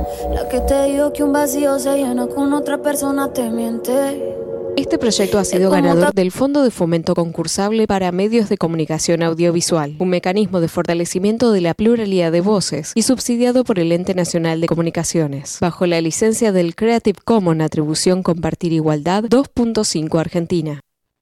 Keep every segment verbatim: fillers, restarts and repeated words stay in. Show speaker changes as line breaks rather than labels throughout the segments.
La que te dijo que un vacío se llena con otra persona te miente.
Este proyecto ha sido ganador del Fondo de Fomento Concursable para Medios de Comunicación Audiovisual, un mecanismo de fortalecimiento de la pluralidad de voces y subsidiado por el Ente Nacional de Comunicaciones, bajo la licencia del Creative Commons Atribución Compartir Igualdad dos punto cinco Argentina.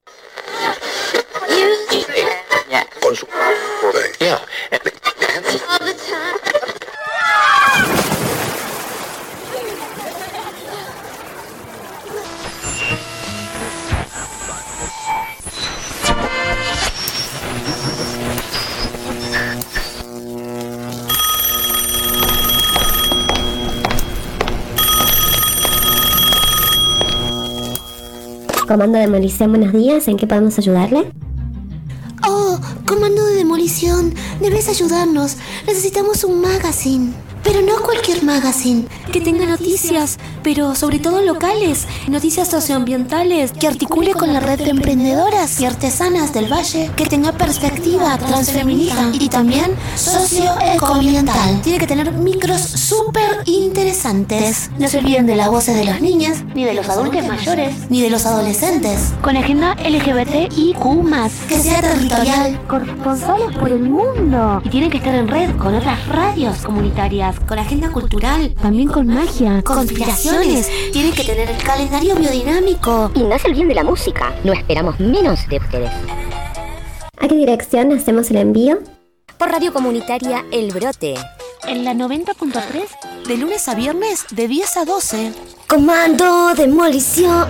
Comando de Demolición, buenos días, ¿en qué podemos ayudarle?
Oh, Comando de Demolición, debes ayudarnos. Necesitamos un magazine. Pero no cualquier magazine, que tenga noticias, pero sobre todo locales, noticias socioambientales, que articule con la red de emprendedoras y artesanas del Valle, que tenga perspectiva transfeminista y también socioecoambiental. Tiene que tener micros súper interesantes. No se olviden de las voces de las niñas, ni de los adultos mayores, ni de los adolescentes. Con agenda L G B T I Q más, que sea territorial, corresponsales por el mundo. Y tiene que estar en red con otras radios comunitarias, con agenda cultural, también con magia, conspiraciones. Tienen que tener el calendario biodinámico.
Y no se olviden de la música, no esperamos menos de ustedes. ¿A qué dirección hacemos el envío?
Por Radio Comunitaria El Brote.
En la noventa punto tres, de lunes a viernes, de diez a doce.
Comando Demolición.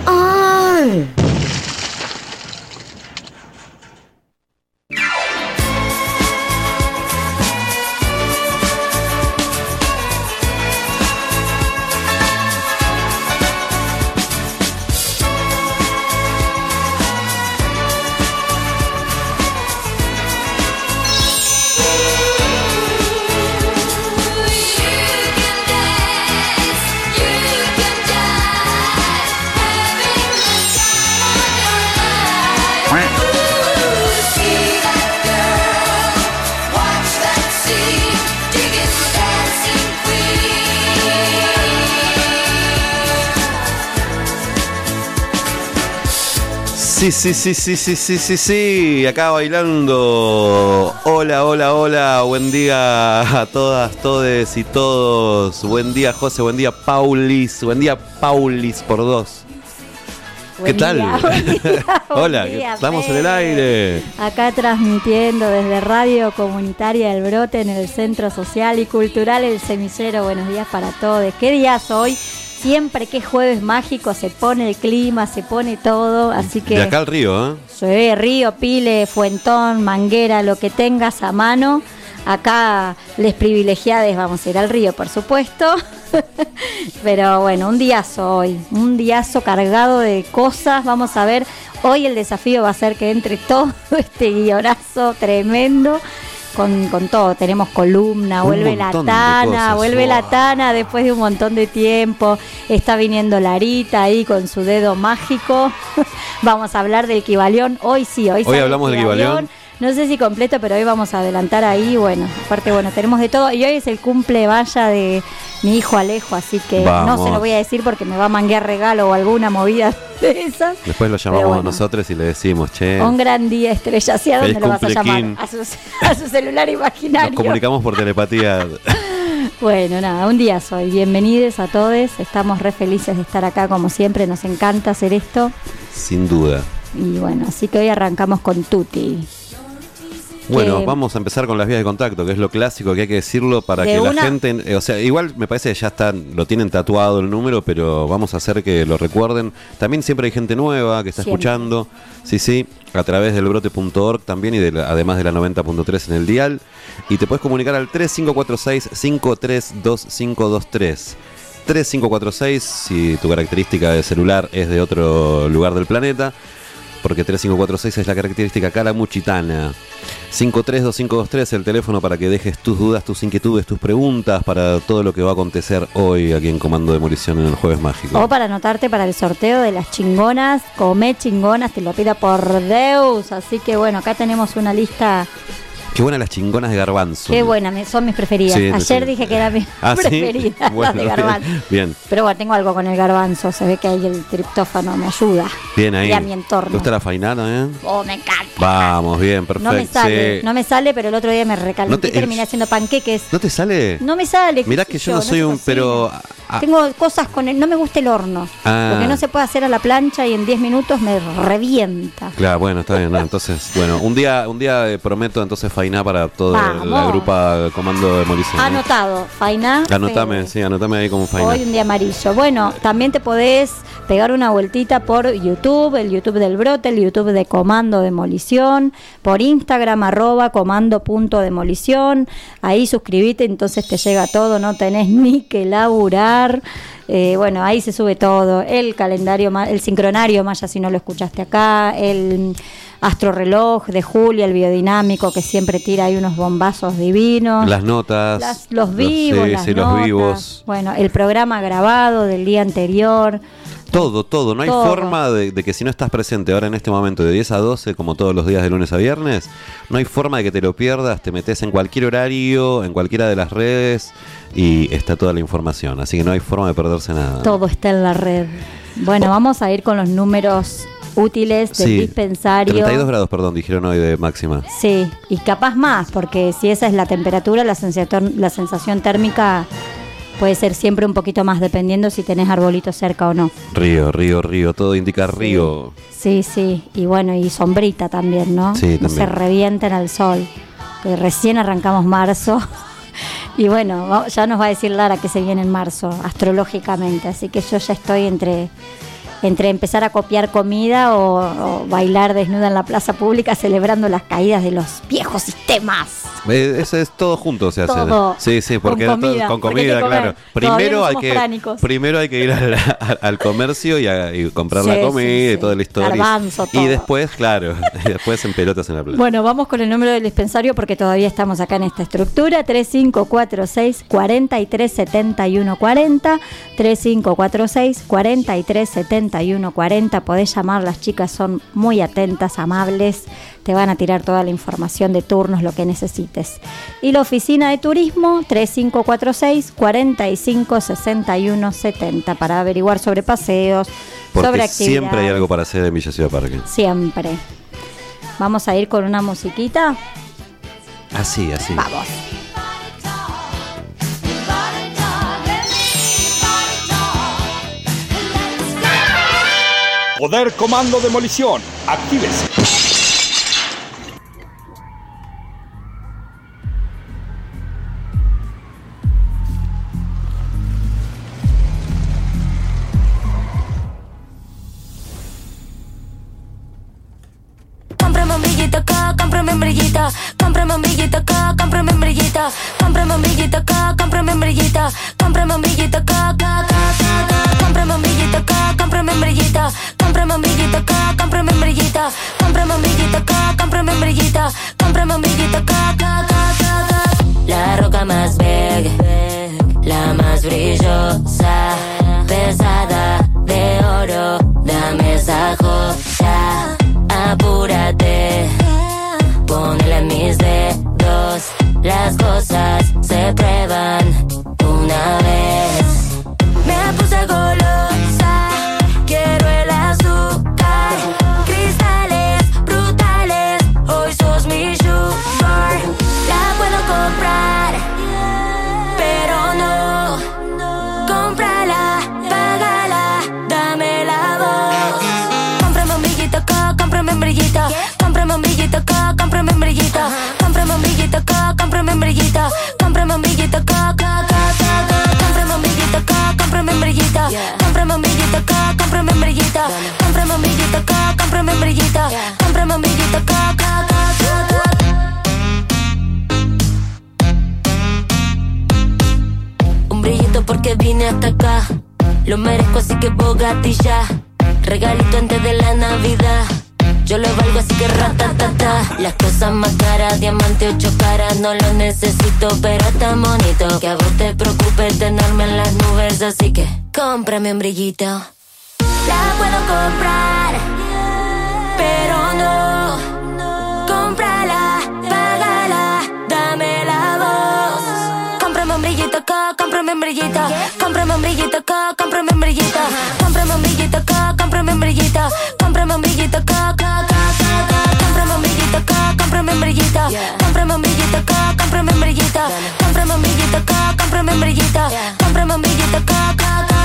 Sí, sí, sí, sí, sí, sí, sí, sí, acá bailando. Hola, hola, hola, buen día a todas, todes y todos. Buen día, José, buen día, Paulis, buen día, Paulis por dos.
Buen
¿Qué tal?
Día, buen día,
Hola,
buen día,
estamos
Pedro.
en el aire.
Acá transmitiendo desde Radio Comunitaria El Brote en el Centro Social y Cultural El Semillero. Buenos días para todos. ¿Qué día es hoy? Siempre que es jueves mágico se pone el clima, se pone todo, así que...
De acá al río, ¿eh?
Sí, río, pile, fuentón, manguera, lo que tengas a mano. Acá les privilegiades vamos a ir al río, por supuesto. Pero bueno, un diazo hoy, un diazo cargado de cosas. Vamos a ver, hoy el desafío va a ser que entre todo este guionazo tremendo. Con, con todo, tenemos columna,
Un
vuelve la
montón de
Tana,
cosas.
vuelve
Oh.
la Tana después de un montón de tiempo, está viniendo Larita ahí con su dedo mágico. Vamos a hablar del Equivalión, hoy sí, hoy,
Hoy
sale
hablamos del Equivalión.
No sé si completo, pero hoy vamos a adelantar ahí, bueno, aparte bueno, tenemos de todo, y hoy es el cumple vaya de mi hijo Alejo, así que
Vamos.
no se lo voy a decir porque me va a manguear regalo o alguna movida de esas.
Después lo llamamos
Pero bueno.
nosotros y le decimos, che,
Un gran día, Estrella, ¿hacia
Feliz
dónde lo vas a
cumple,
llamar?
Kim.
A su, a su celular imaginario.
nos comunicamos por telepatía.
Bueno, nada, un día soy. Bienvenidos a todos. Estamos re felices de estar acá, como siempre. Nos encanta hacer esto.
Sin duda.
Y bueno, así que hoy arrancamos con Tuti.
Bueno,
Que-
vamos a empezar con las vías de contacto, que es lo clásico que hay que decirlo para
De
que
una-
la gente, eh, o sea, igual me parece que ya están, lo tienen tatuado el número, pero vamos a hacer que lo recuerden. También siempre hay gente nueva que está
Siempre.
escuchando, sí, sí, a través del brote punto org también y de la- además de la noventa punto tres en el dial. Y te puedes comunicar al tres cinco cuatro seis, cinco tres dos cinco dos tres. tres cinco cuatro seis si tu característica de celular es de otro lugar del planeta, porque tres cinco cuatro seis es la característica calamuchitana. cinco tres dos cinco dos tres el teléfono para que dejes tus dudas, tus inquietudes, tus preguntas para todo lo que va a acontecer hoy aquí en Comando Demolición en el Jueves Mágico.
O para anotarte para el sorteo de las chingonas. Come chingonas, te lo pido por Deus. Así que bueno, acá tenemos una lista
Qué buenas las chingonas de garbanzo.
Qué buenas, son mis preferidas.
Sí,
Ayer
sí.
dije que era mi
¿Ah,
preferida,
sí? Bueno,
las de garbanzo.
Bien, bien.
Pero bueno, tengo algo con el garbanzo. Se ve que ahí el triptófano me ayuda.
Bien ahí.
Y a mi entorno.
¿Te gusta la fainada también?
Oh, me encanta.
Vamos, bien, perfecto.
No me sale,
Sí.
no me sale, pero el otro día me recalenté
No te-
y terminé haciendo panqueques.
¿No te sale?
No me sale.
Mirá
qué
que
sé
yo no soy
sé
un,
cocinar.
pero... ah,
Tengo cosas con el... No me gusta el horno.
Ah.
Porque no se puede hacer a la plancha y en diez minutos me revienta.
Claro, bueno, está bien, no, entonces, bueno, un día, un día eh, prometo entonces fainá para toda
Vamos.
la grupa Comando Demolición. ¿eh?
Anotado, Fainá.
Anotame,
eh,
sí, anotame ahí como fainá.
Hoy un día amarillo. Bueno, también te podés pegar una vueltita por YouTube, el YouTube del Brote, el YouTube de Comando Demolición, por Instagram, arroba comando punto demolición. Ahí suscribite, entonces te llega todo, no tenés ni que laburar. Eh, bueno, ahí se sube todo, el calendario, ma- el sincronario Maya, si no lo escuchaste acá, el astrorreloj de Julia, el biodinámico que siempre tira ahí unos bombazos divinos.
Las notas.
Las- los vivos,
sí,
las
sí,
notas.
los vivos.
Bueno, el programa grabado del día anterior.
Todo, todo. No hay
Todo.
forma de, de que si no estás presente ahora en este momento de diez a doce, como todos los días de lunes a viernes, no hay forma de que te lo pierdas. Te metes en cualquier horario, en cualquiera de las redes y está toda la información. Así que no hay forma de perderse nada.
Todo está en la red. Bueno, vamos a ir con los números útiles del
Sí,
dispensario.
treinta y dos grados, perdón, dijeron hoy de máxima.
Sí, y capaz más, porque si esa es la temperatura, la sensación, la sensación térmica puede ser siempre un poquito más, dependiendo si tenés arbolitos cerca o no.
Río, río, río, todo indica río.
Sí, sí, y bueno, y sombrita también, ¿no?
Sí,
No
también.
se revienten al sol, que recién arrancamos marzo. Y bueno, va- ya nos va a decir Lara que se viene en marzo, astrológicamente, así que yo ya estoy entre... entre empezar a copiar comida o, o bailar desnuda en la plaza pública celebrando las caídas de los viejos sistemas.
Eh, Eso es todo junto se hace.
Todo.
Sí, sí, porque
Con
todo-
comida,
con
porque hay
comida,
que comer.
claro.
Todavía
Primero
no
hay
somos
que
pránicos.
primero hay que ir al, al- al comercio y, a- y comprar
Sí,
la
sí,
comida y
sí.
toda la historia.
Garbanzo,
y
todo.
después, claro, y después en pelotas en la playa.
Bueno, vamos con el número del dispensario porque todavía estamos acá en esta estructura. tres cinco cuatro seis, cuatro tres siete uno cuatro cero. tres cinco cuatro seis, cuatro tres siete uno cuatro cero. Podés llamar, las chicas son muy atentas, amables. Te van a tirar toda la información de turnos, lo que necesites. Y la oficina de turismo, tres cinco cuatro seis, cuatro cinco seis uno siete cero, para averiguar sobre paseos, sobre
Porque
actividades.
siempre hay algo para hacer en Villa Ciudad Parque.
Siempre. Vamos a ir con una musiquita.
Así, así.
Vamos.
Poder Comando Demolición, actívese.
Cómprame un brillito acá, cómprame un brillito. Cómprame un brillito acá, cómprame un brillito. Cómprame un brillito acá, cómprame un brillito. Cómprame un brillito acá, acá, acá, acá. Cómprame un brillito acá, cómprame un brillito. Cómprame un brillito acá, cómprame un brillito. Cómprame un brillito acá, cómprame un brillito. Cómprame un brillito acá, acá, acá, acá. La roca más big, la más brillosa, pesada de oro, dame esa joya. Apúrate, ponle mis dedos, las cosas se prueban una vez. Me puse golosa, quiero el azúcar, cristales brutales, hoy sos mi sugar. La puedo comprar, pero no, cómprala, págala, dame la voz. Cómprame un brillito acá, cómprame un brillito. Cómprame un brillito acá, cómprame un brillito. Cómprame un brillito acá, cómprame un brillito. Cómprame un brillito acá, acá, acá, acá. Cómprame un brillito acá, cómprame un brillito. Cómprame un brillito acá, cómprame un brillito. Cómprame un brillito acá, cómprame un brillito. Cómprame un brillito acá, acá, acá, acá. Un brillito porque vine hasta acá. Lo merezco, así que Bogatti ya. Regalito antes de la Navidad. Yo lo valgo, así que ratatata. Las cosas más caras, diamante ocho caras, no lo necesito, pero es tan bonito que a vos te preocupe tenerme en las nubes, así que cómprame un brillito. La puedo comprar, pero no, cómprala, págala, acá, cómprame un brillito. Cómprame un brillito acá, cómprame un brillito. Cómprame un brillito acá, cómprame un brillito. Cómprame un brillito acá, acá, acá, acá. Cómprame un brillito acá, cómprame un brillito. Cómprame un brillito acá, cómprame un brillito. Cómprame un brillito acá, cómprame un brillito. Cómprame un brillito acá, acá, acá,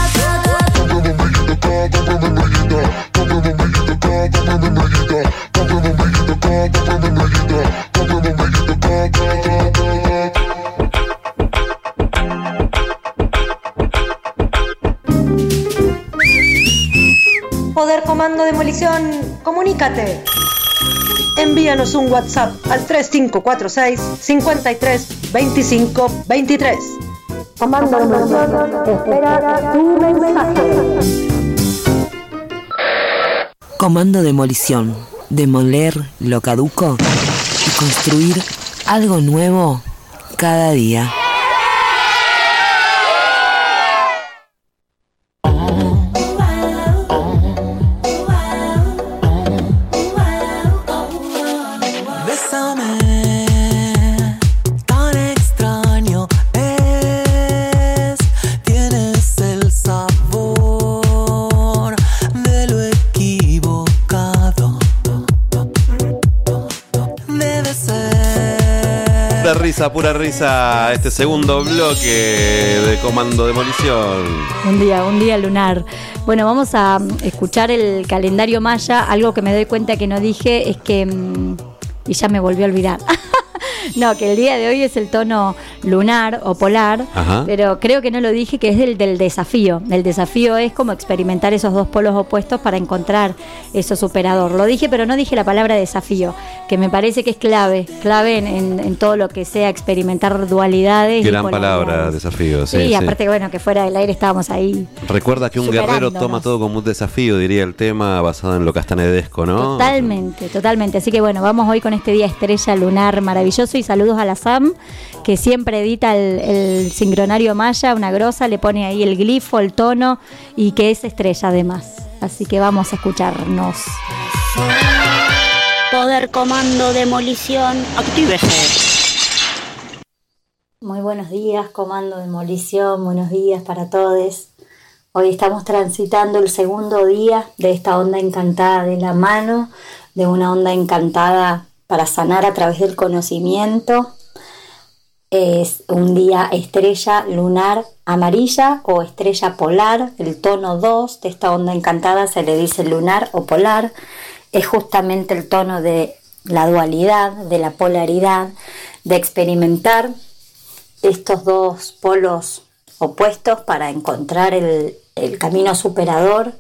Poder Comando Demolición, comunícate. Envíanos un WhatsApp al tres cinco cuatro seis, cinco tres, dos cinco dos tres.
Comando Demolición espera tu mensaje.
Comando Demolición. Demoler lo caduco y construir algo nuevo cada día.
Risa, pura risa, este segundo bloque de Comando Demolición.
Un día, un día lunar. Bueno, vamos a escuchar el calendario maya. Algo que me doy cuenta que no dije es que... Y ya me volví a olvidar. No, que el día de hoy es el tono lunar o polar. Ajá. Pero creo que no lo dije, que es del, del desafío. El desafío es como experimentar esos dos polos opuestos para encontrar eso superador. Lo dije, pero no dije la palabra desafío, que me parece que es clave, clave en, en, en todo lo que sea experimentar dualidades.
Gran palabra, desafío. Sí,
sí,
sí.
Aparte que bueno, que fuera del aire estábamos ahí.
Recuerda que un guerrero toma todo como un desafío, diría el tema, basado en lo castanedesco, ¿no?
Totalmente, totalmente. Así que bueno, vamos hoy con este día estrella lunar maravilloso. Y saludos a la Sam, que siempre edita el, el sincronario maya, una grosa, le pone ahí el glifo, el tono, y que es estrella además. Así que vamos a escucharnos.
Poder Comando Demolición, actívese.
Muy buenos días, Comando Demolición, buenos días para todos. Hoy estamos transitando el segundo día de esta onda encantada de la mano, de una onda encantada para sanar a través del conocimiento. Es un día estrella lunar amarilla o estrella polar, el tono dos de esta onda encantada se le dice lunar o polar. Es justamente el tono de la dualidad, de la polaridad, de experimentar estos dos polos opuestos para encontrar el, el camino superador.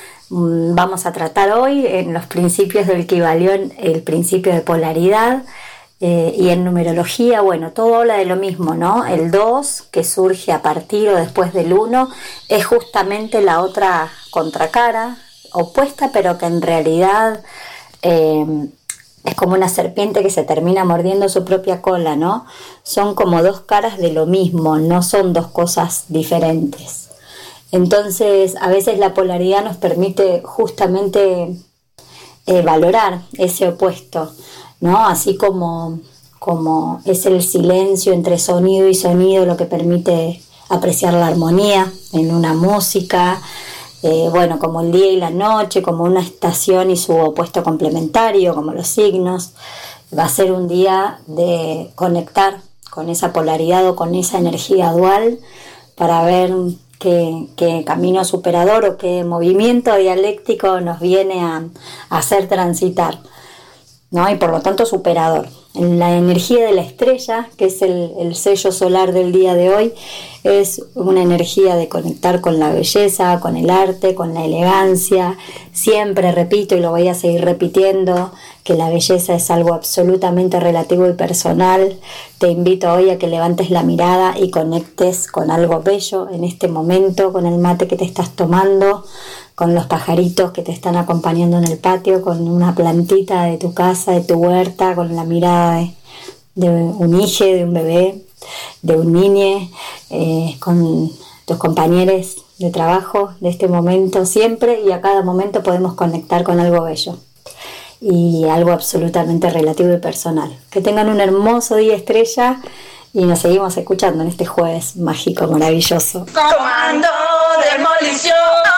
Vamos a tratar hoy en los principios del Kybalión el principio de polaridad, eh, y en numerología, bueno, todo habla de lo mismo, ¿no? El dos, que surge a partir o después del uno, es justamente la otra contracara, opuesta, pero que en realidad eh, es como una serpiente que se termina mordiendo su propia cola, ¿no? Son como dos caras de lo mismo, no son dos cosas diferentes. Entonces, a veces la polaridad nos permite justamente eh, valorar ese opuesto, ¿no? Así como, como es el silencio entre sonido y sonido lo que permite apreciar la armonía en una música, eh, bueno, como el día y la noche, como una estación y su opuesto complementario, como los signos. Va a ser un día de conectar con esa polaridad o con esa energía dual para ver qué, qué camino superador o qué movimiento dialéctico nos viene a, a hacer transitar, ¿no? Y por lo tanto superador. La energía de la estrella, que es el, el sello solar del día de hoy, es una energía de conectar con la belleza, con el arte, con la elegancia. Siempre repito, y lo voy a seguir repitiendo, que la belleza es algo absolutamente relativo y personal. Te invito hoy a que levantes la mirada y conectes con algo bello en este momento, con el mate que te estás tomando, con los pajaritos que te están acompañando en el patio, con una plantita de tu casa, de tu huerta, con la mirada de, de un hijo, de un bebé, de un niño, eh, con tus compañeros de trabajo de este momento. Siempre y a cada momento podemos conectar con algo bello y algo absolutamente relativo y personal. Que tengan un hermoso día estrella y nos seguimos escuchando en este jueves mágico, maravilloso.
Comando Demolición.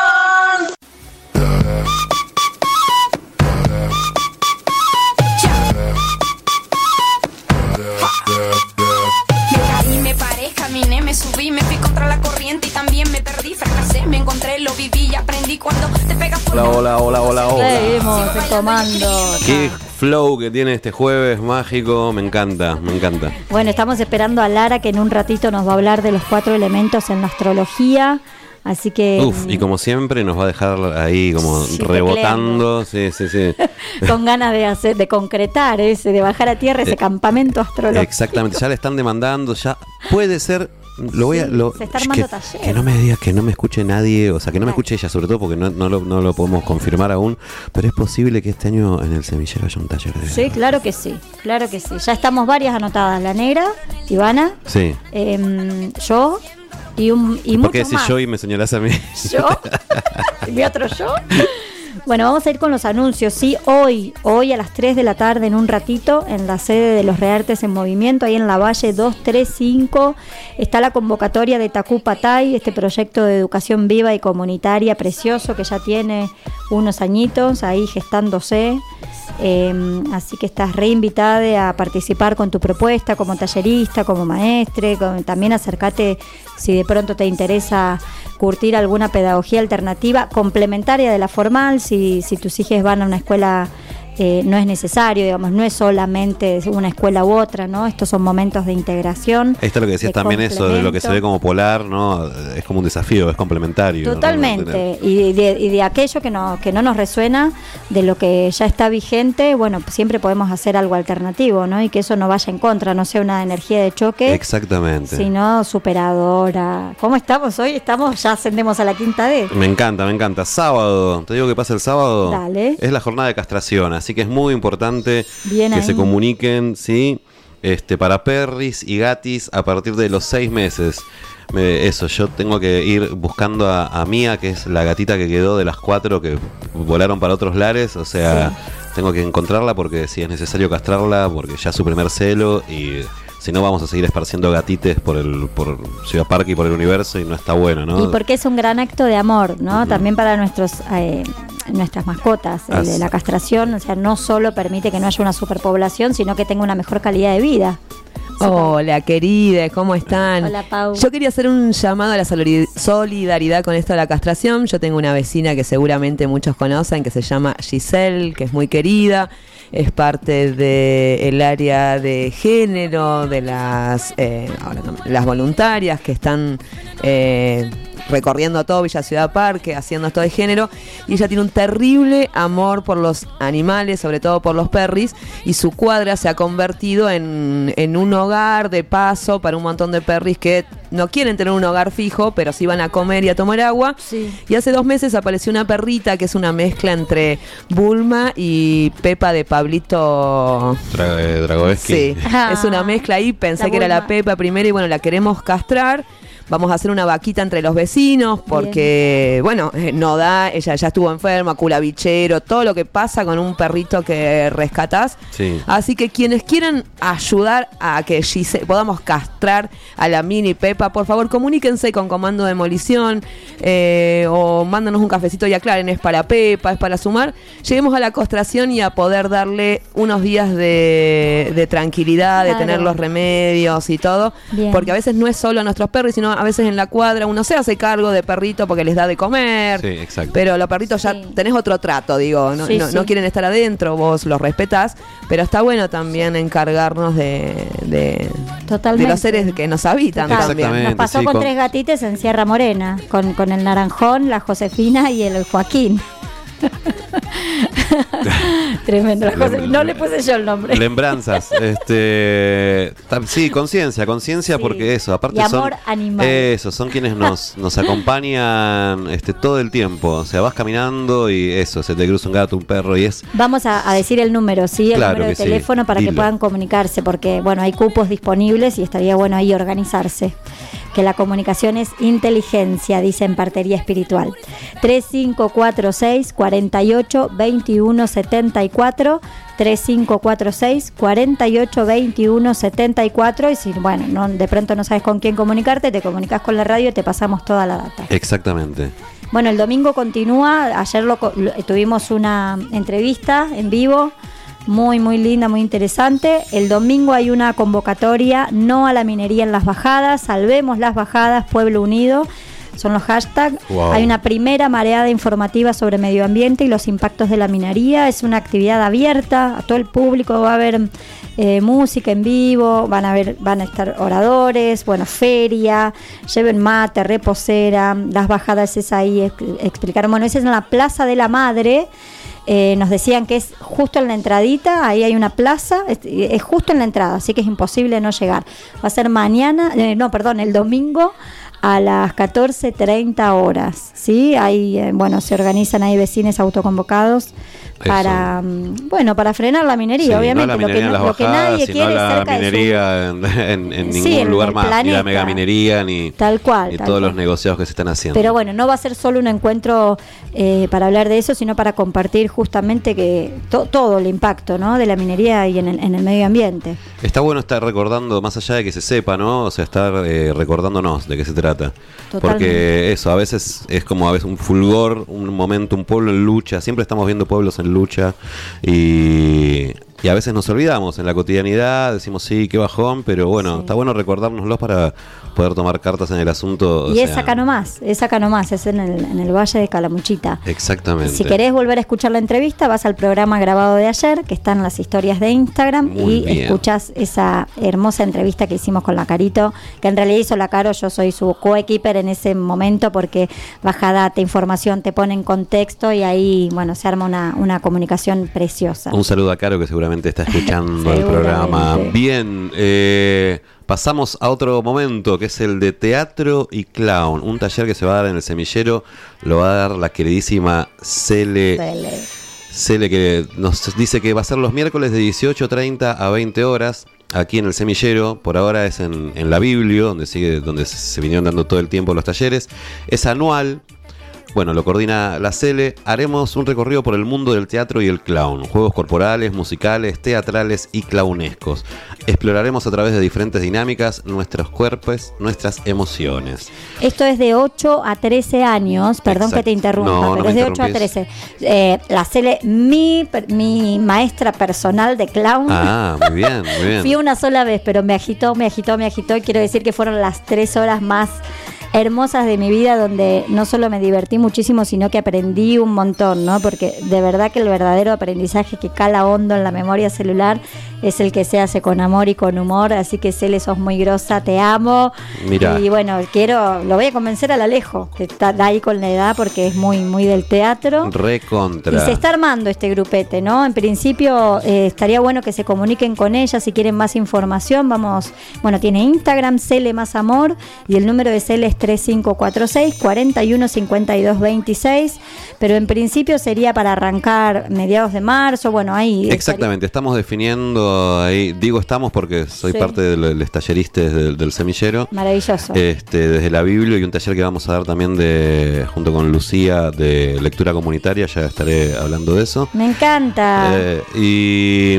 Me paré, caminé, me subí, me fui contra la corriente y también me perdí, fracasé, me encontré, lo viví y aprendí cuando te pegas por...
Hola, hola, hola, hola, hola.
Seguimos tomando.
Qué flow que tiene este jueves mágico, me encanta, me encanta.
Bueno, estamos esperando a Lara, que en un ratito nos va a hablar de los cuatro elementos en la astrología. Así que...
Uf, y como siempre nos va a dejar ahí como
sí,
rebotando, sí, sí, sí.
Con ganas de hacer, de concretar ese, de bajar a tierra ese eh, campamento astrológico.
Exactamente, ya le están demandando, ya puede ser, lo voy a... Lo,
se está armando
que,
taller.
Que no me digas, que no me escuche nadie, o sea, que no me escuche ella, sobre todo porque no, no, lo, no lo podemos confirmar aún, pero es posible que este año en el semillero haya un taller de...
Sí, claro que sí, claro que sí. Ya estamos varias anotadas, la negra, Ivana,
sí.
eh, yo... Y, un, y
¿Por qué
decís
yo y me señalás a mí?
¿Yo? ¿Y mi otro yo? Bueno, vamos a ir con los anuncios. Sí, hoy, hoy a las tres de la tarde, en un ratito, en la sede de los Reartes en Movimiento, ahí en la Valle doscientos treinta y cinco, está la convocatoria de Tacupatay, este proyecto de educación viva y comunitaria precioso que ya tiene unos añitos ahí gestándose. Eh, así que estás reinvitada a participar con tu propuesta como tallerista, como maestre, con, también acércate si de pronto te interesa curtir alguna pedagogía alternativa complementaria de la formal, si, si tus hijos van a una escuela. Eh, no es necesario, digamos, no es solamente una escuela u otra, ¿no? Estos son momentos de integración.
Esto es lo que decías también, eso de lo que se ve como polar, ¿no? Es como un desafío, es complementario.
Totalmente, ¿no? y, de, y de aquello que no, que no nos resuena, de lo que ya está vigente, bueno, siempre podemos hacer algo alternativo, ¿no? Y que eso no vaya en contra, no sea una energía de choque.
Exactamente.
Sino superadora. ¿Cómo estamos hoy? Estamos, ya ascendemos a la quinta D.
Me encanta, me encanta. Sábado, te digo que pasa el sábado.
Dale.
Es la jornada de castración. Así que es muy importante
Bien
que
ahí.
se comuniquen, ¿sí? Este, para perris y gatis a partir de los seis meses. Me, eso, yo tengo que ir buscando a, a Mía, que es la gatita que quedó de las cuatro que volaron para otros lares. O sea, sí. Tengo que encontrarla porque si es necesario castrarla, porque ya es su primer celo y... Si no, vamos a seguir esparciendo gatites por el por Ciudad Parque y por el universo y no está bueno, ¿no?
Y porque es un gran acto de amor, ¿no? Uh-huh. También para nuestros eh, nuestras mascotas. El de la castración, o sea, no solo permite que no haya una superpoblación, sino que tenga una mejor calidad de vida.
Hola, querida, ¿cómo están?
Hola, Pau.
Yo quería hacer un llamado a la solidaridad con esto de la castración. Yo tengo una vecina que seguramente muchos conocen, que se llama Giselle, que es muy querida. Es parte del área de género, de las, eh, ahora no, las voluntarias que están eh, recorriendo todo Villa Ciudad Parque, haciendo esto de género, y ella tiene un terrible amor por los animales, sobre todo por los perris, y su cuadra se ha convertido en, en un hogar de paso para un montón de perris que no quieren tener un hogar fijo, pero sí van a comer y a tomar agua.
Sí.
Y hace dos meses apareció una perrita que es una mezcla entre Bulma y Pepa de Pablito
Dra- eh, Dragovesky.
Sí, ah, es una mezcla ahí, pensé que era la Pepa primero y bueno, la queremos castrar. Vamos a hacer una vaquita entre los vecinos porque, bien. bueno, eh, no da, ella ya estuvo enferma, culabichero, todo lo que pasa con un perrito que rescatás.
Sí.
Así que quienes quieran ayudar a que Gise- podamos castrar a la mini Pepa, por favor comuníquense con Comando Demolición eh, o mándanos un cafecito y aclaren, es para Pepa, es para sumar. Lleguemos a la castración y a poder darle unos días de, de tranquilidad, claro. de tener los remedios y todo.
Bien.
Porque a veces no es solo a nuestros perros, sino a veces en la cuadra uno se hace cargo de perrito porque les da de comer.
Sí, exacto.
Pero los perritos ya sí. tenés otro trato, digo, no,
sí,
no,
sí.
no quieren estar adentro, vos los respetás, pero está bueno también encargarnos de, de, de los seres que nos habitan también.
Nos pasó
sí,
con,
con
tres gatites en Sierra Morena, con, con el Naranjón, la Josefina y el Joaquín. Tremendo. La Josefina. No le puse yo el nombre.
Lembranzas. este, sí, conciencia, conciencia, sí. porque eso, aparte
y amor
son
animal.
Eso, son quienes nos, nos acompañan este, todo el tiempo. O sea, vas caminando y eso, se te cruza un gato, un perro y es.
Vamos a, a decir el número, sí, el
claro
número de
que
teléfono
sí.
para
Dilo.
que puedan comunicarse, porque bueno, hay cupos disponibles y estaría bueno ahí organizarse. Que la comunicación es inteligencia, dice en Partería Espiritual. tres cinco cuatro seis, cuatro ocho, dos uno siete setenta y cuatro, tres cinco cuatro seis, cuatro ocho dos uno, setenta y cuatro. Y si, bueno, no, de pronto no sabes con quién comunicarte, te comunicas con la radio y te pasamos toda la data.
Exactamente.
Bueno, el domingo continúa. Ayer lo, lo, tuvimos una entrevista en vivo, muy, muy linda, muy interesante. El domingo hay una convocatoria, no a la minería en las bajadas, salvemos las bajadas, Pueblo Unido. Son los hashtags. Wow. Hay una primera mareada informativa sobre medio ambiente y los impactos de la minería. Es una actividad abierta a todo el público. Va a haber eh, música en vivo, van a ver, van a estar oradores, bueno, feria, lleven mate, reposera. Las bajadas es ahí, explicaron. Bueno, esa es en la Plaza de la Madre. Eh, nos decían que es justo en la entradita, ahí hay una plaza, es, es justo en la entrada, así que es imposible no llegar. Va a ser mañana, eh, no, perdón, el domingo a las catorce treinta horas, ¿sí? Hay, eh, bueno, se organizan ahí vecinos autoconvocados para, um, bueno, para frenar la minería, sí, obviamente. No la minería lo, que, no, lo que nadie quiere
no
es cerca
minería
de su...
en, en, en ningún
sí, en
lugar más,
planeta.
Ni la megaminería, ni,
tal cual,
ni
tal
todos
cual.
los negociados que se están haciendo.
Pero bueno, no va a ser solo un encuentro eh, para hablar de eso, sino para compartir justamente que to, todo el impacto, ¿no?, de la minería y en el, en el medio ambiente.
Está bueno estar recordando, más allá de que se sepa, ¿no? O sea, estar eh, recordándonos de qué se trata. Totalmente. Porque eso, a veces es como a veces un fulgor, un momento, un pueblo en lucha. Siempre estamos viendo pueblos en lucha y... Y a veces nos olvidamos en la cotidianidad, decimos sí, qué bajón, pero bueno, sí. Está bueno recordárnoslos para poder tomar cartas en el asunto.
Y
o
es
sea,
acá nomás, es acá nomás, es en el, en el Valle de Calamuchita.
Exactamente.
Si querés volver a escuchar la entrevista, vas al programa grabado de ayer, que están las historias de Instagram, muy y bien. Escuchás esa hermosa entrevista que hicimos con la Carito, que en realidad hizo la Caro, yo soy su coequiper en ese momento, porque baja data, información, te pone en contexto y ahí, bueno, se arma una, una comunicación preciosa.
Un saludo a Caro, que seguramente está escuchando el programa. Bien, eh, pasamos a otro momento, que es el de teatro y clown, un taller que se va a dar en el Semillero, lo va a dar la queridísima Cele. Cele. Cele, que nos dice que va a ser los miércoles de dieciocho treinta a veinte horas. Aquí en el Semillero, por ahora es en, en la Biblio, donde sigue, donde se vinieron dando todo el tiempo los talleres. Es anual. Bueno, lo coordina la Cele. Haremos un recorrido por el mundo del teatro y el clown. Juegos corporales, musicales, teatrales y clownescos. Exploraremos a través de diferentes dinámicas nuestros cuerpos, nuestras emociones.
Esto es de ocho a trece años. Perdón. Exacto. Que te interrumpa, no, pero no es de ocho a trece. Eh, la Cele, mi, mi maestra personal de clown.
Ah, muy bien, muy bien.
Fui una sola vez, pero me agitó, me agitó, me agitó. Y quiero decir que fueron las tres horas más hermosas de mi vida, donde no solo me divertí muchísimo, sino que aprendí un montón, ¿no? Porque de verdad que el verdadero aprendizaje que cala hondo en la memoria celular es el que se hace con amor y con humor. Así que Cele, sos muy grosa, te amo. Mirá. Y bueno, quiero, lo voy a convencer al Alejo, que está ahí con la edad, porque es muy, muy del teatro.
Recontra.
Y se está armando este grupete, ¿no? En principio eh, estaría bueno que se comuniquen con ella si quieren más información. Vamos, bueno, tiene Instagram, Cele más amor, y el número de Cele es tres cinco cuatro seis, cuatro uno, cinco dos dos seis, pero en principio sería para arrancar mediados de marzo. Bueno, ahí
exactamente, estaría... estamos definiendo ahí, digo estamos porque soy sí. parte de los talleristas del, del Semillero.
Maravilloso.
Este, desde la Biblia, y un taller que vamos a dar también de junto con Lucía de lectura comunitaria, ya estaré hablando de eso.
Me encanta.
Eh, y,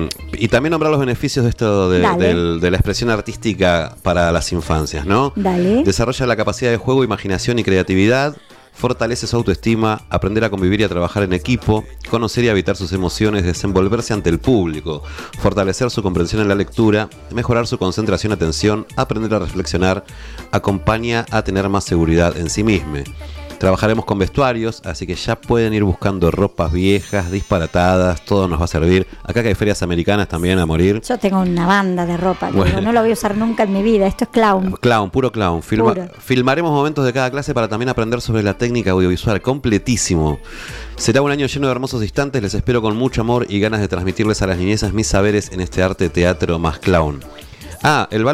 y también nombrar los beneficios de esto de, de, de la expresión artística para las infancias, ¿no?
Dale.
Desarrolla la capacidad de juego, imaginación y creatividad, fortalece su autoestima, aprender a convivir y a trabajar en equipo, conocer y habitar sus emociones, desenvolverse ante el público, fortalecer su comprensión en la lectura, mejorar su concentración y atención, aprender a reflexionar, acompaña a tener más seguridad en sí mismo. Trabajaremos con vestuarios, así que ya pueden ir buscando ropas viejas, disparatadas, todo nos va a servir. Acá que hay ferias americanas también a morir.
Yo tengo una banda de ropa, bueno. Digo, no lo voy a usar nunca en mi vida, esto es clown.
Clown, puro clown. Filma, puro. Filmaremos momentos de cada clase para también aprender sobre la técnica audiovisual, completísimo. Será un año lleno de hermosos instantes, les espero con mucho amor y ganas de transmitirles a las niñezas mis saberes en este arte teatro más clown. Ah, el valor.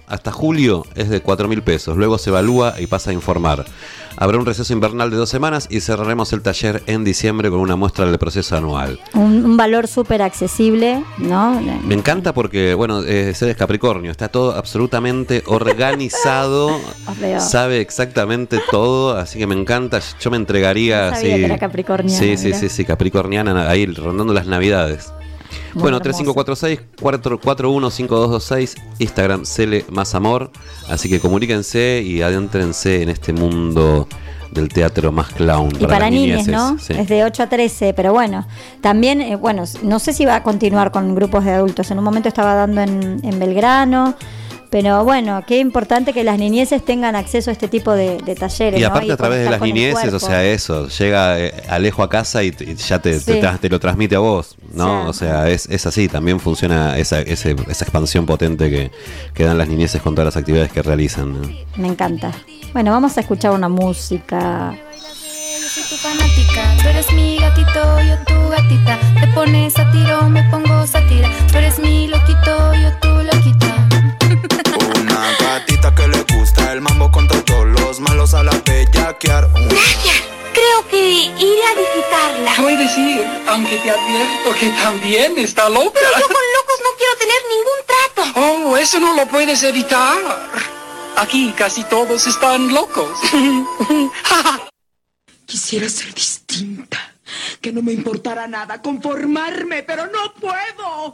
hasta julio es de cuatro mil pesos. Luego se evalúa y pasa a informar. Habrá un receso invernal de dos semanas y cerraremos el taller en diciembre con una muestra del proceso anual.
Un, un valor súper accesible, ¿no?
Me encanta porque, bueno, eh, Cede es Capricornio, está todo absolutamente organizado, sabe exactamente todo, así que me encanta. Yo me entregaría.
No sabía
sí,
que era capricorniana,
sí, sí,
mira.
sí, sí, capricorniana, ahí rondando las navidades.
Muy
Bueno,
hermoso.
tres cinco cuatro seis, cuatro cuatro uno cinco dos dos seis, Instagram Cele Más Amor. Así que comuníquense y adéntrense en este mundo del teatro más clown.
Y para,
las
niñas,
niñeces.
¿no?
Sí.
Es de ocho a trece, pero bueno, también, eh, bueno, no sé si va a continuar con grupos de adultos. En un momento estaba dando en, en Belgrano, pero bueno, qué importante que las niñeces tengan acceso a este tipo de, de talleres.
Y
¿no?
aparte
Y
a través de
conectar
las
con el
niñeces, o
cuerpo.
sea, eso, llega eh, Alejo a casa y, t- y ya te,
Sí.
te, tra- te lo transmite a vos, ¿no?
Sí.
O sea, es, es así, también funciona esa, ese, esa expansión potente que, que dan las niñeces con todas las actividades que realizan, ¿no?
Me encanta. Bueno, vamos a escuchar una música.
Soy tu fanática, tú eres mi gatito, yo tu gatita. Te pones a tiro, me pongo sátira. Tú eres mi loquito, yo tu loquita.
Una gatita que le gusta el mambo con todos los malos a la bellaquear.
Nadia, creo que iré a visitarla.
Puedes ir, aunque te advierto que también está loca.
Pero yo con locos no quiero tener ningún trato.
Oh, eso no lo puedes evitar. Aquí casi todos están locos.
Quisiera ser distinta, que no me importara nada, conformarme, pero no puedo.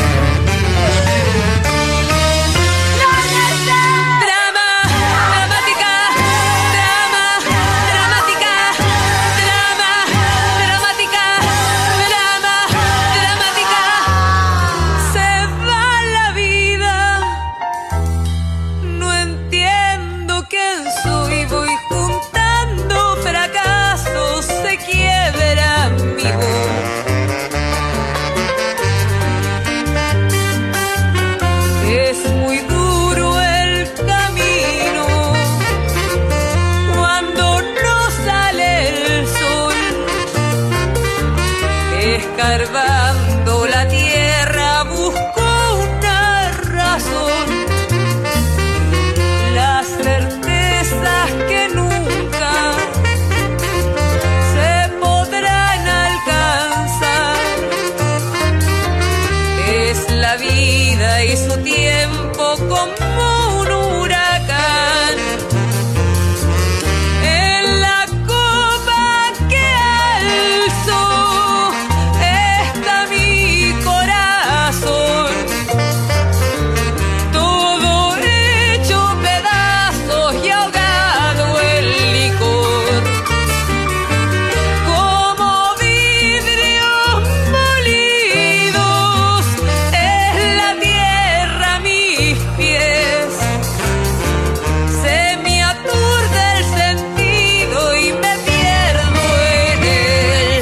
Drama, dramática, drama, dramática, drama, dramática, drama, dramática. Se va la vida, no entiendo quién soy, voy juntando fracasos, se quiebra mi voz. Es muy duro el camino cuando no sale el sol, escarbando la tierra busco una razón, las certezas que nunca se podrán alcanzar. Es la vida y su tiempo como un huracán. En la copa que alzo está mi corazón, todo hecho pedazos y ahogado en licor. Como vidrios molidos es la tierra a mis pies. Se me aturde el sentido y me pierdo en él.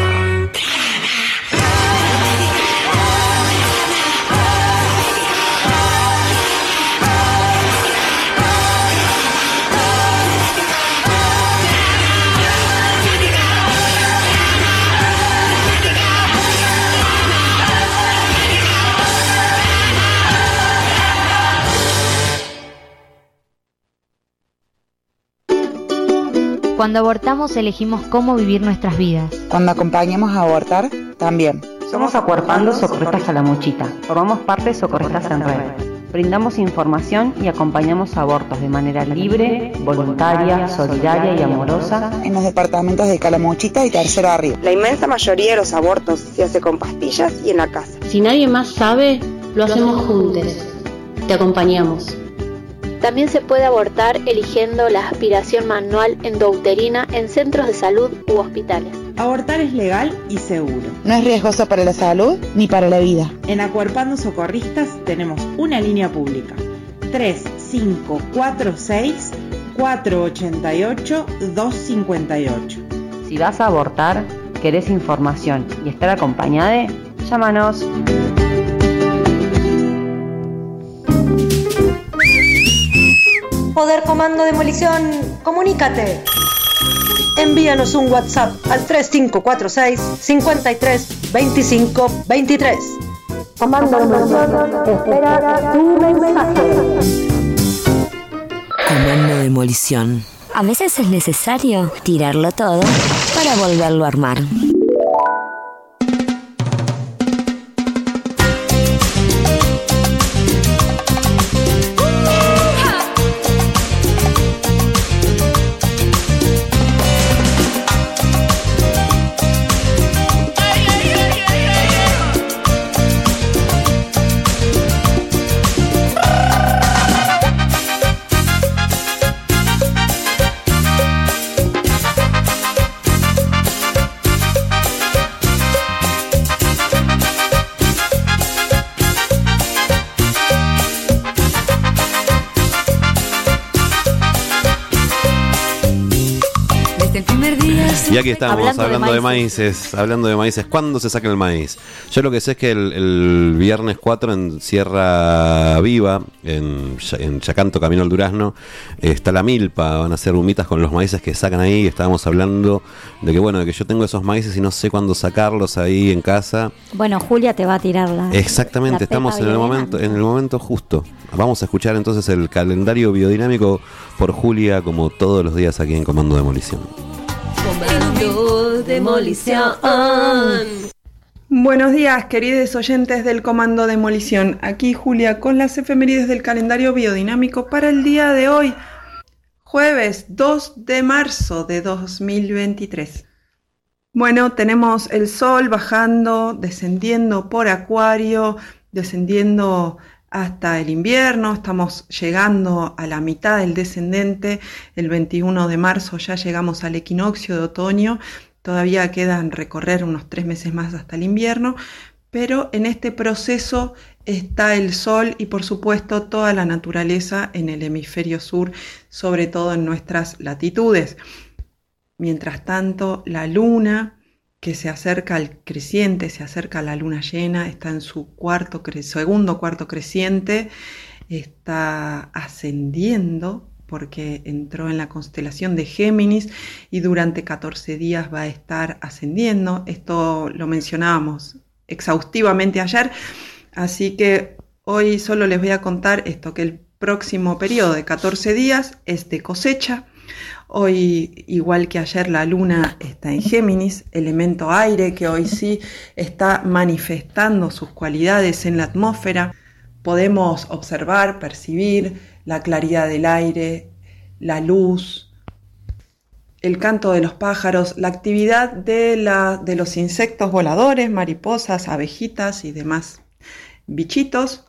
Cuando abortamos elegimos cómo vivir nuestras vidas.
Cuando acompañamos a abortar, también.
Somos Acuerpando Socorristas Calamuchita. Formamos parte de Socorristas en Red. Brindamos información y acompañamos abortos de manera libre, voluntaria, solidaria y amorosa
En los departamentos de Calamuchita y Tercero Arriba.
La inmensa mayoría de los abortos se hace con pastillas y en la casa.
Si nadie más sabe, lo hacemos juntos. Te acompañamos.
También se puede abortar eligiendo la aspiración manual endouterina en centros de salud u hospitales.
Abortar es legal y seguro.
No es riesgoso para la salud ni para la vida.
En Acuerpando Socorristas tenemos una línea pública: tres cinco cuatro seis, cuatro ocho ocho, dos cinco ocho.
Si vas a abortar, querés información y estar acompañada, llámanos.
Poder Comando Demolición, comunícate. Envíanos un WhatsApp al tres cinco cuatro seis, cinco tres, dos cinco dos tres.
Comando Demolición espera tu mensaje.
Comando Demolición.
A veces es necesario tirarlo todo para volverlo a armar.
Y aquí estamos, hablando,
Hablando
de,
de
maíces, hablando de maíces. ¿Cuándo se saca el maíz? Yo lo que sé es que el, el viernes cuatro en Sierra Viva, en, en Yacanto, camino al Durazno, está la milpa. Van a hacer humitas con los maíces que sacan ahí. Estábamos hablando de que, bueno, de que yo tengo esos maíces y no sé cuándo sacarlos ahí en casa.
Bueno, Julia te va a tirar la...
Exactamente,
la
estamos en el
pepa
momento, en el momento justo. Vamos a escuchar entonces el calendario biodinámico por Julia, como todos los días aquí en Comando Demolición.
Comando Demolición.
Buenos días, queridos oyentes del Comando Demolición. Aquí Julia con las efemérides del calendario biodinámico para el día de hoy, jueves dos de marzo de dos mil veintitrés. Bueno, tenemos el sol bajando, descendiendo por Acuario, descendiendo hasta el invierno. Estamos llegando a la mitad del descendente. El veintiuno de marzo ya llegamos al equinoccio de otoño. Todavía quedan recorrer unos tres meses más hasta el invierno, pero en este proceso está el sol y por supuesto toda la naturaleza en el hemisferio sur, sobre todo en nuestras latitudes. Mientras tanto, la luna, que se acerca al creciente, se acerca a la luna llena, está en su cuarto, segundo cuarto creciente, está ascendiendo porque entró en la constelación de Géminis y durante catorce días va a estar ascendiendo. Esto lo mencionábamos exhaustivamente ayer, así que hoy solo les voy a contar esto, que el próximo periodo de catorce días es de cosecha. Hoy, igual que ayer, la luna está en Géminis, elemento aire, que hoy sí está manifestando sus cualidades en la atmósfera. Podemos observar, percibir la claridad del aire, la luz, el canto de los pájaros, la actividad de, la, de los insectos voladores, mariposas, abejitas y demás bichitos.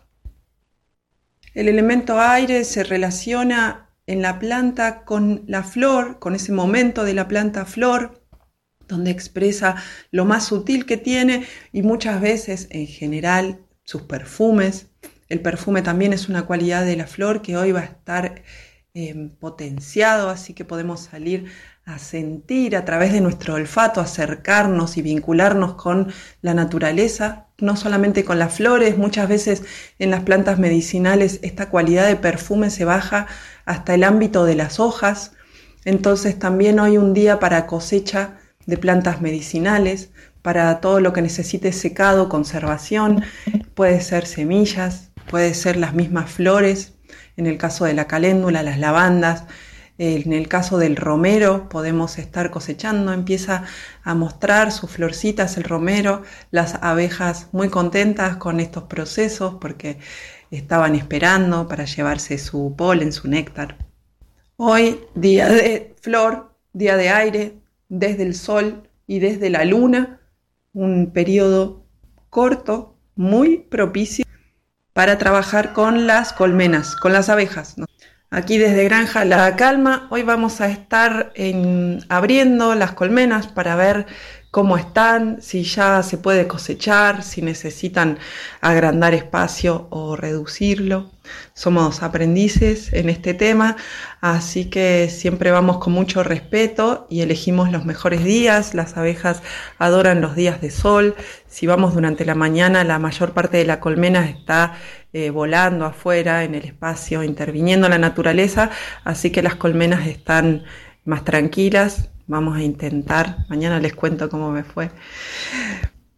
El elemento aire se relaciona en la planta con la flor, con ese momento de la planta flor, donde expresa lo más sutil que tiene y muchas veces, en general, sus perfumes. El perfume también es una cualidad de la flor que hoy va a estar eh, potenciado, así que podemos salir a sentir a través de nuestro olfato, acercarnos y vincularnos con la naturaleza, no solamente con las flores. Muchas veces en las plantas medicinales esta cualidad de perfume se baja hasta el ámbito de las hojas. Entonces también hoy un día para cosecha de plantas medicinales, para todo lo que necesite secado, conservación, puede ser semillas, puede ser las mismas flores, en el caso de la caléndula, las lavandas. En el caso del romero podemos estar cosechando, empieza a mostrar sus florcitas el romero, las abejas muy contentas con estos procesos porque estaban esperando para llevarse su polen, su néctar. Hoy, día de flor, día de aire, desde el sol y desde la luna, un periodo corto, muy propicio para trabajar con las colmenas, con las abejas, ¿no? Aquí desde Granja La Calma, hoy vamos a estar en, abriendo las colmenas para ver cómo están, si ya se puede cosechar, si necesitan agrandar espacio o reducirlo. Somos aprendices en este tema, así que siempre vamos con mucho respeto y elegimos los mejores días. Las abejas adoran los días de sol. Si vamos durante la mañana, la mayor parte de la colmena está eh, volando afuera en el espacio, interviniendo en la naturaleza, así que las colmenas están más tranquilas. Vamos a intentar, mañana les cuento cómo me fue.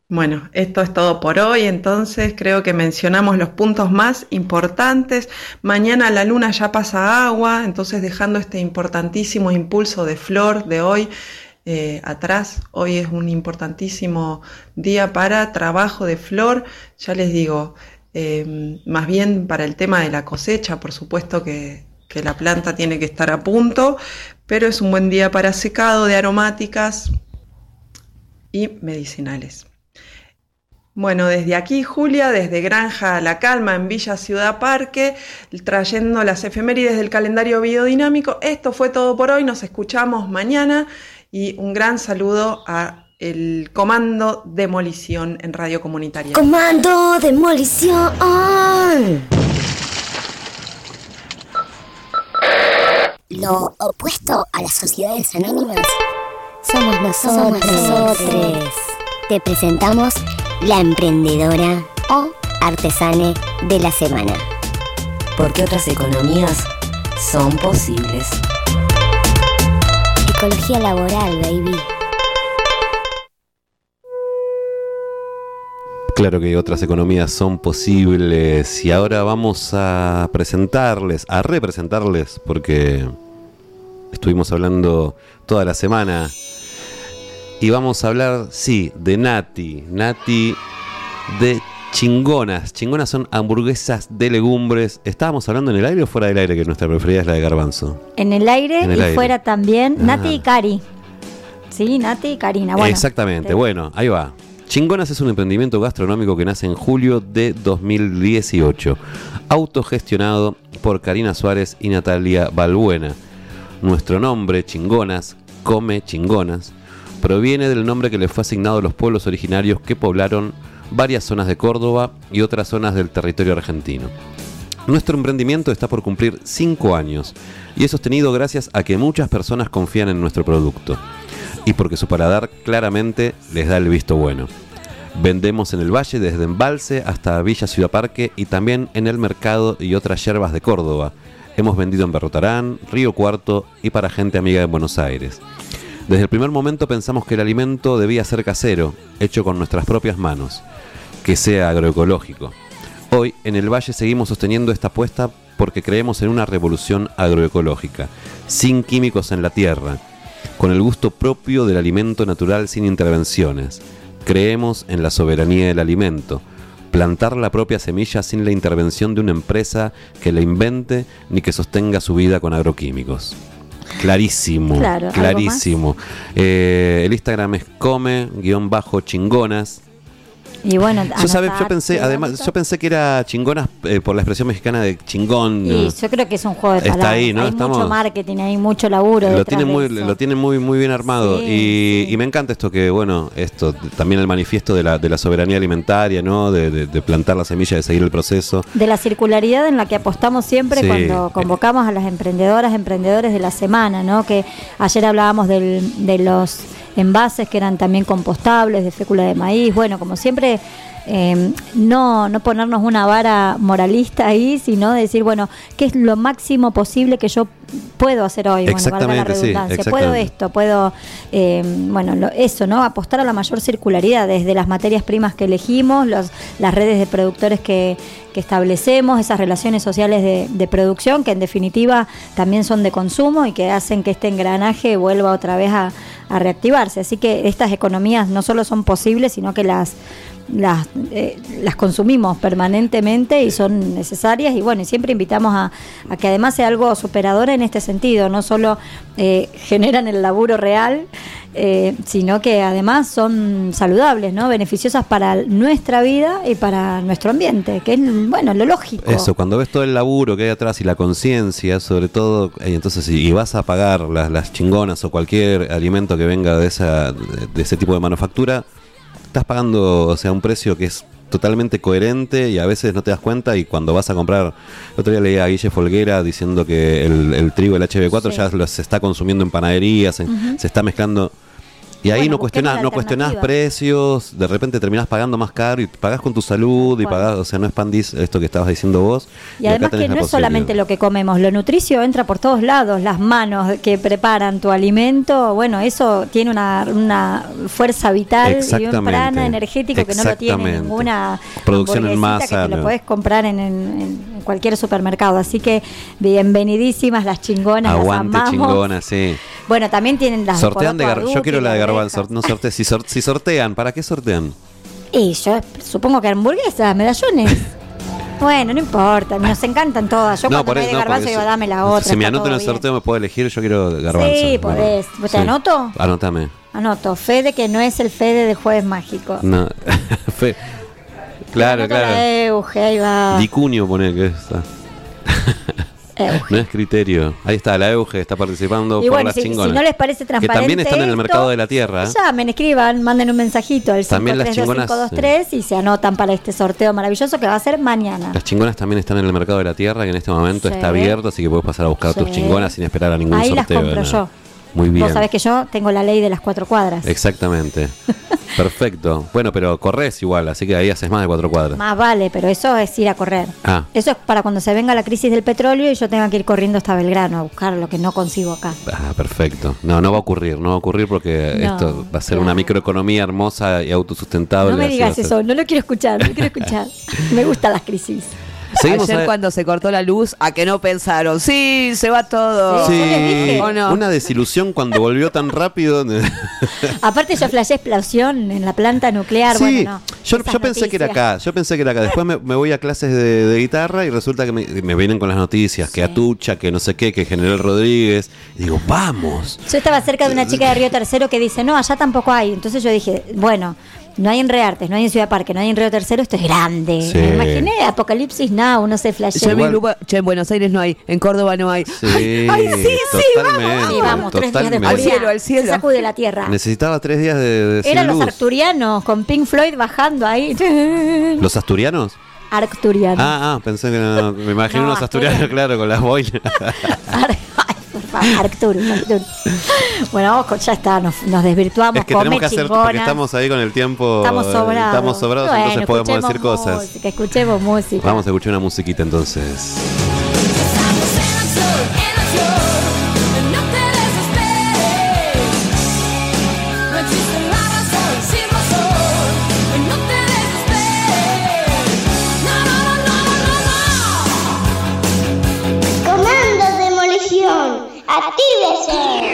Bueno, esto es todo por hoy, entonces creo que mencionamos los puntos más importantes. Mañana la luna ya pasa agua, entonces dejando este importantísimo impulso de Flor de hoy eh, atrás. Hoy es un importantísimo día para trabajo de Flor, ya les digo, eh, más bien para el tema de la cosecha, por supuesto que, que la planta tiene que estar a punto, pero es un buen día para secado de aromáticas y medicinales. Bueno, desde aquí, Julia, desde Granja a La Calma, en Villa Ciudad Parque, trayendo las efemérides del calendario biodinámico. Esto fue todo por hoy, nos escuchamos mañana y un gran saludo a el Comando Demolición en Radio Comunitaria.
Comando Demolición. Lo opuesto a las sociedades anónimas somos nosotros. Somos nosotros. Te presentamos la emprendedora o artesane de la semana.
Porque otras economías son posibles.
Ecología laboral, baby.
Claro que otras economías son posibles y ahora vamos a presentarles, a representarles, porque estuvimos hablando toda la semana. Y vamos a hablar, sí, de Nati. Nati de Chingonas. Chingonas son hamburguesas de legumbres. ¿Estábamos hablando en el aire o fuera del aire? Que nuestra preferida es la de garbanzo.
En el aire
en el
y
aire.
Fuera también.
Ah.
Nati y Cari. Sí, Nati y Karina. Bueno,
exactamente.
te...
Bueno, ahí va. Chingonas es un emprendimiento gastronómico que nace en julio de dos mil dieciocho. Autogestionado por Karina Suárez y Natalia Balbuena. Nuestro nombre, Chingonas, come chingonas, proviene del nombre que le fue asignado a los pueblos originarios que poblaron varias zonas de Córdoba y otras zonas del territorio argentino. Nuestro emprendimiento está por cumplir cinco años y es sostenido gracias a que muchas personas confían en nuestro producto y porque su paladar claramente les da el visto bueno. Vendemos en el Valle desde Embalse hasta Villa Ciudad Parque y también en el Mercado y otras yerbas de Córdoba. Hemos vendido en Berrotarán, Río Cuarto y para gente amiga de Buenos Aires. Desde el primer momento pensamos que el alimento debía ser casero, hecho con nuestras propias manos, que sea agroecológico. Hoy, en el Valle, seguimos sosteniendo esta apuesta porque creemos en una revolución agroecológica, sin químicos en la tierra, con el gusto propio del alimento natural sin intervenciones. Creemos en la soberanía del alimento, plantar la propia semilla sin la intervención de una empresa que la invente ni que sostenga su vida con agroquímicos. Clarísimo,
Claro,
clarísimo. Eh, el Instagram es come-chingonas.
Y bueno,
Yo, sabe, yo
anotar,
pensé, además, yo pensé que era chingonas eh, por la expresión mexicana de chingón.
Y
¿no?
yo creo que es un juego de
Está
palabras.
ahí, ¿no?
Hay
Estamos-
mucho marketing, hay mucho laburo.
Lo
detrás
tiene
de
muy,
eso.
lo tiene muy, muy bien armado.
Sí,
y, y me encanta esto que, bueno, esto también el manifiesto de la, de la soberanía alimentaria, ¿no? De, de- de plantar la semilla, de seguir el proceso.
De la circularidad en la que apostamos siempre
Sí.
cuando convocamos a las emprendedoras, emprendedores de la semana, ¿no? Que ayer hablábamos del- de los envases que eran también compostables, de fécula de maíz. Bueno, como siempre, eh, no, no ponernos una vara moralista ahí, sino decir, bueno, ¿qué es lo máximo posible que yo puedo hacer hoy? Bueno, valga la
Exactamente, sí,
redundancia. Puedo
exactamente.
esto, puedo, eh, bueno, lo- eso, ¿no? Apostar a la mayor circularidad desde las materias primas que elegimos, los, las redes de productores que, que establecemos, esas relaciones sociales de, de producción que en definitiva también son de consumo y que hacen que este engranaje vuelva otra vez a, a reactivarse. Así que estas economías no solo son posibles, sino que las las, eh, las consumimos permanentemente y son necesarias y bueno, y siempre invitamos a, a que además sea algo superador en este sentido, no solo eh, generan el laburo real, eh, sino que además son saludables, ¿no? Beneficiosas para nuestra vida y para nuestro ambiente, que es, bueno, lo lógico.
Eso, cuando ves todo el laburo que hay atrás y la conciencia, sobre todo, y entonces y, y vas a pagar las, las chingonas o cualquier alimento que venga de esa de, de ese tipo de manufactura, estás pagando, o sea, un precio que es totalmente coherente y a veces no te das cuenta y cuando vas a comprar, el otro día leía a Guille Folguera diciendo que el, el trigo, el H B cuatro,
Sí.
ya lo, se está consumiendo en panaderías, se,
Ujú.
se está mezclando. Y ahí
bueno,
no cuestionás,
busquemos la
no cuestionás
alternativa.
precios, de repente terminás pagando más caro y pagás con tu salud y
Bueno.
pagás, o sea, no expandís esto que estabas diciendo vos.
Y además
acá tenés
que
la
no es
posibilidad.
solamente lo que comemos, lo nutricio entra por todos lados, las manos que preparan tu alimento, bueno, eso tiene una, una fuerza vital y un
Exactamente.
prana energético que no lo tiene
Exactamente.
ninguna
Producción en
hamburguesita
masa,
que te lo
no.
podés comprar en, en- en cualquier supermercado. Así que bienvenidísimas las chingonas,
Aguante
las amamos.
chingona, sí.
Bueno, también tienen las
Sortean de
poroto
gar-
a
Yo quiero
Duque,
la de
las
garbanzo.
orejas.
No sorte si, sor- si sortean, ¿para qué sortean?
Y yo supongo que hamburguesas, medallones. Bueno, no importa, nos encantan todas. Yo
No,
cuando
por
me
eso-
de
no,
garbanzo
porque
digo,
si-
dame la otra.
Si me
está
anoto en
todo
el
bien.
sorteo, me puedo elegir. Yo quiero garbanzo.
Sí, podés. ¿Te anoto?
Anótame.
Anoto, Fede que no es el Fede del Jueves Mágico.
No. Fe- Claro,
Anoto la
claro.
Euge, ahí va.
Dicunio pone que está.
Euge.
No es criterio. Ahí está, la Euge está participando
Y
por
bueno,
las
si, si
chingonas.
no les parece transparente
Que también están en el
esto,
mercado de la tierra.
llamen, escriban, manden un mensajito al cinco
También las
tres dos cinco dos tres y se anotan para este sorteo maravilloso que va a ser mañana.
Las chingonas también están en el mercado de la tierra, que en este momento
Sí.
está abierto, así que puedes pasar a buscar tus
Sí.
chingonas sin esperar a ningún
Ahí las
sorteo.
compro
nada.
yo.
Muy bien.
Vos sabés que yo tengo la ley de las cuatro cuadras.
Exactamente. Perfecto. Bueno, pero corres igual, así que ahí haces más de cuatro cuadras.
Más vale, pero eso es ir a correr.
Ah,
Eso es para cuando se venga la crisis del petróleo y yo tenga que ir corriendo hasta Belgrano a buscar lo que no consigo acá.
ah, perfecto. No, no va a ocurrir, no va a ocurrir porque
No,
esto va a ser
claro.
una microeconomía hermosa y autosustentable.
No me
así
digas
va a ser.
eso, no lo quiero escuchar, no quiero escuchar. Me gustan las crisis.
Seguimos
Ayer
a-
cuando se cortó la luz, ¿a que no pensaron? Sí, se va todo.
Sí,
¿O no?
una desilusión cuando volvió tan rápido.
Aparte yo flashé explosión en la planta nuclear.
Sí,
Bueno, no.
yo,
Esas
yo pensé que era
noticias.
acá, yo pensé que era acá. Después me, me voy a clases de, de guitarra y resulta que me, me vienen con las noticias, que Atucha, que no sé qué, que General Rodríguez. Y digo, vamos.
Yo estaba cerca de una chica de Río Tercero que dice, no, allá tampoco hay. Entonces yo dije, bueno, no hay en Reartes, no hay en Ciudad Parque, no hay en Río Tercero, esto es grande.
Sí.
Me imaginé Apocalipsis Now, no sé, flashé.
Yo vi Lupa- che, en Buenos Aires no hay, en Córdoba no hay.
Sí,
Ay, sí, sí,
totalmente.
Sí, vamos, tres días de
totalmente.
Al
oscuridad.
cielo, al cielo.
Se sacude la tierra.
Necesitaba tres días de, de sin
Eran los
luz.
arcturianos con Pink Floyd bajando ahí.
¿Los asturianos?
Arcturianos.
Ah, ah, pensé que no, me imaginé
No,
unos asturianos,
asturianos.
claro, con las boinas.
Por favor, Arcturus, Arcturus. Bueno, vamos, con- ya está, nos, nos desvirtuamos.
Es que
come
tenemos que hacer,
chingona.
porque estamos ahí con el tiempo.
Estamos sobrados.
Estamos sobrados,
Bueno,
entonces podemos
escuchemos
decir cosas.
música, escuchemos música.
Vamos a escuchar una musiquita entonces.
Comando Demolición, actívese.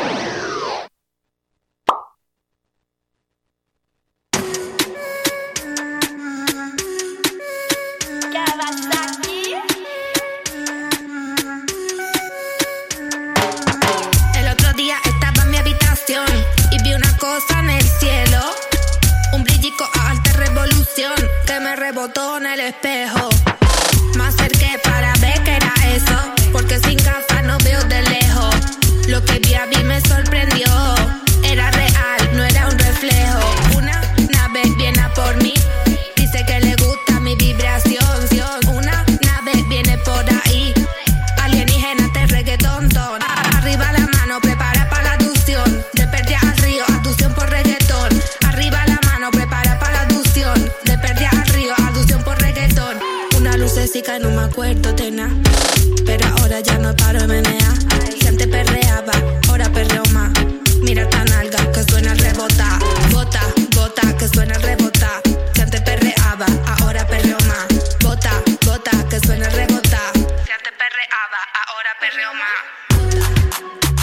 El otro día estaba en mi habitación y vi una cosa en el cielo. Un brillico a alta revolución que me rebotó en el espejo. Me acerqué para ver qué era eso, porque sin gafas no veo de lejos. Lo que vi a mí me sorprendió. Era real, no era un reflejo. Una nave viene a por mí, dice que le gusta mi vibración. Una nave viene por ahí, alienígena te reggaetón. ton. Arriba la mano, prepara para la aducción. De perdida al río, aducción por reggaetón. Arriba la mano, prepara para la aducción. De perdida al río, aducción por reggaetón. Una lucecica y no me acuerdo de nada, pero ahora ya no paro de menear. Si antes perreaba, ahora perreo más. Mira esta nalga que suena el rebota. Bota, bota, que suena el rebota. Si antes perreaba, ahora perreo más. Bota, bota, que suena el rebota. Si antes perreaba, ahora perreo más.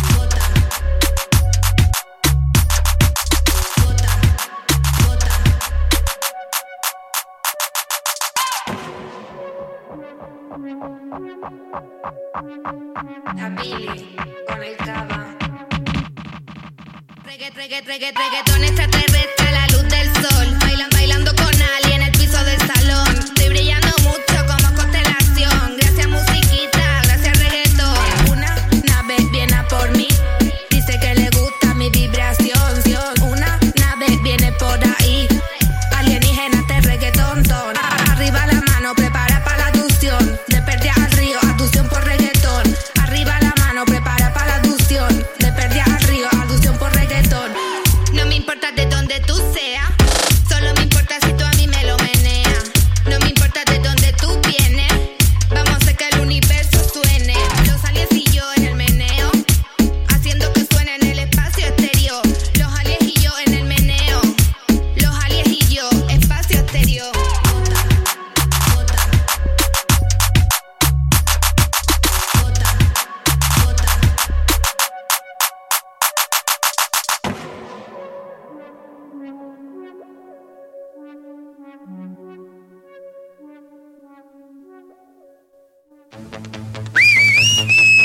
La Billy con el cava. Reggae, reggae, reggae, reggaetón extraterrestre a la luz del sol. Bailan, bailando con Ali en el piso del salón. Estoy brillando mucho como constelación. Gracias musiquita, gracias reggaetón. Una nave viene a por mí, dice que le gusta mi vibración. Una nave viene por ahí, alienígena te reggaetón. ton. Arriba la mano, prepara para la aducción. De perdida al río, aducción por reggaetón. Arriba la mano, prepara para la aducción. De perdida al río, aducción por reggaetón.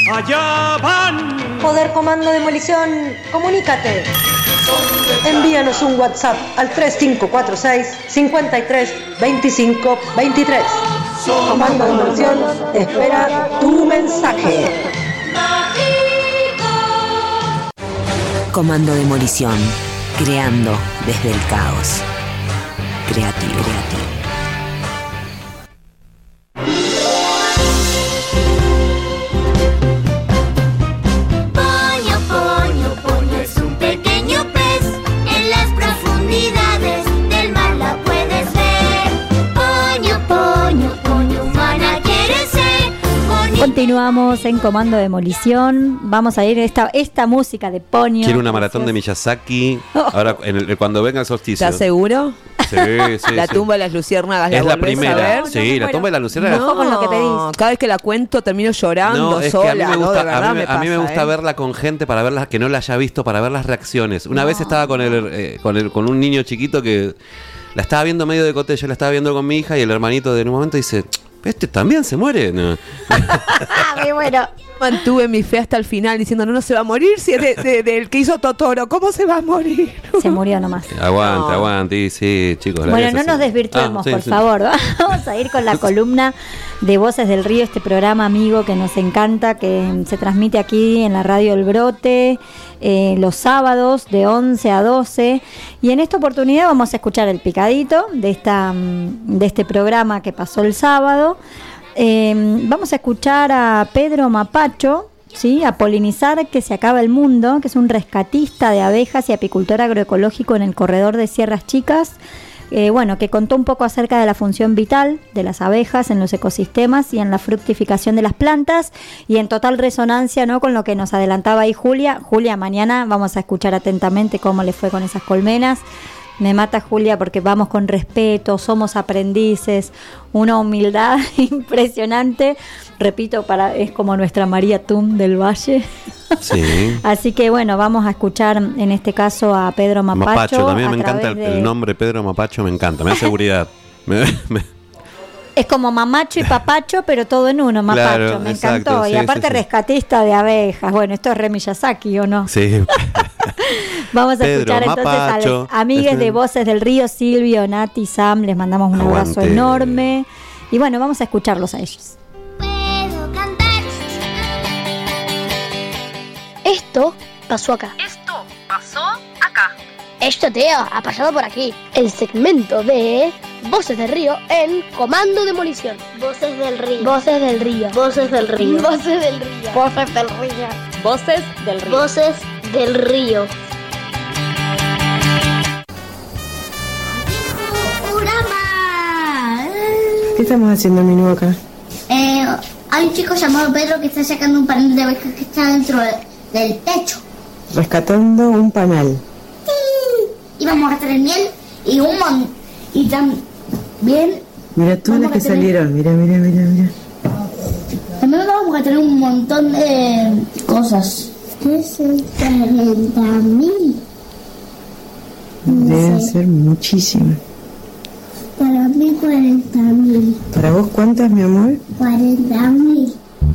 allá van.
Poder Comando Demolición, comunícate. Envíanos un WhatsApp al tres cinco cuatro seis, cinco tres dos cinco dos tres. Comando Demolición espera tu mensaje.
Comando Demolición, creando desde el caos. Creativo, creativo.
Poño, poño, poño es un pequeño pez. En las profundidades del mar la puedes ver. Poño, poño, poño humana quiere ser. Poño.
Continuamos en Comando Demolición. Vamos a ir esta esta música de Poño.
Quiero una maratón de Miyazaki. Ahora, en el, cuando venga el solsticio.
¿Estás seguro?
Sí, sí,
La
sí.
tumba de las luciérnagas.
Es la
volvés a
primera.
ver?
Sí, la tumba de las luciérnagas.
No, con lo que pedís.
Cada vez que la cuento termino llorando
No, es
sola.
que a mí me
¿no?
gusta,
De verdad
a mí,
me
a mí me
pasa,
gusta
¿eh?
verla con gente para verla que no la haya visto, para ver las reacciones. Una vez estaba con el, eh, con el con un niño chiquito que la estaba viendo medio de cote, yo la estaba viendo con mi hija y el hermanito de en un momento dice, ¿este también se muere? No.
Muy bueno.
Mantuve mi fe hasta el final diciendo, no, no se va a morir si es de- de- del que hizo Totoro. ¿Cómo se va a morir?
Se murió nomás.
Aguante, aguante, y sí, chicos. la
Bueno,
vida
no
es
nos
así.
desvirtuemos,
Ah, sí,
por
sí.
favor. Vamos a ir con la columna de Voces del Río, este programa amigo que nos encanta, que se transmite aquí en la radio El Brote, eh, los sábados de once a doce. Y en esta oportunidad vamos a escuchar el picadito de, esta, mm, de este programa que pasó el sábado. Eh, vamos a escuchar a Pedro Mapacho, ¿sí? A Polinizar que se acaba el mundo, que es un rescatista de abejas y apicultor agroecológico en el corredor de Sierras Chicas. Eh, bueno, que contó un poco acerca de la función vital de las abejas en los ecosistemas y en la fructificación de las plantas, y en total resonancia, ¿no?, con lo que nos adelantaba ahí Julia. Julia, mañana vamos a escuchar atentamente cómo le fue con esas colmenas. Me mata Julia porque vamos con respeto, somos aprendices, una humildad impresionante. Repito, para es como nuestra María Tum del Valle.
Sí.
Así que bueno, vamos a escuchar en este caso a Pedro Mapacho.
Mapacho, también
a
me encanta el,
través de-
el nombre Pedro Mapacho, me encanta, me da seguridad. Me- me-
Es como mamacho y papacho, pero todo en uno, Mapacho.
Claro,
me
exacto,
encantó.
sí,
y aparte
sí, sí.
rescatista de abejas. Bueno, esto es Re Miyazaki, ¿o no?
sí.
Vamos a
Pedro
escuchar entonces
Mapacho.
a las amigues de Voces del Río, Silvio, Nati, Sam. Les mandamos un abrazo
Aguante.
enorme. Y bueno, vamos a escucharlos a ellos.
Esto pasó acá.
Esto pasó acá.
Esto, tío, ha pasado por aquí. El segmento de Voces del Río en Comando Demolición.
Voces del río.
Voces del Río.
Voces del río.
Voces del Río.
Voces del río.
Voces del Río.
Voces del río.
¡Urama!
¿Qué estamos haciendo, Minu, acá?
Eh, hay un chico llamado Pedro que está sacando un panel de abejas que está dentro de- del techo.
Rescatando un panal.
Y vamos a tener miel y un mon... Y también...
Mira todas las
Vamos
que
a tener-
salieron. Mira, mira, mira, mira.
También vamos a tener un montón de cosas. ¿Qué es el cuarenta mil?
Deben ser muchísimas.
Para mí cuarenta mil.
¿Para vos cuántas, mi amor?
cuarenta mil.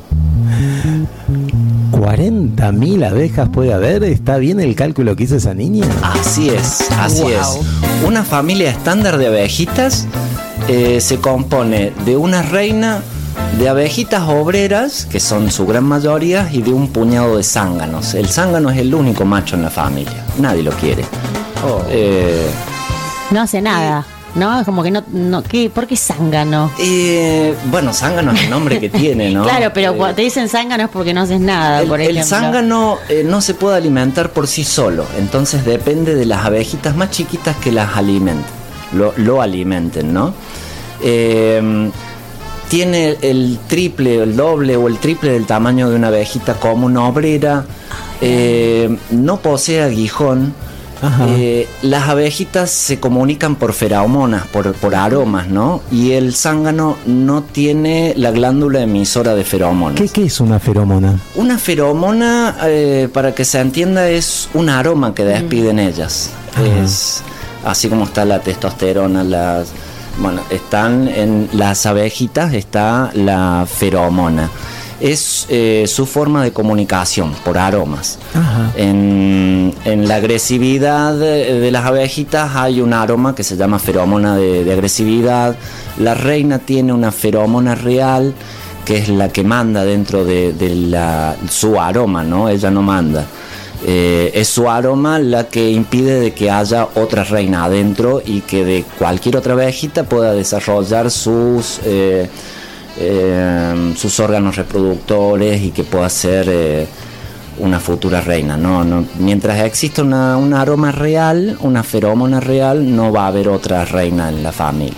¿cuarenta mil abejas puede haber? ¿Está bien el cálculo que hizo esa niña?
Así es, así
Wow.
es. Una familia estándar de abejitas eh, se compone de una reina, de abejitas obreras, que son su gran mayoría, y de un puñado de zánganos. El zángano es el único macho en la familia, nadie lo quiere. Eh,
No hace nada, ¿no? Es como que no... no ¿qué? ¿Por qué zángano?
eh, bueno, zángano es el nombre que tiene, ¿no?
Claro, pero
Eh,
cuando te dicen zángano es porque no haces nada,
El,
por
el
ejemplo.
zángano eh, no se puede alimentar por sí solo, entonces depende de las abejitas más chiquitas que las alimenten, lo, lo alimenten, ¿no? Eh, tiene el triple, el doble o el triple del tamaño de una abejita común obrera, eh, no posee aguijón. Eh, las abejitas se comunican por feromonas, por, por aromas, ¿no? Y el zángano no tiene la glándula emisora de feromonas.
¿Qué, qué es una feromona?
Una feromona, eh, para que se entienda, es un aroma que despiden ellas. Es así como está la testosterona, las, bueno, están en las abejitas, está la feromona. es eh, su forma de comunicación por aromas.
Ajá.
En, en la agresividad de, de las abejitas hay un aroma que se llama feromona de, de agresividad. La reina tiene una feromona real, que es la que manda dentro de, de la, su aroma, ¿no? Ella no manda. Eh, es su aroma la que impide de que haya otra reina adentro y que de cualquier otra abejita pueda desarrollar sus eh, eh, sus órganos reproductores y que pueda ser eh, una futura reina. No, no, mientras exista una, un aroma real, una feromona real, no va a haber otra reina en la familia.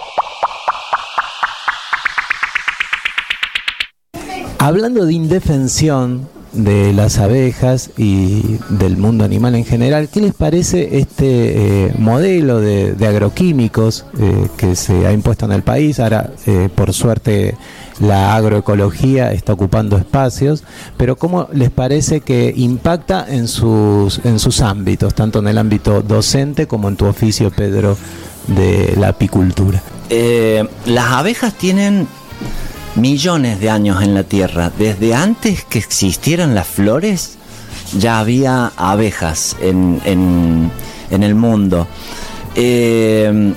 Hablando de indefensión de las abejas y del mundo animal en general, ¿qué les parece este eh, modelo de, de agroquímicos eh, que se ha impuesto en el país? Ahora, eh, por suerte, la agroecología está ocupando espacios, pero ¿cómo les parece que impacta en sus, en sus ámbitos, tanto en el ámbito docente como en tu oficio, Pedro, de la apicultura?
Eh, las abejas tienen millones de años en la Tierra. Desde antes que existieran las flores, ya había abejas en, en, en el mundo. Eh,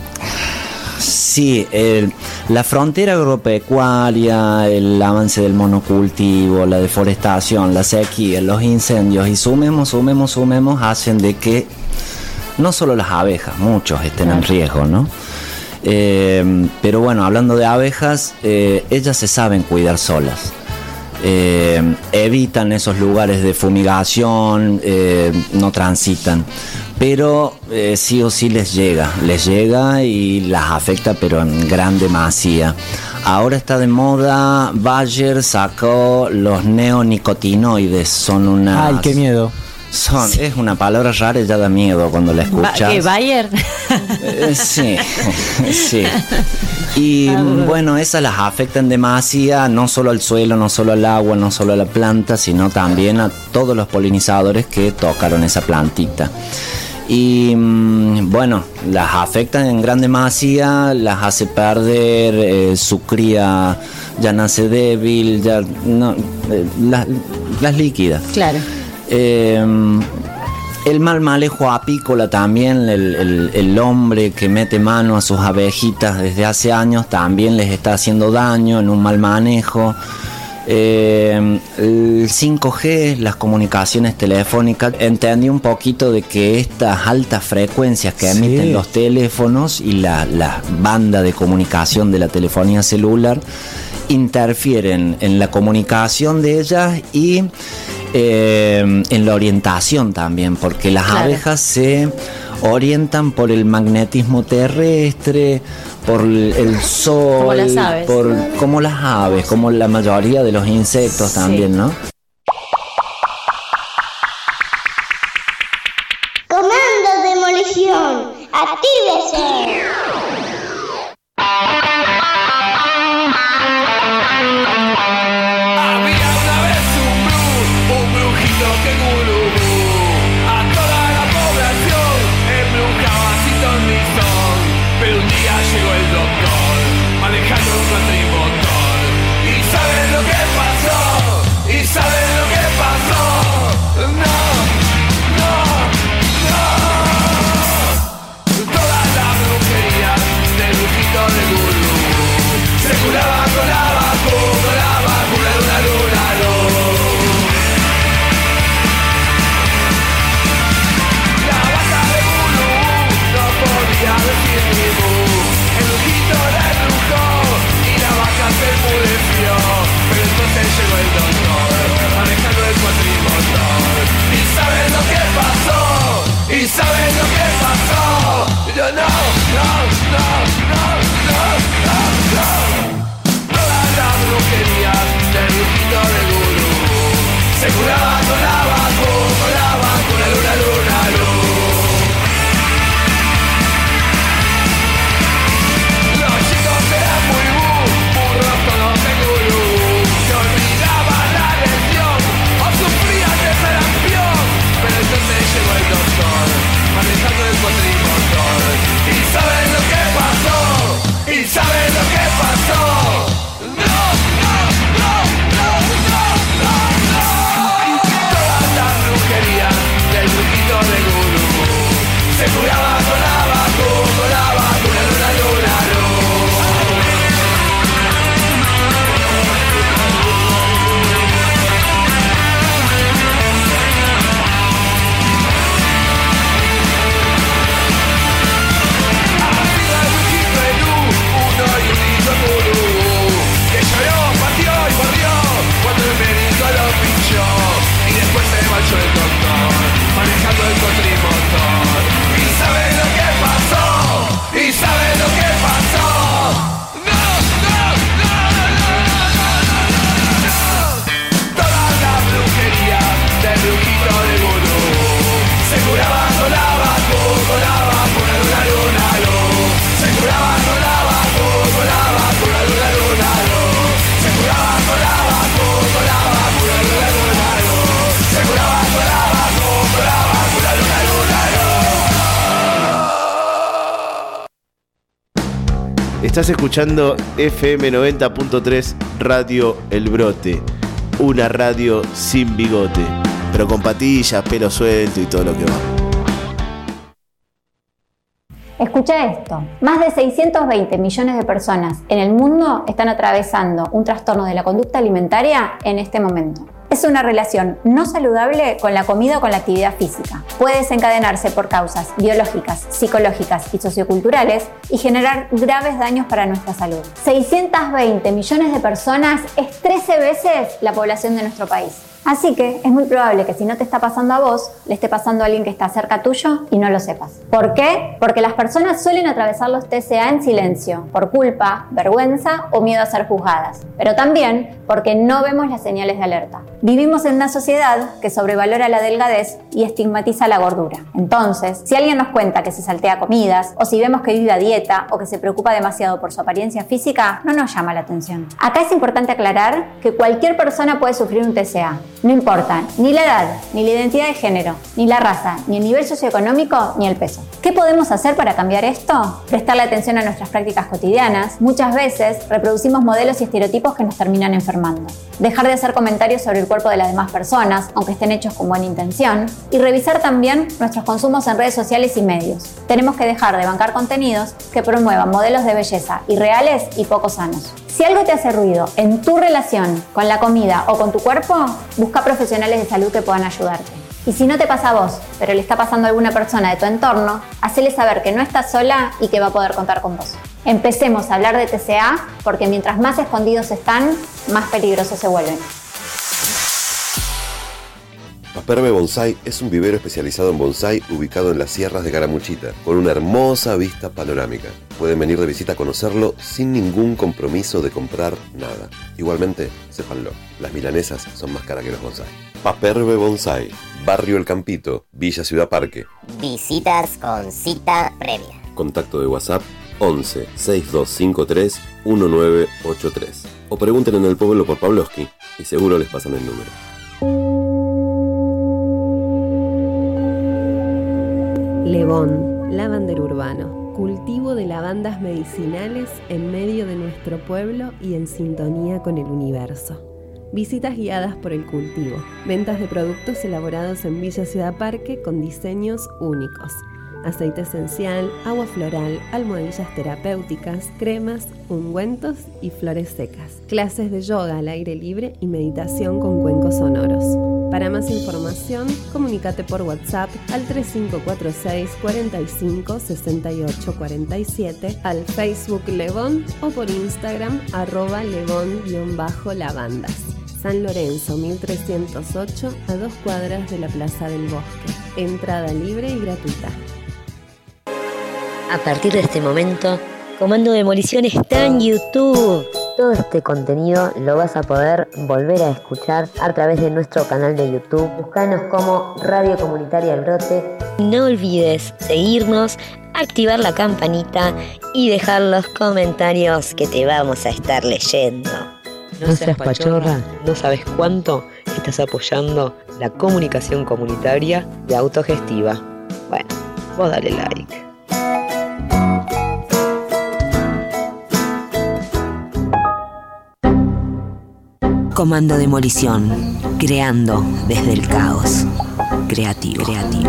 sí, el, la frontera agropecuaria, el avance del monocultivo, la deforestación, la sequía, los incendios, y sumemos, sumemos, sumemos, hacen de que no solo las abejas, muchos estén en riesgo, ¿no? Eh, pero bueno, hablando de abejas, eh, ellas se saben cuidar solas. Eh, evitan esos lugares de fumigación, eh, no transitan. Pero eh, sí o sí les llega, les llega y las afecta, pero en gran demasía. Ahora está de moda, Bayer sacó los neonicotinoides, son unas...
¡Ay, qué miedo!
Son, sí. Es una palabra rara y ya da miedo cuando la escuchas.
¿Qué, Bayer?
Eh, sí, sí. Y bueno, esas las afectan demasiado, no solo al suelo, no solo al agua, no solo a la planta, sino también a todos los polinizadores que tocaron esa plantita. Y bueno, las afectan en gran demasía, las hace perder, eh, su cría ya nace débil, ya no, eh, las, las líquidas.
Claro.
Eh, el mal manejo apícola también, el, el, el hombre que mete mano a sus abejitas desde hace años también les está haciendo daño en un mal manejo. Eh, el cinco G, las comunicaciones telefónicas, entendí un poquito de que estas altas frecuencias que emiten sí. los teléfonos y la, la banda de comunicación de la telefonía celular interfieren en la comunicación de ellas y eh, en la orientación también, porque las claro. abejas se orientan por el magnetismo terrestre, por el sol,
como las aves,
por, como las aves, como la mayoría de los insectos sí. también, ¿no?
Comando Demolición, actívese.
¿Sabes lo que pasó? No, no, no, no, Estás escuchando F M noventa punto tres Radio El Brote, una radio sin bigote, pero con patillas, pelo suelto y todo lo que va.
Escucha esto, más de seiscientos veinte millones de personas en el mundo están atravesando un trastorno de la conducta alimentaria en este momento. Es una relación no saludable con la comida o con la actividad física. Puede desencadenarse por causas biológicas, psicológicas y socioculturales y generar graves daños para nuestra salud. seiscientos veinte millones de personas es trece veces la población de nuestro país. Así que es muy probable que si no te está pasando a vos, le esté pasando a alguien que está cerca tuyo y no lo sepas. ¿Por qué? Porque las personas suelen atravesar los T C A en silencio, por culpa, vergüenza o miedo a ser juzgadas. Pero también porque no vemos las señales de alerta. Vivimos en una sociedad que sobrevalora la delgadez y estigmatiza la gordura. Entonces, si alguien nos cuenta que se saltea comidas, o si vemos que vive a dieta, o que se preocupa demasiado por su apariencia física, no nos llama la atención. Acá es importante aclarar que cualquier persona puede sufrir un T C A. No importa ni la edad, ni la identidad de género, ni la raza, ni el nivel socioeconómico, ni el peso. ¿Qué podemos hacer para cambiar esto? Prestarle atención a nuestras prácticas cotidianas. Muchas veces reproducimos modelos y estereotipos que nos terminan enfermando. Dejar de hacer comentarios sobre el cuerpo de las demás personas, aunque estén hechos con buena intención. Y revisar también nuestros consumos en redes sociales y medios. Tenemos que dejar de bancar contenidos que promuevan modelos de belleza irreales y poco sanos. Si algo te hace ruido en tu relación con la comida o con tu cuerpo, busca profesionales de salud que puedan ayudarte. Y si no te pasa a vos, pero le está pasando a alguna persona de tu entorno, hacele saber que no estás sola y que va a poder contar con vos. Empecemos a hablar de T C A porque mientras más escondidos están, más peligrosos se vuelven.
Paperbe Bonsai es un vivero especializado en bonsai ubicado en las sierras de Caramuchita, con una hermosa vista panorámica. Pueden venir de visita a conocerlo sin ningún compromiso de comprar nada. Igualmente, sépanlo, las milanesas son más caras que los bonsai. Paperbe Bonsai, Barrio El Campito, Villa Ciudad Parque.
Visitas con cita previa.
Contacto de WhatsApp once sesenta y dos cincuenta y tres diecinueve ochenta y tres. O pregunten en el pueblo por Pavlovsky y seguro les pasan el número.
Levón, lavandero urbano, cultivo de lavandas medicinales en medio de nuestro pueblo y en sintonía con el universo. Visitas guiadas por el cultivo, ventas de productos elaborados en Villa Ciudad Parque con diseños únicos. Aceite esencial, agua floral, almohadillas terapéuticas, cremas, ungüentos y flores secas. Clases de yoga al aire libre y meditación con cuencos sonoros. Para más información, comunícate por WhatsApp al tres cinco cuatro seis, cuatro cinco, seis ocho cuatro siete, al Facebook Levón o por Instagram arroba levón-lavandas. San Lorenzo mil trescientos ocho, a dos cuadras de la Plaza del Bosque. Entrada libre y gratuita.
A partir de este momento, Comando Demolición está en YouTube. Todo este contenido lo vas a poder volver a escuchar a través de nuestro canal de YouTube. Búscanos como Radio Comunitaria El Brote. No olvides seguirnos, activar la campanita y dejar los comentarios que te vamos a estar leyendo.
No seas pachorra, no sabes cuánto estás apoyando la comunicación comunitaria y autogestiva. Bueno, vos dale like. Comando Demolición, creando desde el caos. Creativo, creativo.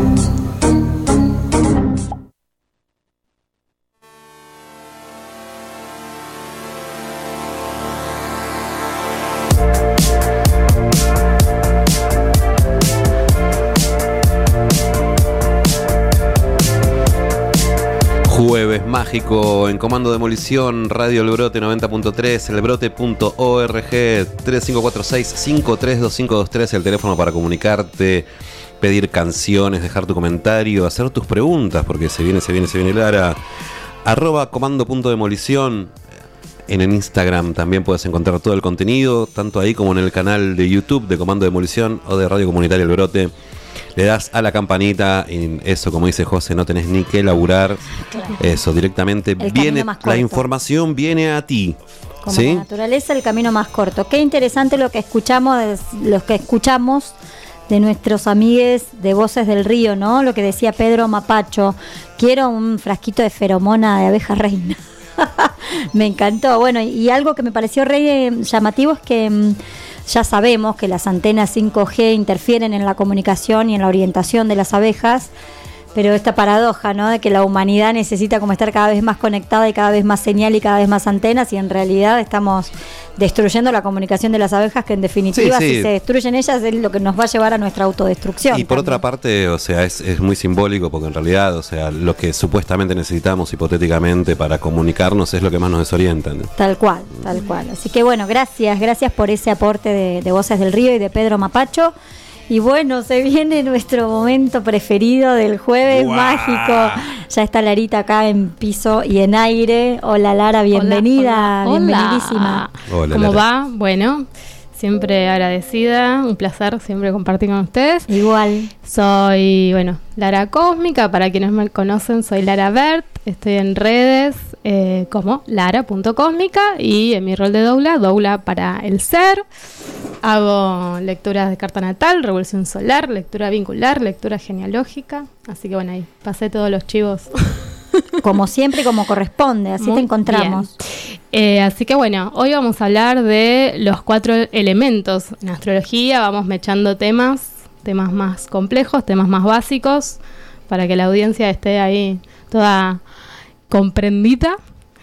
Jueves mágico en Comando Demolición, Radio El Brote noventa punto tres, elbrote punto org, tres cinco cuatro seis, cinco tres dos cinco dos tres, el teléfono para comunicarte, pedir canciones, dejar tu comentario, hacer tus preguntas, porque se viene, se viene, se viene Lara. Arroba comando.demolición. En el Instagram también puedes encontrar todo el contenido, tanto ahí como en el canal de YouTube de Comando Demolición o de Radio Comunitaria El Brote. Le das a la campanita y eso, como dice José, no tenés ni que laburar. Claro. Eso, directamente viene, la información viene a ti.
Como
¿sí?
la naturaleza, el camino más corto. Qué interesante lo que escuchamos, los que escuchamos de nuestros amigues de Voces del Río, ¿no? Lo que decía Pedro Mapacho. Quiero un frasquito de feromona de abeja reina. Me encantó. Bueno, y algo que me pareció re llamativo es que mm, ya sabemos que las antenas cinco G interfieren en la comunicación y en la orientación de las abejas, pero esta paradoja, ¿no?, de que la humanidad necesita como estar cada vez más conectada y cada vez más señal y cada vez más antenas, y en realidad estamos destruyendo la comunicación de las abejas, que en definitiva
Sí, sí.
si se destruyen ellas es lo que nos va a llevar a nuestra autodestrucción.
Y por otra parte, o sea, es, es muy simbólico porque en realidad, o sea, lo que supuestamente necesitamos hipotéticamente para comunicarnos es lo que más nos desorienta, ¿no?
Tal cual, tal cual. Así que bueno, gracias, gracias por ese aporte de, de Voces del Río y de Pedro Mapacho. Y bueno, se viene nuestro momento preferido del jueves
¡Guau!
mágico. Ya está Larita acá en piso y en aire. Hola Lara, bienvenida,
Hola, hola.
bienvenidísima.
Hola,
¿Cómo
Lara.
va? Bueno, siempre agradecida, un placer siempre compartir con ustedes.
Igual.
Soy, bueno, Lara Cósmica, para quienes me conocen, soy Lara Bert, estoy en redes eh, como lara punto cósmica y en mi rol de doula, doula para el ser. Hago lecturas de carta natal, revolución solar, lectura vincular, lectura genealógica, así que bueno, ahí pasé todos los chivos.
Como siempre y como corresponde, así
Muy
te encontramos.
bien. Eh, así que bueno, hoy vamos a hablar de los cuatro elementos. En astrología vamos mechando temas, temas más complejos, temas más básicos, para que la audiencia esté ahí toda comprendida.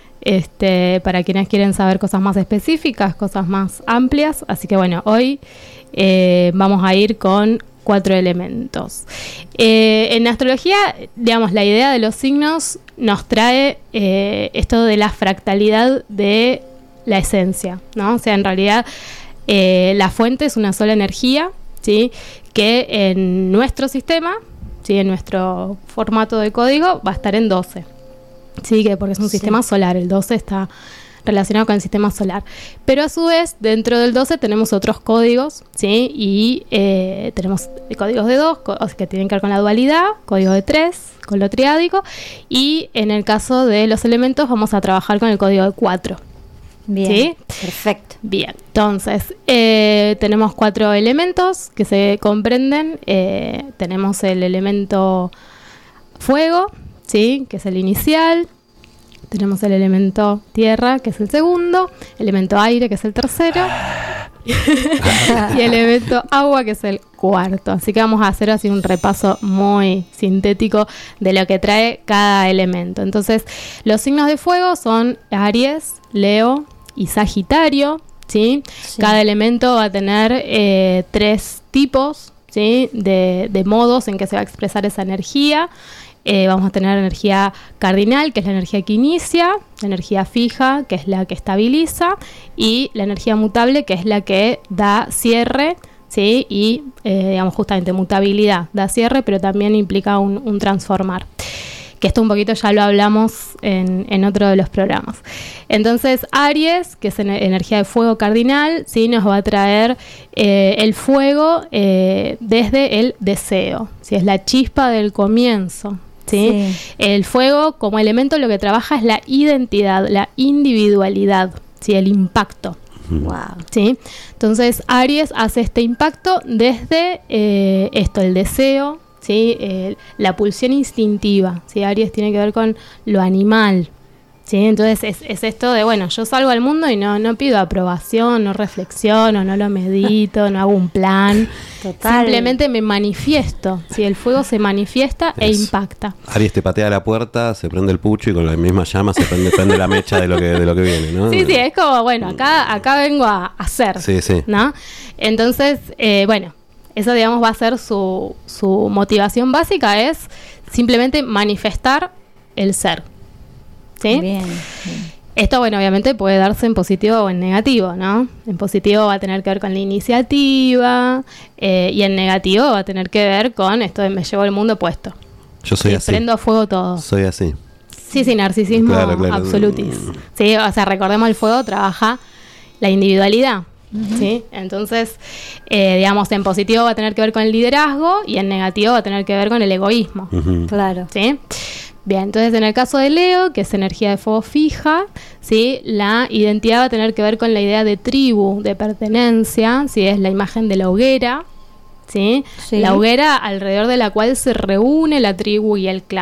Este, para quienes quieren saber cosas más específicas, cosas más amplias. Así que bueno, hoy eh, vamos a ir con cuatro elementos. Eh, en astrología, digamos, la idea de los signos nos trae eh, esto de la fractalidad de la esencia, ¿no? O sea, en realidad eh, la fuente es una sola energía, ¿sí?, que en nuestro sistema, ¿sí?, en nuestro formato de código va a estar en doce. Sí, que porque es un
Sí.
sistema solar, el doce está relacionado con el sistema solar. Pero a su vez, dentro del doce tenemos otros códigos, ¿sí? Y eh, tenemos códigos de dos, co- que tienen que ver con la dualidad, código de tres, con lo triádico, y en el caso de los elementos vamos a trabajar con el código de cuatro.
Bien,
¿Sí?
perfecto.
Bien, entonces eh, tenemos cuatro elementos que se comprenden. Eh, tenemos el elemento fuego, ¿sí?, que es el inicial. Tenemos el elemento tierra, que es el segundo. Elemento aire, que es el tercero. Y el elemento agua, que es el cuarto. Así que vamos a hacer así un repaso muy sintético de lo que trae cada elemento. Entonces, los signos de fuego son Aries, Leo y Sagitario, ¿sí?
Sí.
Cada elemento va a tener eh, tres tipos, ¿sí?, de, de modos en que se va a expresar esa energía. Eh, vamos a tener energía cardinal, que es la energía que inicia, la energía fija, que es la que estabiliza, y la energía mutable, que es la que da cierre, ¿sí?, y eh, digamos justamente mutabilidad, da cierre, pero también implica un, un transformar. Que esto un poquito ya lo hablamos en, en otro de los programas. Entonces, Aries, que es en- energía de fuego cardinal, ¿sí?, nos va a traer eh, el fuego eh, desde el deseo, ¿sí?, es la chispa del comienzo. ¿Sí?
Sí.
El fuego como elemento lo que trabaja es la identidad, la individualidad, ¿sí?, el impacto.
Wow.
¿Sí? Entonces Aries hace este impacto desde eh, esto, el deseo, ¿sí?, eh, la pulsión instintiva, ¿sí? Aries tiene que ver con lo animal, ¿sí? Entonces es, es esto de, bueno, yo salgo al mundo y no, no pido aprobación, no reflexiono, no lo medito, no hago un plan.
Total.
Simplemente me manifiesto, ¿sí? El fuego se manifiesta e
Eso.
impacta.
Aries te patea la puerta, se prende el pucho y con la misma llama se prende, prende la mecha de lo que de lo que viene, ¿no?
Sí, sí, es como, bueno, acá, acá vengo a hacer,
Sí, sí.
¿no? Entonces, eh, bueno, eso, digamos, va a ser su, su motivación básica, es simplemente manifestar el ser, ¿sí?
Bien.
Esto, bueno, obviamente puede darse en positivo o en negativo, ¿no? En positivo va a tener que ver con la iniciativa eh, y en negativo va a tener que ver con esto de me llevo el mundo puesto.
Yo soy
Sí,
así.
prendo a fuego todo.
Soy así.
Sí, sí, narcisismo
Claro, claro.
absolutis. Sí, o sea, recordemos, el fuego trabaja la individualidad, ¿sí? Entonces, eh, digamos, en positivo va a tener que ver con el liderazgo y en negativo va a tener que ver con el egoísmo.
Ujú.
Claro.
¿Sí? Bien, entonces en el caso de Leo, que es energía de fuego fija, ¿sí?, la identidad va a tener que ver con la idea de tribu, de pertenencia, ¿sí?, es la imagen de la hoguera, ¿sí?
Sí.
La hoguera alrededor de la cual se reúne la tribu y el clan,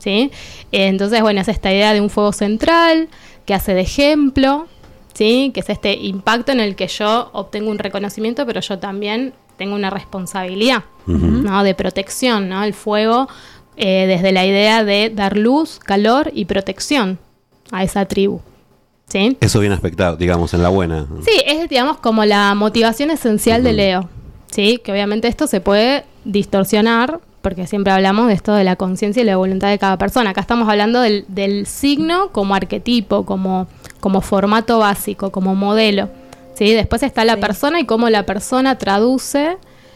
¿sí? Eh, entonces, bueno, es esta idea de un fuego central que hace de ejemplo, ¿sí? Que es este impacto en el que yo obtengo un reconocimiento, pero yo también tengo una responsabilidad, uh-huh. ¿no? De protección, ¿no? El fuego, eh, desde la idea de dar luz, calor y protección a esa tribu, ¿sí?
Eso bien aspectado, digamos, en la buena.
Sí, es, digamos, como la motivación esencial uh-huh. de Leo, ¿sí? Que obviamente esto se puede distorsionar, porque siempre hablamos de esto de la conciencia y la voluntad de cada persona. Acá estamos hablando del, del signo como arquetipo, como, como formato básico, como modelo, ¿sí? Después está la sí. persona y cómo la persona traduce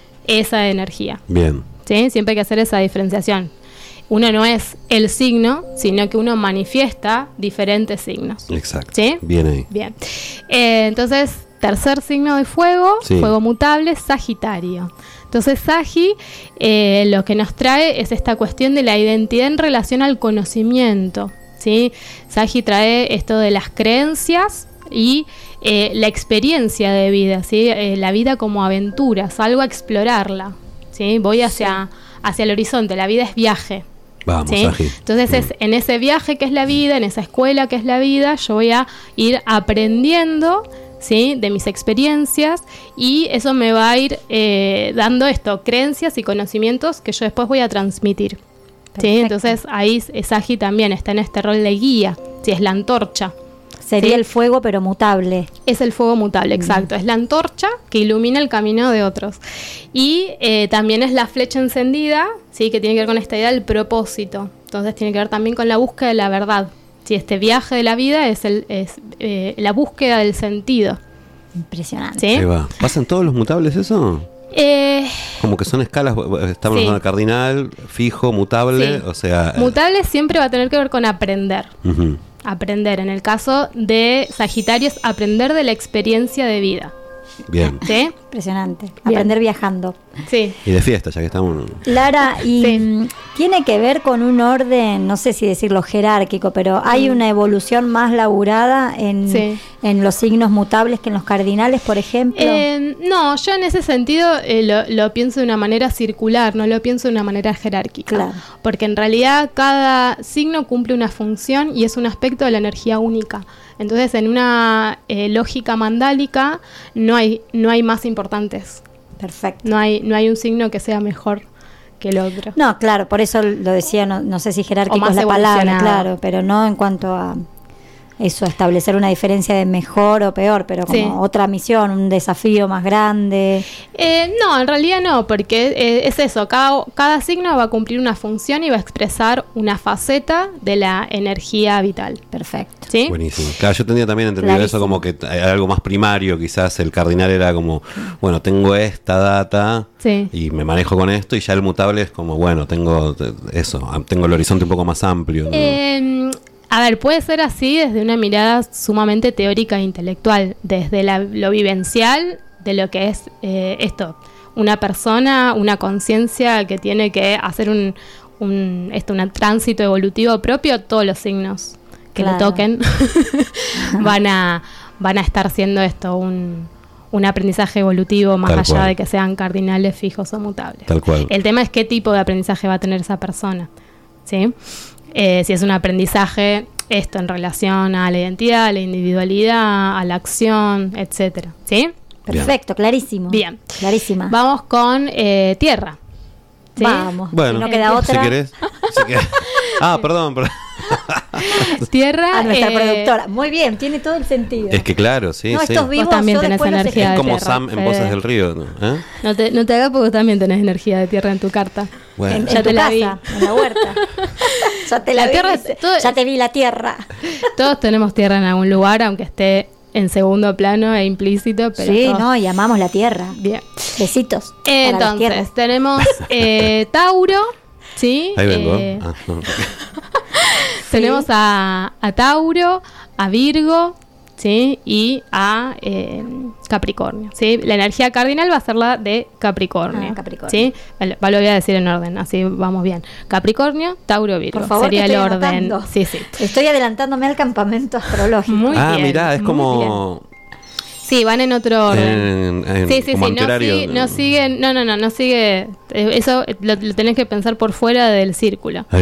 esa energía.
Bien.
¿Sí? Siempre hay que hacer esa diferenciación. Uno no es el signo, sino que uno manifiesta diferentes signos.
Exacto.
¿Sí?
Bien ahí.
Bien. Eh, entonces, tercer signo de fuego, sí. fuego mutable, Sagitario. Entonces, Sagi eh, lo que nos trae es esta cuestión de la identidad en relación al conocimiento, ¿sí? Sagi trae esto de las creencias y eh, la experiencia de vida, ¿sí? Eh, la vida como aventura, salgo a explorarla, ¿sí? Voy hacia, sí. hacia el horizonte, la vida es viaje.
Vamos,
¿sí?
Sagi.
Entonces, es en ese viaje que es la vida, en esa escuela que es la vida, yo voy a ir aprendiendo, ¿sí? De mis experiencias, y eso me va a ir eh, dando esto, creencias y conocimientos que yo después voy a transmitir, ¿sí? Entonces ahí Sagi también está en este rol de guía, ¿sí? Es la antorcha.
Sería
¿sí?
el fuego pero mutable.
Es el fuego mutable, exacto. Mm. Es la antorcha que ilumina el camino de otros. Y eh, también es la flecha encendida, ¿sí? Que tiene que ver con esta idea del propósito. Entonces tiene que ver también con la búsqueda de la verdad. Sí, este viaje de la vida es, el, es eh, la búsqueda del sentido.
Impresionante.
¿Sí?
Ahí va. ¿Pasan todos los mutables eso?
Eh,
Como que son escalas, estamos
sí.
en cardinal, fijo, mutable,
sí.
o sea...
Mutable siempre va a tener que ver con aprender.
Uh-huh.
Aprender. En el caso de Sagitario es aprender de la experiencia de vida.
Bien.
¿Sí?
Impresionante. Bien. Aprender viajando.
Sí.
Y de fiesta, ya que estamos...
Lara, y
sí.
tiene que ver con un orden, no sé si decirlo jerárquico, pero hay una evolución más laburada en,
sí.
en los signos mutables que en los cardinales, por ejemplo.
Eh, no, yo en ese sentido eh, lo, lo pienso de una manera circular, no lo pienso de una manera jerárquica.
Claro.
Porque en realidad cada signo cumple una función y es un aspecto de la energía única. Entonces, en una eh, lógica mandálica no hay, no hay más importantes.
Perfecto.
No hay, no hay un signo que sea mejor que el otro.
No, claro, por eso lo decía, no, no sé si jerárquico es la palabra, claro, pero no en cuanto a eso, establecer una diferencia de mejor o peor, pero como sí. otra misión, un desafío más grande.
Eh, no, en realidad no, porque eh, es eso, cada, cada signo va a cumplir una función y va a expresar una faceta de la energía vital.
Perfecto.
¿Sí?
Buenísimo. Claro, yo tenía también entendido Clarísimo. Eso como que hay algo más primario, quizás el cardinal era como, bueno, tengo esta data
sí.
y me manejo con esto, y ya el mutable es como, bueno, tengo eso, tengo el horizonte un poco más amplio, ¿no?
Eh, A ver, puede ser así desde una mirada sumamente teórica e intelectual, desde la, lo vivencial de lo que es eh, esto, una persona, una conciencia que tiene que hacer un, un, esto, un tránsito evolutivo propio. Todos los signos que claro. le toquen van a van a estar haciendo esto, un, un aprendizaje evolutivo más
Tal
allá
cual.
de que sean cardinales, fijos o mutables.
Tal cual.
El tema es qué tipo de aprendizaje va a tener esa persona, ¿sí? Eh, si es un aprendizaje, esto en relación a la identidad, a la individualidad, a la acción, etcétera, ¿sí?
Perfecto,
Bien.
clarísimo.
Bien.
Clarísima.
Vamos con eh, tierra. ¿Sí?
Vamos.
Bueno,
si no queda otra.
Si querés. Si querés. Ah, perdón, perdón.
Tierra.
A nuestra
eh,
productora. Muy bien, tiene todo el sentido.
Es que claro, sí,
no,
sí.
estos vivos,
vos también
yo
tenés
después los
energía
Es
de
como
tierra,
Sam en
Fede.
Voces del Río, ¿no? ¿Eh?
No te, no te hagas porque vos también tenés energía de tierra en tu carta.
Bueno.
En,
Ya
en
te
tu
la
casa,
vi.
en la huerta. Ya te la,
La
vi,
tierra,
dice.
todo-
Ya te vi la tierra.
Todos tenemos tierra en algún lugar, aunque esté en segundo plano e implícito, pero
Sí,
todos-
no, y amamos la tierra.
Bien.
Besitos. para las
Entonces,
tierras.
tenemos eh, Tauro, ¿sí?
Ahí vengo.
Eh,
Ah, no.
Tenemos a, a Tauro, a Virgo, ¿sí? Y a eh, Capricornio, ¿sí? La energía cardinal va a ser la de Capricornio,
Ah, Capricornio.
¿sí? Vale, lo voy a decir en orden, así vamos bien. Capricornio, Tauro, Virgo.
Por favor,
sería
que
el
estoy
orden.
anotando.
Sí, sí.
Estoy adelantándome al campamento astrológico.
Muy
Ah,
bien,
mirá, es
muy
como...
Sí, van en otro orden.
En, en,
Sí, sí,
como
sí, no,
antihorario.
sigue, no sigue, no, no, no, no sigue, eh, eso lo, lo tenés que pensar por fuera del círculo.
Ahí va.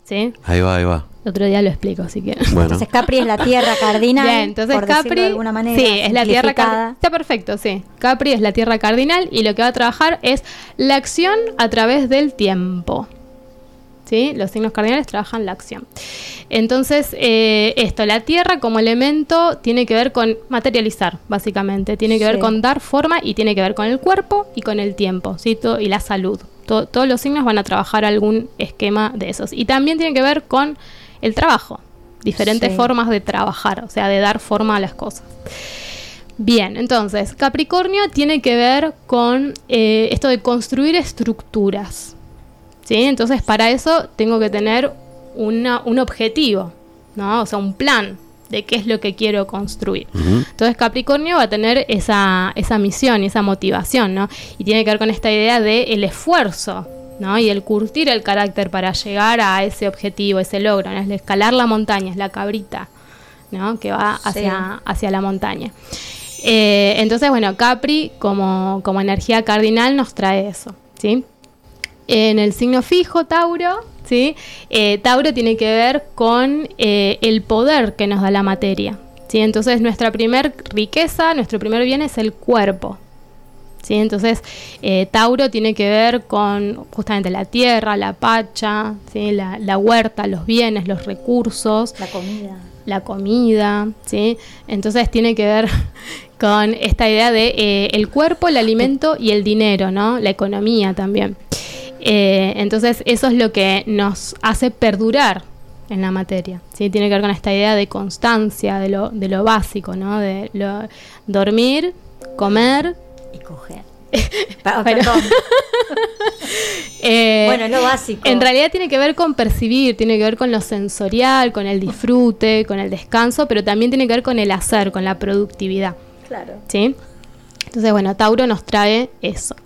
¿sí?
Ahí va, ahí va.
Otro día lo explico si quieren.
Bueno.
Entonces Capri es la tierra cardinal.
Bien, entonces
por decirlo
Capri,
de alguna manera,
sí, es la tierra
simplificada.
cardinal. Está perfecto, sí. Capri es la tierra cardinal y lo que va a trabajar es la acción a través del tiempo. ¿Sí? Los signos cardinales trabajan la acción. Entonces, eh, esto, la tierra como elemento tiene que ver con materializar, básicamente. Tiene que ver
Sí.
con dar forma y tiene que ver con el cuerpo y con el tiempo, ¿sí? Todo- y la salud. To- todos los signos van a trabajar algún esquema de esos. Y también tiene que ver con el trabajo. Diferentes
Sí.
formas de trabajar, o sea, de dar forma a las cosas. Bien, entonces, Capricornio tiene que ver con eh, esto de construir estructuras. ¿Sí? Entonces, para eso tengo que tener una, un objetivo, ¿no? O sea, un plan de qué es lo que quiero construir.
Ujú.
Entonces, Capricornio va a tener esa, esa misión y esa motivación, ¿no? Y tiene que ver con esta idea de el esfuerzo, ¿no? Y el curtir el carácter para llegar a ese objetivo, ese logro, ¿no? Es el escalar la montaña, es la cabrita, ¿no? Que va hacia, hacia la montaña. Eh, entonces, bueno, Capri como, como energía cardinal nos trae eso, ¿sí? En el signo fijo, Tauro, ¿sí? Eh, Tauro tiene que ver con eh, el poder que nos da la materia, ¿sí? Entonces, nuestra primer riqueza, nuestro primer bien es el cuerpo, ¿sí? Entonces, eh, Tauro tiene que ver con justamente la tierra, la pacha, ¿sí? la, la huerta, los bienes, los recursos.
La comida.
La comida, ¿sí? Entonces tiene que ver con esta idea de eh, el cuerpo, el alimento y el dinero, ¿no? La economía también. Eh, entonces eso es lo que nos hace perdurar en la materia, ¿sí? Tiene que ver con esta idea de constancia, de lo, de lo básico, ¿no? De lo, dormir, comer
y coger.
Pero-
Perdón.
Eh,
Bueno, es lo básico.
En realidad tiene que ver con percibir, tiene que ver con lo sensorial, con el disfrute, con el descanso, pero también tiene que ver con el hacer, con la productividad.
Claro.
¿Sí? Entonces, bueno, Tauro nos trae eso.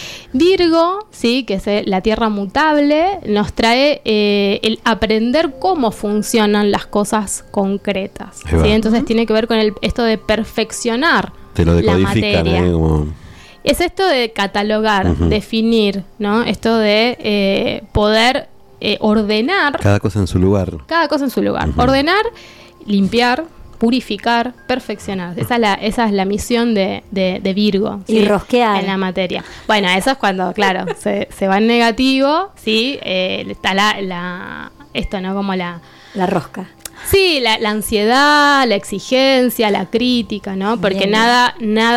Virgo, sí, que es eh, la tierra mutable, nos trae eh, el aprender cómo funcionan las cosas concretas.
Ahí va.
¿Sí? Entonces tiene que ver con el, esto de perfeccionar
Te lo
la
decodifican,
materia.
¿eh? Como...
Es esto de catalogar,
Ujú.
definir, ¿no? Esto de eh, poder eh, ordenar
Cada cosa en su lugar.
cada cosa en su lugar.
Ujú.
Ordenar, limpiar, purificar, perfeccionar. Esa es la, esa es la misión de, de, de Virgo.
Y rosquear.
En la materia. Bueno, eso es cuando, claro, se, se va en negativo, ¿sí? Eh, está la, la, esto, ¿no? Como la...
La rosca.
Sí, la, la ansiedad, la exigencia, la crítica, ¿no? Porque
Bien.
nada,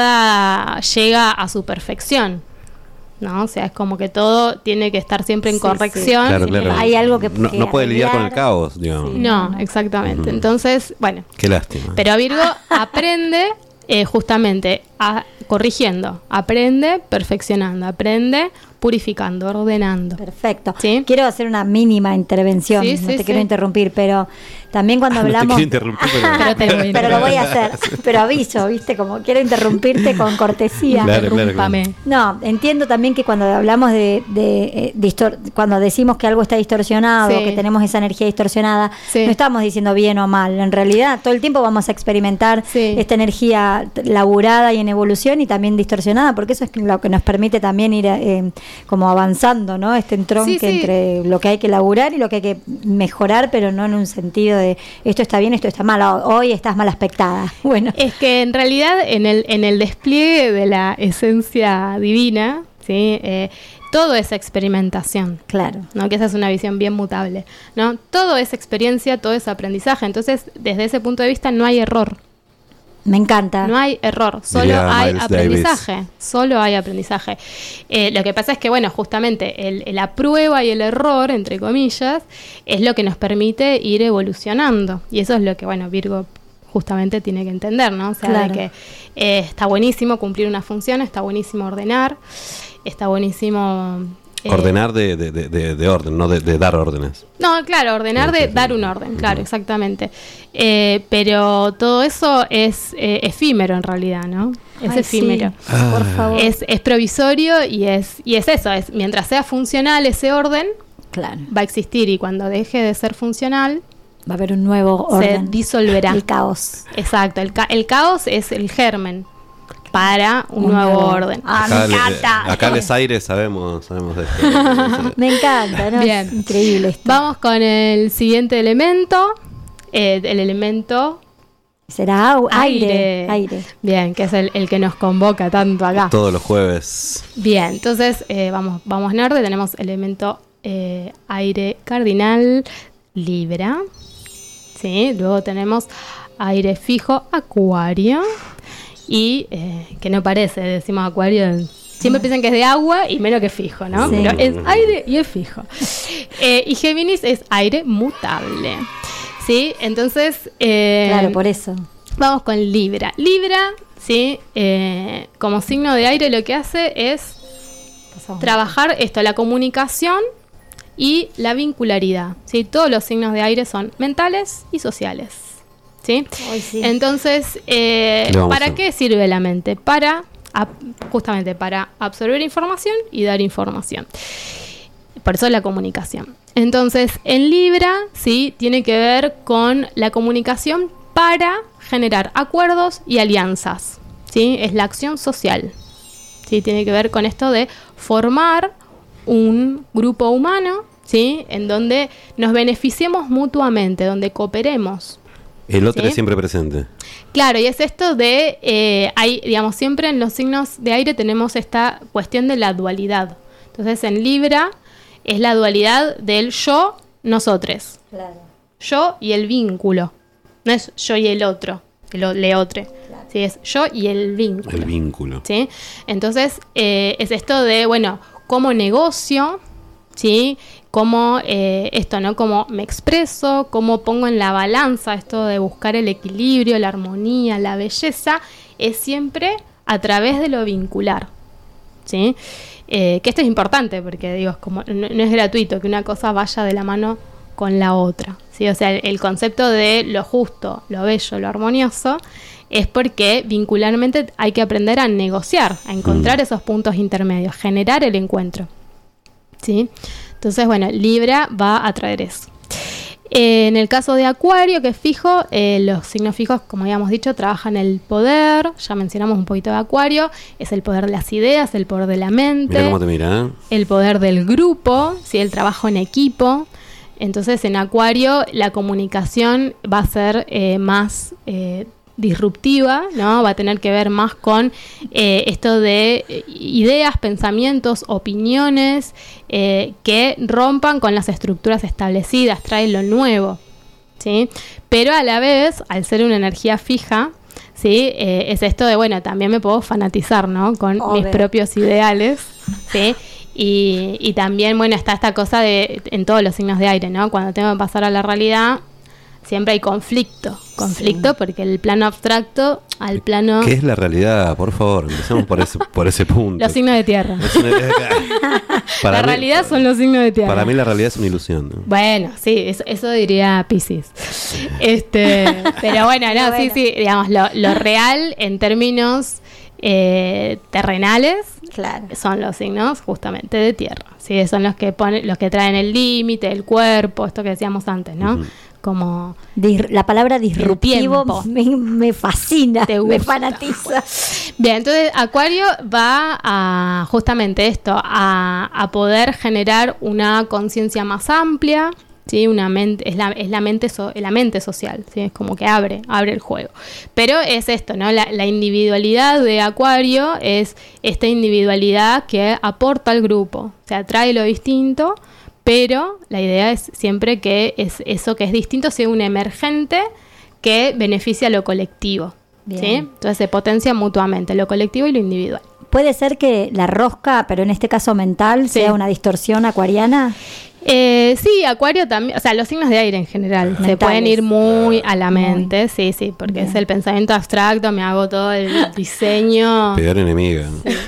nada llega a su perfección, ¿no? O sea, es como que todo tiene que estar siempre en
Sí,
corrección.
Claro,
siempre
claro.
va-
Hay algo que-
No,
que
no puede lidiar con el
arreglar.
caos, digamos.
No, exactamente.
Ujú.
Entonces, bueno,
Qué lástima.
pero Virgo aprende eh, justamente a, corrigiendo, aprende perfeccionando, aprende purificando, ordenando.
Perfecto.
¿Sí?
Quiero hacer una mínima intervención,
Sí,
no
sí,
te
sí.
quiero interrumpir, pero también cuando
No te
hablamos...
quiero interrumpir, pero-
Pero te voy a
Pero lo voy a
interrumpir.
hacer, pero aviso, ¿viste? Como quiero interrumpirte con cortesía.
Claro, claro,
Interrúmpame.
No, entiendo también que cuando hablamos de, de, eh, distor- cuando decimos que algo está distorsionado,
Sí.
que tenemos esa energía distorsionada,
Sí.
no estamos diciendo bien o mal. En realidad, todo el tiempo vamos a experimentar
Sí.
esta energía t- laburada y en evolución y también distorsionada, porque eso es lo que nos permite también ir eh, como avanzando, ¿no? Este entronque
Sí, sí.
entre lo que hay que laburar y lo que hay que mejorar, pero no en un sentido de esto está bien, esto está mal, hoy estás mal aspectada. Bueno.
Es que en realidad en el, en el despliegue de la esencia divina, ¿sí? Eh, todo es experimentación.
Claro.
¿No? Que esa es una visión bien mutable, ¿no? Todo es experiencia, todo es aprendizaje. Entonces, desde ese punto de vista no hay error.
Me encanta.
No hay error, solo
Diría
hay
Miles
aprendizaje, solo hay aprendizaje. Eh, lo que pasa es que, bueno, justamente el, el- la prueba y el error, entre comillas, es lo que nos permite ir evolucionando. Y eso es lo que, bueno, Virgo justamente tiene que entender, ¿no? O sea,
Claro.
de que eh, está buenísimo cumplir una función, está buenísimo ordenar, está buenísimo... eh,
Ordenar de, de, de, de- de orden, no de, de dar órdenes.
no, claro, ordenar de dar un orden, claro, exactamente. Eh, pero todo eso es eh, efímero en realidad, ¿no? Es
Ay,
efímero.
sí, por favor.
Es, es provisorio y es, y es eso, es mientras sea funcional ese orden,
Claro.
va a existir y cuando deje de ser funcional,
Va a haber un nuevo
se
orden.
disolverá.
El caos.
Exacto, el, ca- el caos es el germen. para un,
Un
nuevo,
nuevo.
orden.
Ah,
Acá,
me
le-
encanta.
acá les aires sabemos, sabemos de esto.
Me encanta, ¿no?
Bien.
Es increíble esto.
Vamos con el siguiente elemento. Eh, el elemento
Será au-
aire.
aire. Aire.
Bien, que es el, el que nos convoca tanto acá.
Todos los jueves.
Bien, entonces eh, vamos, vamos en orden. Tenemos elemento eh, aire cardinal, Libra. ¿Sí? Luego tenemos aire fijo, Acuario. Y eh, que no parece, decimos Acuario. Siempre piensan que es de agua y menos que fijo, ¿no?
Sí.
Pero es aire y es fijo. Eh, y Géminis es aire mutable. ¿Sí? Entonces. eh,
Claro, por eso.
Vamos con Libra. Libra, ¿sí? Eh, como signo de aire, lo que hace es trabajar esto, la comunicación y la vincularidad. ¿Sí? Todos los signos de aire son mentales y sociales. ¿Sí?
Ay, sí.
Entonces, eh,
Le vamos
¿para
a-
qué sirve la mente? Para, ap- justamente para absorber información y dar información. Por eso la comunicación. Entonces, en Libra, sí, tiene que ver con la comunicación para generar acuerdos y alianzas. ¿Sí? Es la acción social. ¿Sí? Tiene que ver con esto de formar un grupo humano, ¿sí? En donde nos beneficiemos mutuamente, donde cooperemos.
El otro
¿Sí?
es siempre presente.
Claro, y es esto de, eh, hay, digamos, siempre en los signos de aire tenemos esta cuestión de la dualidad. Entonces, en Libra es la dualidad del yo, nosotros.
Claro.
Yo y el vínculo. No es yo y el otro, el o- le otro. Sí, es yo y el vínculo.
El vínculo.
¿Sí? Entonces, eh, es esto de, bueno, cómo negocio, ¿sí? Cómo eh, esto, ¿no? Cómo me expreso, cómo pongo en la balanza esto de buscar el equilibrio, la armonía, la belleza, es siempre a través de lo vincular, ¿sí? Eh, que esto es importante porque, digo, es como, no, no es gratuito que una cosa vaya de la mano con la otra, ¿sí? O sea, el, el concepto de lo justo, lo bello, lo armonioso, es porque vincularmente hay que aprender a negociar, a encontrar
Mm.
esos puntos intermedios, generar el encuentro, ¿sí? Entonces, bueno, Libra va a traer eso. Eh, en el caso de Acuario, que es fijo, eh, los signos fijos, como habíamos dicho, trabajan el poder. Ya mencionamos un poquito de Acuario. Es el poder de las ideas, el poder de la mente,
Mira cómo te mira, ¿eh?
el poder del grupo, ¿sí? El trabajo en equipo. Entonces, en Acuario, la comunicación va a ser eh, más eh, disruptiva, ¿no? Va a tener que ver más con eh, esto de eh, ideas, pensamientos, opiniones eh, que rompan con las estructuras establecidas, trae lo nuevo, ¿sí? Pero a la vez, al ser una energía fija, ¿sí? Eh, es esto de, bueno, también me puedo fanatizar, ¿no? Con
Obvio.
mis propios ideales, ¿sí? Y, y también, bueno, está esta cosa de, en todos los signos de aire, ¿no? Cuando tengo que pasar a la realidad, siempre hay conflicto. Conflicto porque el plano abstracto al plano...
¿Qué es la realidad? Por favor, empecemos por ese, por ese punto.
Los signos de tierra.
Para
la
mí-
realidad son los signos de tierra.
Para mí la realidad es una ilusión, ¿no?
Bueno, sí, eso, eso diría Piscis. Este, pero bueno, no,
Pero
sí,
bueno.
sí, digamos, lo, lo real en términos eh, terrenales
Claro.
son los signos justamente de tierra. Sí, son los que ponen, los que traen el límite, el cuerpo, esto que decíamos antes, ¿no?
Ujú.
Como
Dis- la palabra disruptivo
tiempo.
me, me fascina,
Te
me
gusta.
fanatiza.
Bien, entonces Acuario va a justamente esto, a, a poder generar una conciencia más amplia, ¿sí? Una mente, es la, es la mente so- la mente social, ¿sí? Es como que abre, abre el juego. Pero es esto, ¿no? La, la individualidad de Acuario es esta individualidad que aporta al grupo, o sea, trae lo distinto, pero la idea es siempre que es eso que es distinto sea un emergente que beneficia a lo colectivo.
Bien.
¿Sí? Entonces se potencia mutuamente lo colectivo y lo individual.
¿Puede ser que la rosca, pero en este caso mental,
Sí.
sea una distorsión acuariana?
Eh, sí, Acuario también, o sea, los signos de aire en general se
Mentales.
pueden ir muy a la mente, sí, sí, porque
Bien.
es el pensamiento abstracto, me hago todo el diseño,
Peor enemiga.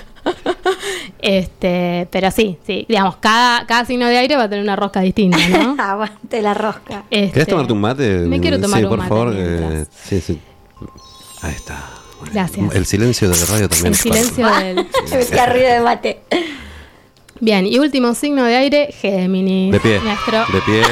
este, pero sí, sí, digamos, cada, cada signo de aire va a tener una rosca distinta, ¿no?
Aguante la rosca.
Este,
¿Querés tomarte un mate?
Me quiero tomar
sí,
un
por
mate
favor.
mientras.
eh, sí, sí. Ahí está. Bueno,
Gracias.
El silencio de la radio también.
El
es parte.
silencio del...
Me queda ruido de mate.
Bien, y último signo de aire, Géminis.
De pie.
Nuestro
De pie.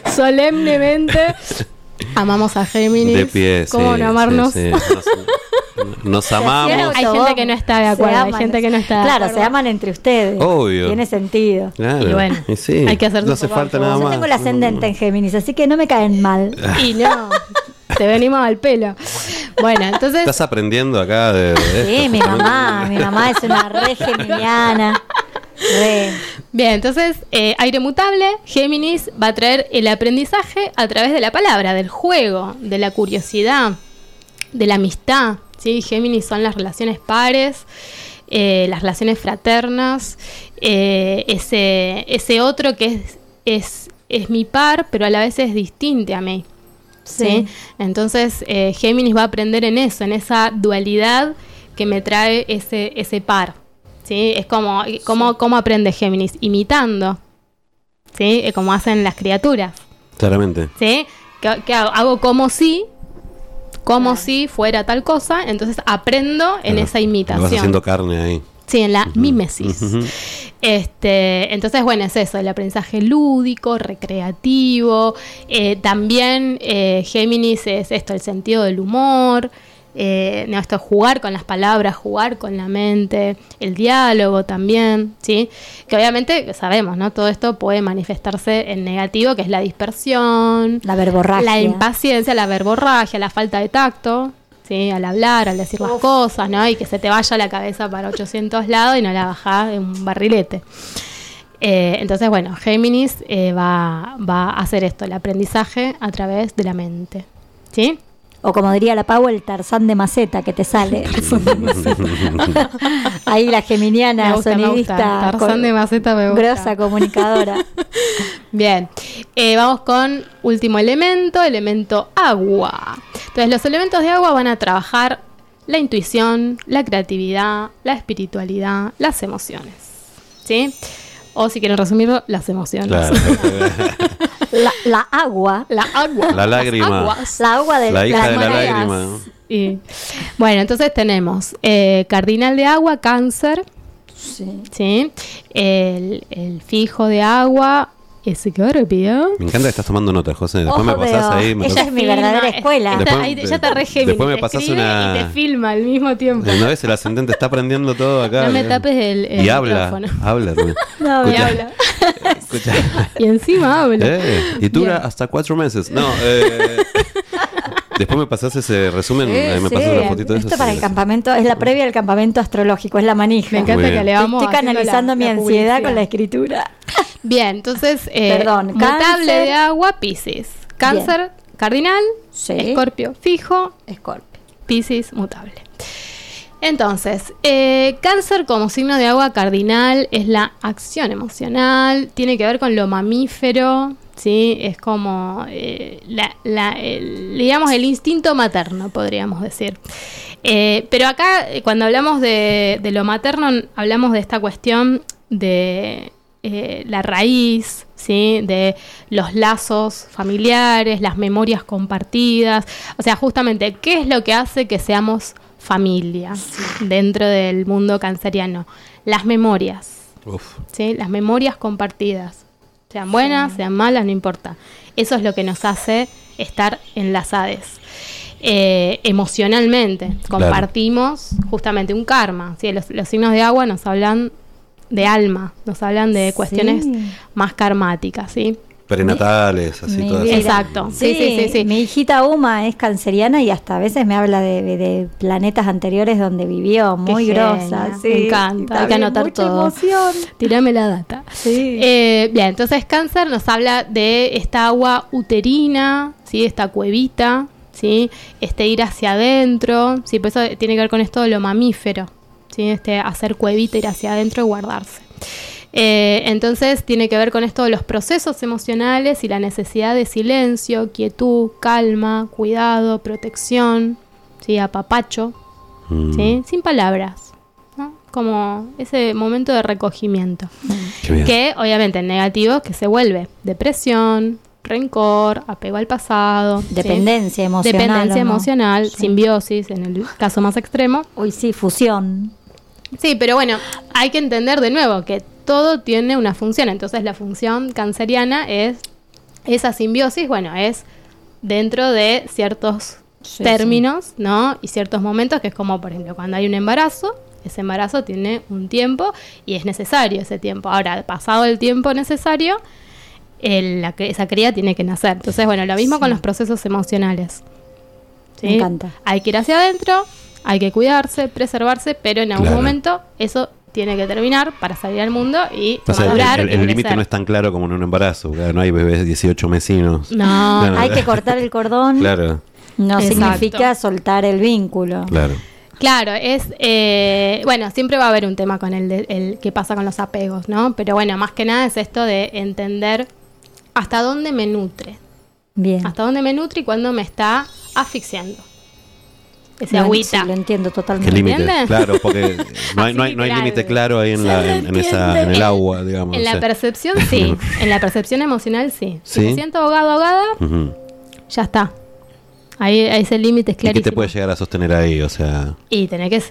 solemnemente amamos a Géminis.
De pie.
¿Cómo
sí,
no amarnos?
sí, sí. No sé. Nos amamos.
Hay gente que no está de acuerdo, hay gente que no está de
Claro,
acuerdo.
se aman entre ustedes.
Obvio.
Tiene sentido.
Claro.
Y bueno,
y sí,
hay que hacer
no
un
hace
poco
falta
de
nada
todo.
Yo
más.
tengo el ascendente en Géminis, así que no me caen mal.
Y no, te venimos al pelo. Bueno, entonces...
Estás aprendiendo acá de, de
Sí,
esto,
mi
justamente.
mamá, mi mamá es una re geminiana. Re.
Bien, entonces, eh, aire mutable, Géminis va a traer el aprendizaje a través de la palabra, del juego, de la curiosidad, de la amistad, ¿sí? Géminis son las relaciones pares, eh, las relaciones fraternas, eh, ese, ese otro que es, es, es mi par, pero a la vez es distinto a mí, ¿sí?
Sí.
Entonces, eh, Géminis va a aprender en eso, en esa dualidad que me trae ese, ese par. ¿Sí? Es como, ¿cómo, ¿cómo aprende Géminis? Imitando, ¿sí? Es como hacen las criaturas,
Claramente.
¿sí? ¿Qué, qué hago? Hago como si, como si fuera tal cosa, entonces aprendo en
Claro.
esa
Lo vas
imitación.
haciendo carne ahí.
Sí, en la mímesis.
Ujú.
Este, entonces, bueno, es eso, el aprendizaje lúdico, recreativo. Eh, también eh, Géminis es esto, el sentido del humor. Eh, no, esto es jugar con las palabras, jugar con la mente, el diálogo también, ¿sí? Que obviamente sabemos, ¿no? Todo esto puede manifestarse en negativo, que es la dispersión,
La verborragia.
la impaciencia, la verborragia, la falta de tacto, ¿sí? Al hablar, al decir las cosas, ¿no? Y que se te vaya la cabeza para ochocientos lados y no la bajás en un barrilete. Eh, entonces, bueno, Géminis eh, va, va a hacer esto, el aprendizaje a través de la mente, ¿sí?
O como diría la Pau, el Tarzán de maceta que te sale. Ahí la geminiana
Me gusta, me
sonidista.
gusta. Tarzán
con-
de maceta me gusta.
Grosa comunicadora.
Bien, eh, vamos con último elemento, elemento agua. Entonces, los elementos de agua van a trabajar la intuición, la creatividad, la espiritualidad, las emociones, ¿sí? O si quieren resumirlo, las emociones.
Claro.
La, la agua.
La agua.
La lágrima.
Aguas.
La agua de
La hija
las
de la
monedas.
lágrima.
Y, bueno, entonces tenemos eh, cardinal de agua, Cáncer,
Sí.
¿sí? El, el fijo de agua, Escorpio.
Me encanta que estás tomando notas, José. Después me
Ojo,
pasás
veo.
ahí. Me
Ella
tocas-
es mi verdadera escuela.
Está-
Después-
ahí te- ya te re Géminis,
después me
te
pasás
escribe
una-
y te filma al mismo tiempo.
Una vez el ascendente está aprendiendo todo acá.
No me
¿eh?
tapes el, el
Y habla.
micrófono.
Habla también.
No, y
Escucha.
habla.
Escucha.
Y encima habla.
Eh, y dura
Bien.
hasta cuatro meses. No, eh, después me pasás ese resumen.
Sí,
eh, me
sí.
pasás una fotito de eso.
Esto para
sí,
el
sí.
campamento, es la previa del campamento astrológico, es la manija.
Me encanta
Muy
que
bien.
le vamos
Estoy
haciendo
canalizando
la-
mi
la
ansiedad
publicidad.
con la escritura.
Bien, entonces, eh,
Perdón,
mutable
Cáncer.
de agua, Piscis. Cáncer, cardinal,
Sí.
Escorpio, fijo,
Escorpio.
Piscis, mutable. Entonces, eh, Cáncer como signo de agua cardinal es la acción emocional, tiene que ver con lo mamífero, ¿sí? Es como, eh, la, la- el, digamos, el instinto materno, podríamos decir. Eh, pero acá, eh, cuando hablamos de, de lo materno, hablamos de esta cuestión de eh, la raíz, ¿sí? De los lazos familiares, las memorias compartidas. O sea, justamente, ¿qué es lo que hace que seamos familia dentro del mundo canceriano? Las memorias,
Uf.
¿sí? Las memorias compartidas. Sean buenas, sean malas, no importa. Eso es lo que nos hace estar enlazados. Eh, emocionalmente, compartimos justamente un karma, ¿sí? Los, los signos de agua nos hablan de alma, nos hablan de cuestiones
Sí.
más karmáticas, ¿sí?
Perinatales, así
Mi
todas.
vida.
Exacto. Sí, sí, sí, sí.
Mi hijita Uma es canceriana y hasta a veces me habla de, de planetas anteriores donde vivió, muy
Qué
grosa.
genia,
Sí.
me encanta, hay que
También
anotar
mucha
todo.
emoción.
Tirame la data.
Sí.
Eh, bien, entonces Cáncer nos habla de esta agua uterina, ¿sí? Esta cuevita, ¿sí? Este ir hacia adentro, ¿sí? Por eso tiene que ver con esto de lo mamífero, ¿sí? Este hacer cuevita, ir hacia adentro y guardarse. Eh, entonces tiene que ver con esto de los procesos emocionales y la necesidad de silencio, quietud, calma, cuidado, protección, ¿sí? Apapacho,
Mm,
¿sí? Sin palabras, ¿no? Como ese momento de recogimiento.
qué bien.
Que obviamente en negativo que se vuelve depresión, rencor, apego al pasado, ¿sí?
Dependencia emocional.
Dependencia
¿o no?
emocional,
Sí.
simbiosis en el caso más extremo.
Uy, sí, fusión.
Sí, pero bueno, hay que entender de nuevo que todo tiene una función. Entonces la función canceriana es esa simbiosis, bueno, es dentro de ciertos sí, términos, sí. ¿no? Y ciertos momentos que es como, por ejemplo, cuando hay un embarazo, ese embarazo tiene un tiempo y es necesario ese tiempo. Ahora, pasado el tiempo necesario, el, la, esa cría tiene que nacer. Entonces, bueno, lo mismo sí. con los procesos emocionales. ¿Sí?
Me encanta.
Hay que ir hacia adentro, hay que cuidarse, preservarse, pero en algún claro. momento eso tiene que terminar para salir al mundo y
o sea,
madurar.
El límite no es tan claro como en un embarazo, no hay bebés de dieciocho mesinos.
No, no, hay que cortar el cordón.
Claro.
No Exacto. significa soltar el vínculo.
Claro.
Claro, es, eh, bueno, siempre va a haber un tema con el, de, el que pasa con los apegos, ¿no? Pero bueno, más que nada es esto de entender hasta dónde me nutre.
Bien.
Hasta dónde me nutre y cuándo me está asfixiando. Ese
no,
agüita.
Sí, lo entiendo totalmente.
¿Qué límite? Claro, porque no hay, no hay, no hay límite claro ahí en, la, en, en, esa, en el agua, digamos.
En la
o sea.
percepción sí, en la percepción emocional sí. Si
¿Sí?
me siento ahogado, ahogada, uh-huh. ya está. Ahí, ahí ese límite es clarísimo.
¿Y qué te puede llegar a sostener ahí? O sea...
Y tener que...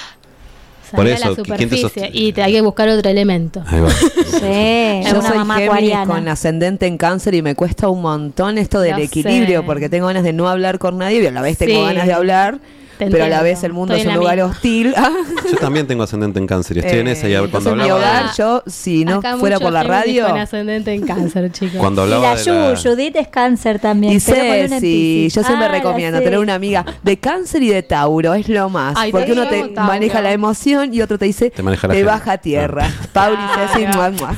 Por eso,
a la superficie y te hay que buscar otro elemento.
Ahí va.
Sí,
yo soy Géminis con ascendente en Cáncer y me cuesta un montón esto del
no
equilibrio
sé.
porque tengo ganas de no hablar con nadie y a la vez tengo
sí.
ganas de hablar.
Te
pero
entiendo.
a la vez el mundo
Estoy
es un lugar
misma.
hostil.
Yo también tengo ascendente en Cáncer y estoy
eh,
en esa. Y cuando
entonces
hablaba
mi hogar,
de...
yo, si no
Acá
fuera por la radio...
con ascendente en Cáncer, chicos.
Cuando
y
hablaba
la,
de la...
Judith es Cáncer también.
Y Ceci, yo siempre
ah,
recomiendo tener una amiga de Cáncer y de Tauro, es lo más.
Ay,
porque uno te
Tauro.
maneja la emoción y otro te dice,
te, maneja la
te
gente.
baja a tierra.
Ah.
Pauli y Ceci, muah, muah.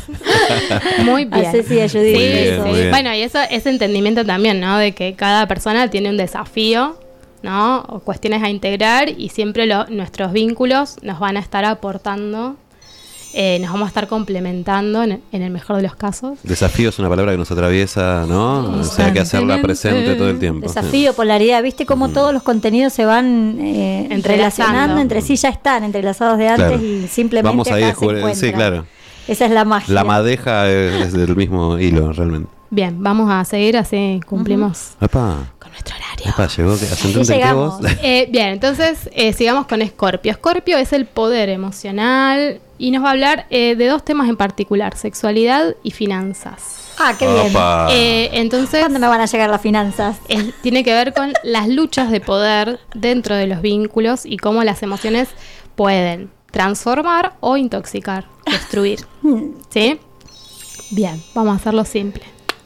Muy bien.
A Ceci y a Judith.
Sí,
bien,
sí.
muy bien.
Bueno, y eso, ese entendimiento también, ¿no? De que cada persona tiene un desafío, ¿no? O cuestiones a integrar y siempre lo, nuestros vínculos nos van a estar aportando, eh, nos vamos a estar complementando en, en el mejor de los casos.
Desafío es una palabra que nos atraviesa, ¿no? O sea, hay que hacerla presente todo el tiempo.
Desafío, polaridad, ¿viste cómo mm. todos los contenidos se van eh, relacionando entre sí? Ya están entrelazados de antes
claro.
y simplemente
vamos a ir
acá se
descubrir, sí, claro.
Esa es la magia.
La madeja es, es del mismo hilo, realmente.
Bien, vamos a seguir así, cumplimos
uh-huh. Epa.
con nuestro horario.
Epa, llegó, ascendente en qué vos.
Eh, bien, entonces eh, sigamos con Escorpio. Escorpio es el poder emocional y nos va a hablar eh, de dos temas en particular, sexualidad y finanzas.
Ah, qué bien.
Eh, entonces,
¿cuándo me van a llegar las finanzas?
Es, tiene que ver con las luchas de poder dentro de los vínculos y cómo las emociones pueden transformar o intoxicar, destruir. ¿Sí? Bien, vamos a hacerlo simple.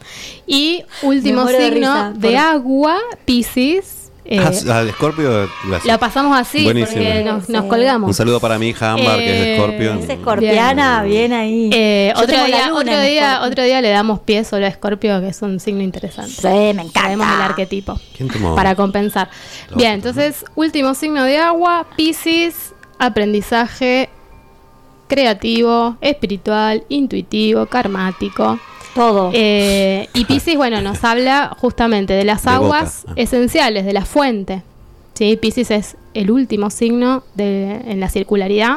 Y último
de
signo
risa,
de,
por...
agua, Piscis. Eh,
ah, de Escorpio.
Lo pasamos así
buenísimo.
porque nos, nos
Sí.
colgamos.
Un saludo para mi hija Ámbar,
Eh,
que es de Escorpio.
Es escorpiana, bien, bien ahí.
Eh,
Yo
otro
tengo la
día,
luna
otro
en
día,
Escorpio.
otro día le damos pie solo a Escorpio, que es un signo interesante.
Sí, me encanta.
Traemos el arquetipo
¿Quién tomó?
para compensar.
Todo.
Bien, entonces, último signo de agua, Piscis, aprendizaje creativo, espiritual, intuitivo, karmático.
Todo.
Eh, y Piscis, bueno, nos habla justamente de las
De
aguas
boca.
esenciales, de la fuente. ¿Sí? Piscis es el último signo de, en la circularidad.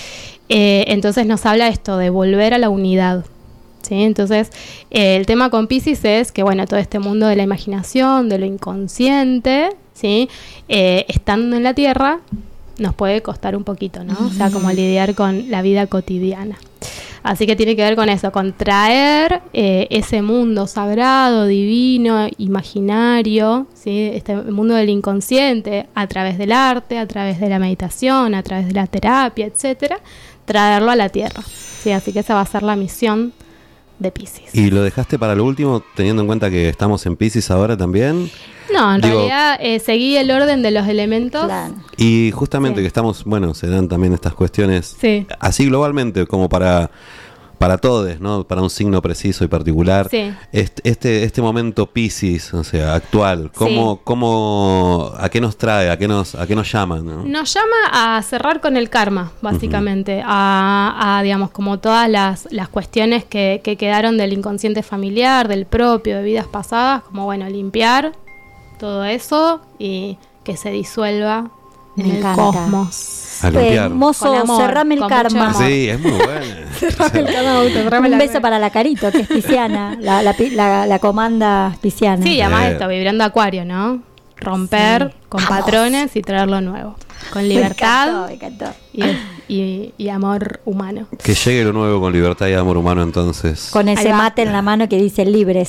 Eh, entonces nos habla esto de volver a la unidad. ¿Sí? Entonces, eh, el tema con Piscis es que, bueno, todo este mundo de la imaginación, de lo inconsciente, ¿sí? Eh, estando en la Tierra, nos puede costar un poquito, ¿no? O sea, como lidiar con la vida cotidiana. Así que tiene que ver con eso, con traer eh, ese mundo sagrado, divino, imaginario, ¿sí? Este mundo del inconsciente, a través del arte, a través de la meditación, a través de la terapia, etcétera, traerlo a la Tierra. ¿Sí? Así que esa va a ser la misión de Piscis.
¿Y lo dejaste para lo último, teniendo en cuenta que estamos en Piscis ahora también?
No, en
Digo,
realidad eh, seguí el orden de los elementos.
Claro.
Y justamente
Sí.
que estamos, bueno, se dan también estas cuestiones
Sí.
así globalmente, como para para todos, ¿no? Para un signo preciso y particular.
Sí.
Este, este este momento Piscis, o sea, actual, ¿cómo,
Sí.
cómo a qué nos trae, a qué nos a qué nos llama, ¿no?
Nos llama a cerrar con el karma, básicamente, a, a, digamos, como todas las, las cuestiones que, que quedaron del inconsciente familiar, del propio, de vidas pasadas, como, bueno, limpiar todo eso y que se disuelva
Me
en
encanta.
el cosmos.
A limpiar.
Hermoso,
Con amor,
cerrame el
con
karma.
mucho amor.
Sí, es muy buena.
Cerrame el karma, Augusto, cerrame
Un
la-
beso para la Carito, que es pisciana, la, la, pi- la, la comanda pisciana.
Sí, y además
Eh.
esto, vibrando acuario, ¿no? Romper
Sí.
con
Vamos.
patrones y traer lo nuevo. Con
Me
libertad
encantó, me encantó.
y, y, y amor humano.
Que llegue lo nuevo con libertad y amor humano entonces.
Con ese
Ahí va.
mate en la mano que dice libres.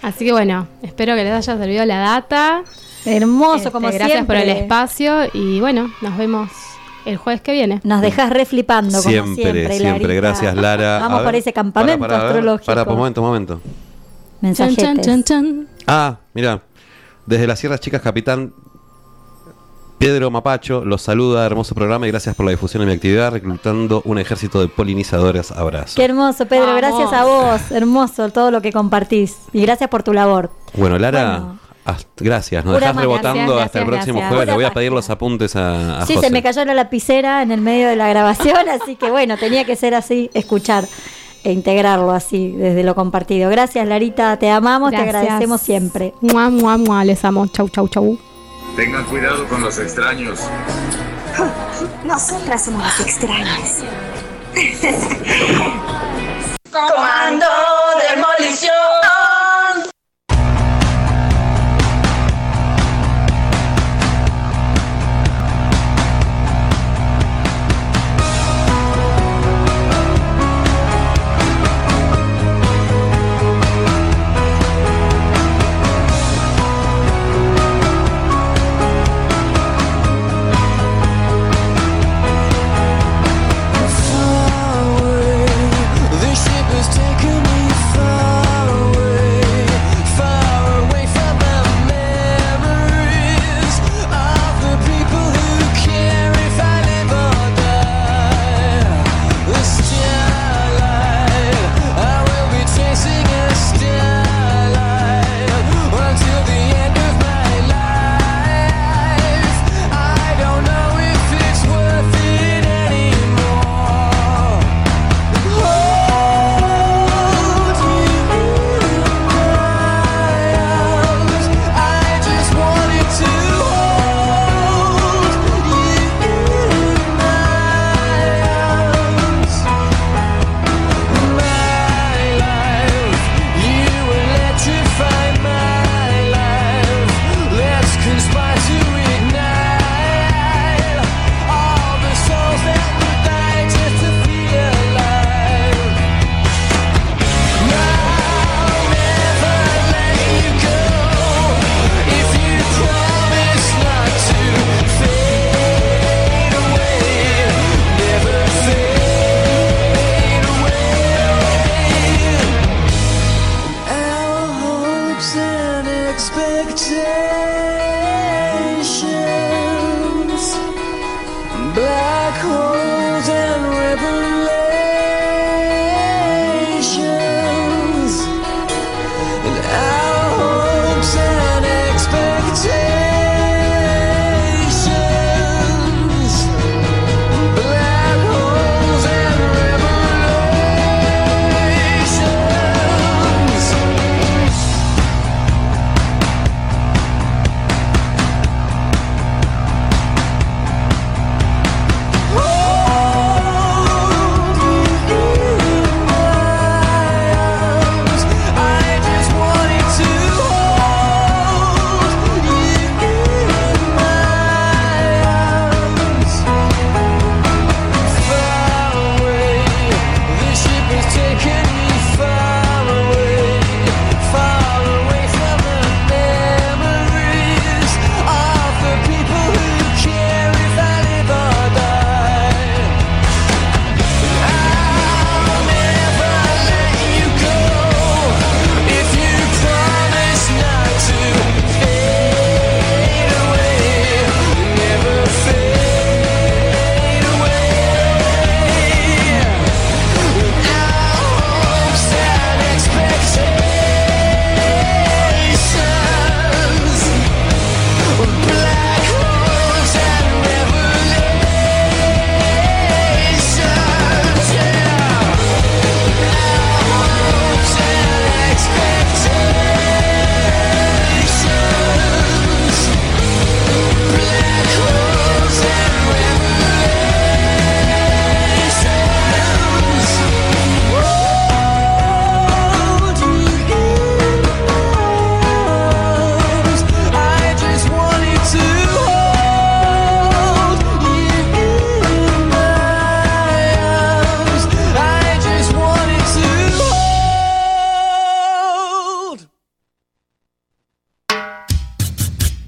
Así que bueno, espero que les haya servido la data.
Hermoso,
Este,
como
gracias
siempre.
por el espacio y bueno, nos vemos el jueves que viene.
Nos dejas re flipando, como
Siempre,
siempre,
siempre.
Larita.
Gracias, Lara.
Vamos
A
por
ver,
ese campamento
para, para,
astrológico.
Para, para, momento, momento.
Mensajetes.
Chan, chan, chan.
Ah, mira. Desde las Sierras Chicas, capitán Pedro Mapacho los saluda. Hermoso programa y gracias por la difusión de mi actividad, reclutando un ejército de polinizadores. Abrazo.
Qué hermoso, Pedro.
Vamos.
Gracias a vos. Hermoso todo lo que compartís. Y gracias por tu labor.
Bueno, Lara,
Bueno.
hasta- gracias. Nos
Pura
dejás
magia.
rebotando
Gracias,
hasta el próximo
gracias.
jueves. Le
Pura
voy a
magia.
pedir los apuntes a, a
Sí,
José.
se me cayó la lapicera en el medio de la grabación, así que bueno, tenía que ser así, escuchar e integrarlo así, desde lo compartido. Gracias, Larita, te amamos,
Gracias.
te agradecemos siempre.
Mua, mua, mua, les amo. Chau, chau, chau.
Tengan cuidado con los extraños.
Nosotras somos las extrañas.
Comando Demolición.
This ship has taken me far away, far away from the memories of the people who care if I live or die. The starlight, I will be chasing a starlight until the end of my life. I don't know if it's worth it anymore. Hold you in my arms. I just wanted to hold you in my arms. My life, you electrify my life. Let's conspire to ignite all the souls that would die just to feel alive. I'll never let you go if you promise not to fade away, never fade away. Our hopes and expectations, black holes and revelations, and our hopes and expectations, black holes and revelations. I just wanted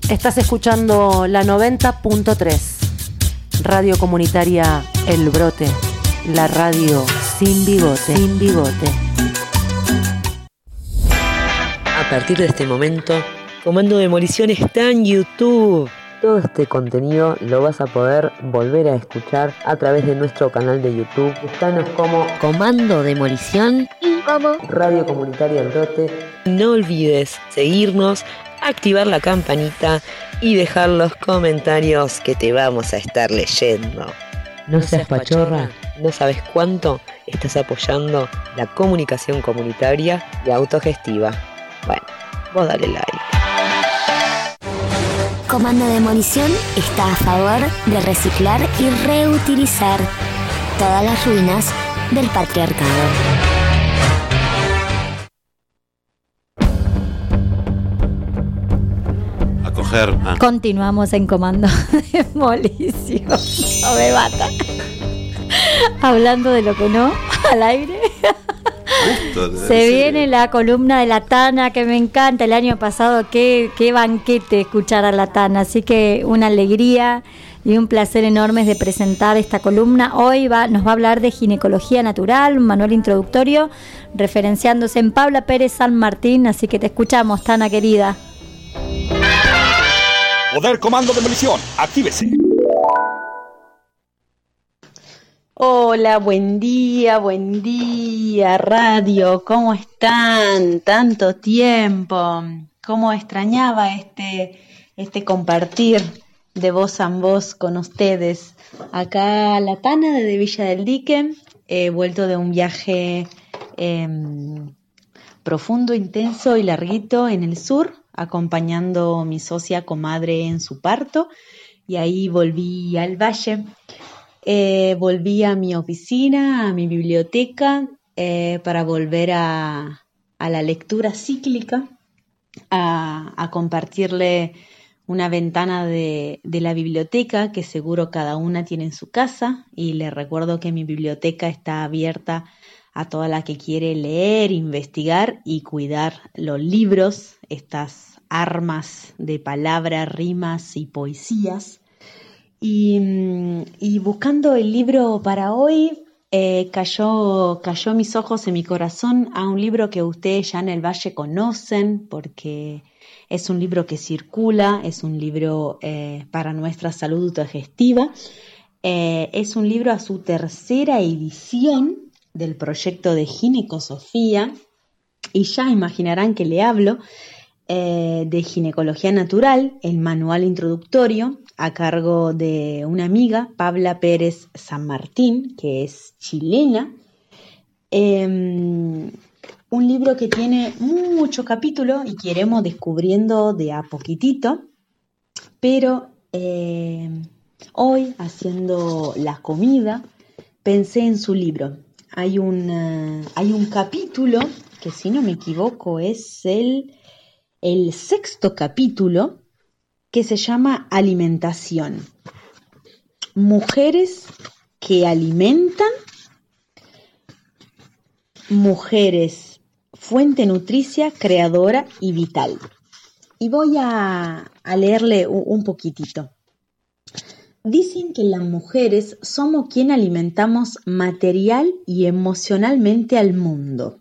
Estás escuchando la noventa punto tres, Radio Comunitaria El Brote, la radio sin bigote, sin bigote.
A partir de este momento, Comando Demolición está en YouTube. Todo este contenido lo vas a poder volver a escuchar a través de nuestro canal de YouTube. Búscanos como
Comando Demolición y como
Radio Comunitaria El Brote. No olvides seguirnos, activar la campanita y dejar los comentarios que te vamos a estar leyendo. No seas pachorra, no sabes cuánto estás apoyando la comunicación comunitaria y autogestiva. Bueno, vos dale like.
Comando Demolición está a favor de reciclar y reutilizar todas las ruinas del patriarcado.
A coger. Ah.
Continuamos en Comando Demolición. No me mata. Hablando de lo que no, al aire. Se viene la columna de la Tana, que me encanta. El año pasado, qué, qué banquete escuchar a la Tana. Así que una alegría y un placer enorme de presentar esta columna. Hoy va, nos va a hablar de ginecología natural, un manual introductorio, referenciándose en Paula Pérez San Martín. Así que te escuchamos, Tana querida.
Poder Comando Demolición, actívese.
Hola, buen día, buen día, radio, ¿cómo están? Tanto tiempo, cómo extrañaba este, este compartir de voz en voz con ustedes. Acá la Tana de Villa del Dique, he vuelto de un viaje eh, profundo, intenso y larguito en el sur, acompañando a mi socia comadre en su parto, y ahí volví al valle. Eh, volví a mi oficina, a mi biblioteca, eh, para volver a, a la lectura cíclica, a, a compartirle una ventana de, de la biblioteca que seguro cada una tiene en su casa, y les recuerdo que mi biblioteca está abierta a toda la que quiere leer, investigar y cuidar los libros, estas armas de palabras, rimas y poesías. Y, y buscando el libro para hoy, eh, cayó, cayó mis ojos en mi corazón a un libro que ustedes ya en el Valle conocen, porque es un libro que circula, es un libro eh, para nuestra salud autogestiva, eh, es un libro a su tercera edición del proyecto de Ginecosofía, y ya imaginarán que le hablo eh, de ginecología natural, el manual introductorio, a cargo de una amiga, Paula Pérez San Martín, que es chilena. Eh, un libro que tiene mucho capítulo y que iremos descubriendo de a poquitito, pero eh, hoy, haciendo la comida, pensé en su libro. Hay un, uh, hay un capítulo que, si no me equivoco, es el, el sexto capítulo, que se llama Alimentación. Mujeres que alimentan, mujeres, fuente nutricia, creadora y vital. Y voy a, a leerle un, un poquitito. Dicen que las mujeres somos quien alimentamos material y emocionalmente al mundo.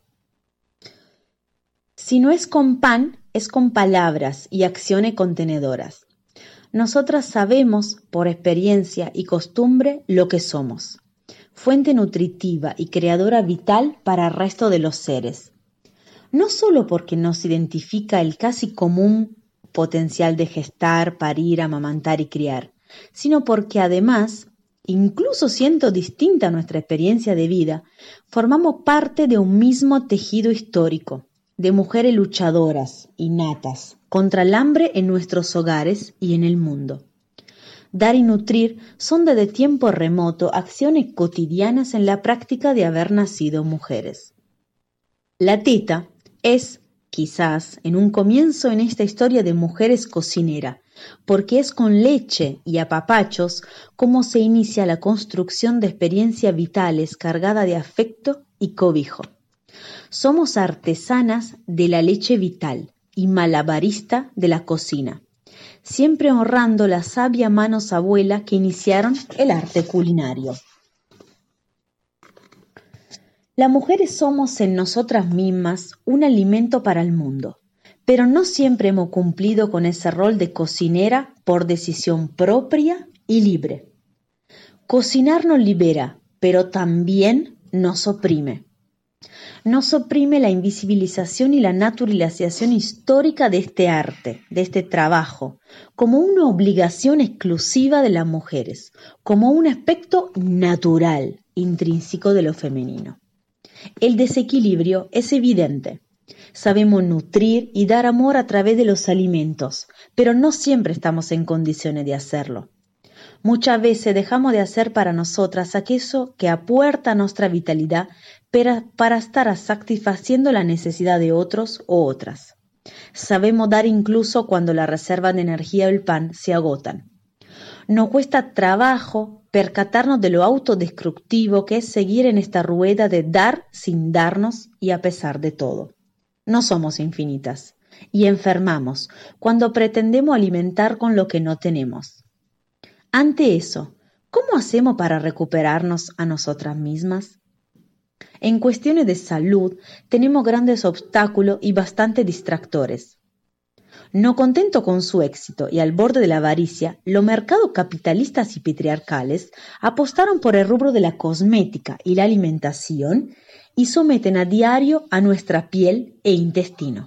Si no es con pan, es con palabras y acciones contenedoras. Nosotras sabemos, por experiencia y costumbre, lo que somos. Fuente nutritiva y creadora vital para el resto de los seres. No solo porque nos identifica el casi común potencial de gestar, parir, amamantar y criar, sino porque además, incluso siendo distinta nuestra experiencia de vida, formamos parte de un mismo tejido histórico, de mujeres luchadoras, innatas, contra el hambre en nuestros hogares y en el mundo. Dar y nutrir son desde tiempo remoto acciones cotidianas en la práctica de haber nacido mujeres. La teta es, quizás, en un comienzo en esta historia de mujeres cocinera, porque es con leche y apapachos como se inicia la construcción de experiencias vitales cargadas de afecto y cobijo. Somos artesanas de la leche vital y malabarista de la cocina. siempre honrando la sabia manos abuela que iniciaron el arte culinario. Las mujeres somos en nosotras mismas un alimento para el mundo, pero no siempre hemos cumplido con ese rol de cocinera por decisión propia y libre. Cocinar nos libera, pero también nos oprime. Nos oprime la invisibilización y la naturalización histórica de este arte, de este trabajo, como una obligación exclusiva de las mujeres, como un aspecto natural, intrínseco de lo femenino. El desequilibrio es evidente. Sabemos nutrir y dar amor a través de los alimentos, pero no siempre estamos en condiciones de hacerlo. Muchas veces dejamos de hacer para nosotras aquello que apuerta nuestra vitalidad para, para estar satisfaciendo la necesidad de otros o otras. Sabemos dar incluso cuando las reservas de energía o el pan se agotan. Nos cuesta trabajo percatarnos de lo autodestructivo que es seguir en esta rueda de dar sin darnos y a pesar de todo. No somos infinitas y enfermamos cuando pretendemos alimentar con lo que no tenemos. Ante eso, ¿cómo hacemos para recuperarnos a nosotras mismas? En cuestiones de salud tenemos grandes obstáculos y bastantes distractores. No contento con su éxito y al borde de la avaricia, los mercados capitalistas y patriarcales apostaron por el rubro de la cosmética y la alimentación y someten a diario a nuestra piel e intestino.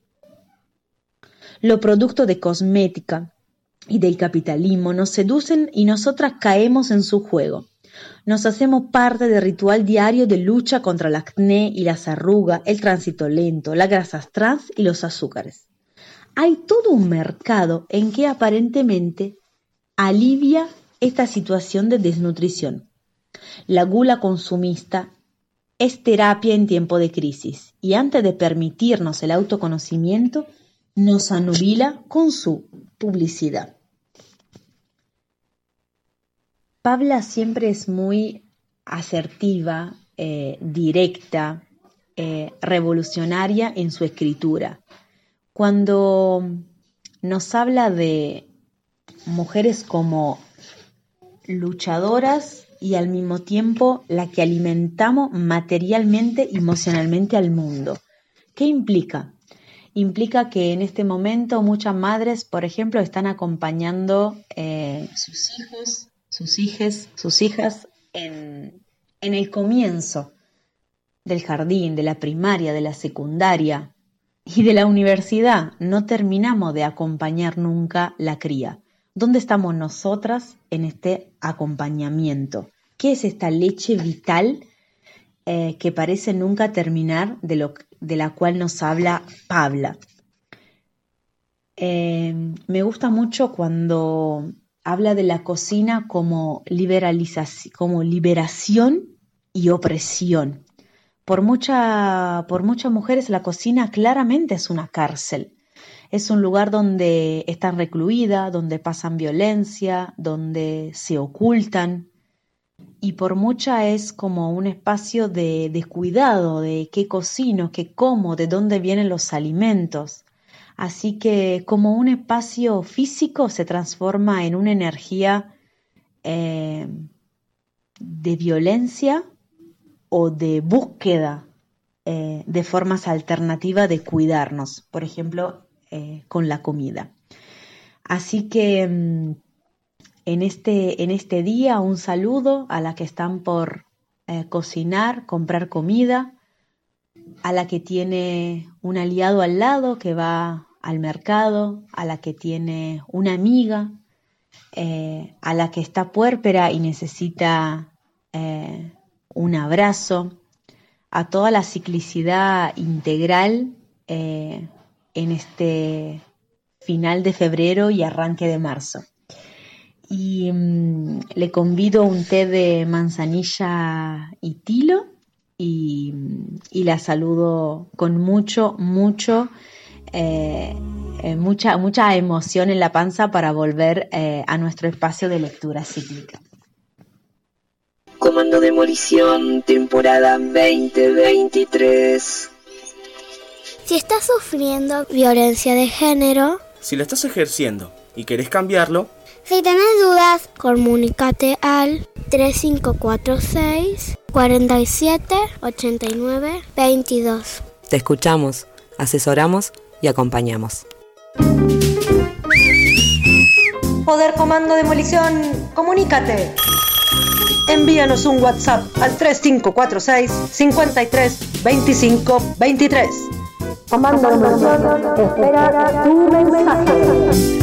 Los productos de cosmética y del capitalismo nos seducen y nosotras caemos en su juego. Nos hacemos parte del ritual diario de lucha contra el acné y las arrugas, el tránsito lento, las grasas trans y los azúcares. Hay todo un mercado en que aparentemente alivia esta situación de desnutrición. La gula consumista es terapia en tiempo de crisis y antes de permitirnos el autoconocimiento, nos anubila con su publicidad. Pabla siempre es muy asertiva, eh, directa, eh, revolucionaria en su escritura. Cuando nos habla de mujeres como luchadoras y al mismo tiempo la que alimentamos materialmente y emocionalmente al mundo. ¿Qué implica? Implica que en este momento muchas madres, por ejemplo, están acompañando eh, sus hijos, sus hijes, sus hijas en, en el comienzo del jardín, de la primaria, de la secundaria y de la universidad. No terminamos de acompañar nunca la cría. ¿Dónde estamos nosotras en este acompañamiento? ¿Qué es esta leche vital eh, que parece nunca terminar, de, lo, de la cual nos habla Pabla? Eh, me gusta mucho cuando habla de la cocina como, liberalización, como liberación y opresión. Por, mucha, por muchas mujeres la cocina claramente es una cárcel. Es un lugar donde están recluidas, donde pasan violencia, donde se ocultan. Y por mucha es como un espacio de, de cuidado, de qué cocino, qué como, de dónde vienen los alimentos. Así que como un espacio físico se transforma en una energía eh, de violencia o de búsqueda eh, de formas alternativas de cuidarnos. Por ejemplo, Eh, con la comida. Así que mm, en, este, en este día un saludo a la que están por eh, cocinar, comprar comida, a la que tiene un aliado al lado que va al mercado, a la que tiene una amiga, eh, a la que está puérpera y necesita eh, un abrazo, a toda la ciclicidad integral eh, en este final de febrero y arranque de marzo. Y mmm, le convido un té de manzanilla y tilo y, y la saludo con mucho, mucho, eh, eh, mucha, mucha emoción en la panza para volver eh, a nuestro espacio de lectura cíclica.
Comando Demolición, temporada veinte veintitrés.
Si estás sufriendo violencia de género,
si la estás ejerciendo
y querés cambiarlo,
si tenés dudas, comunícate al tres cinco cuatro seis, cuatro siete, ocho nueve, veintidós.
Te escuchamos, asesoramos y acompañamos.
Poder Comando Demolición, comunícate. Envíanos un WhatsApp al tres cinco cuatro seis, cinco tres, veinticinco, veintitrés.
Comando Demolición, espera tu mensaje.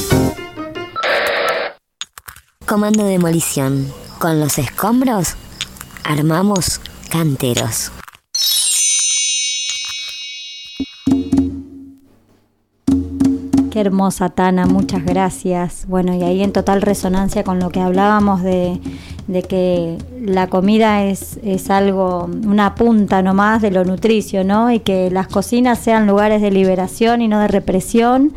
Comando Demolición. Con los escombros armamos canteros.
Qué hermosa, Tana, muchas gracias. Bueno, y ahí en total resonancia con lo que hablábamos de, de que la comida es, es algo, una punta nomás de lo nutricio, ¿no? Y que las cocinas sean lugares de liberación y no de represión.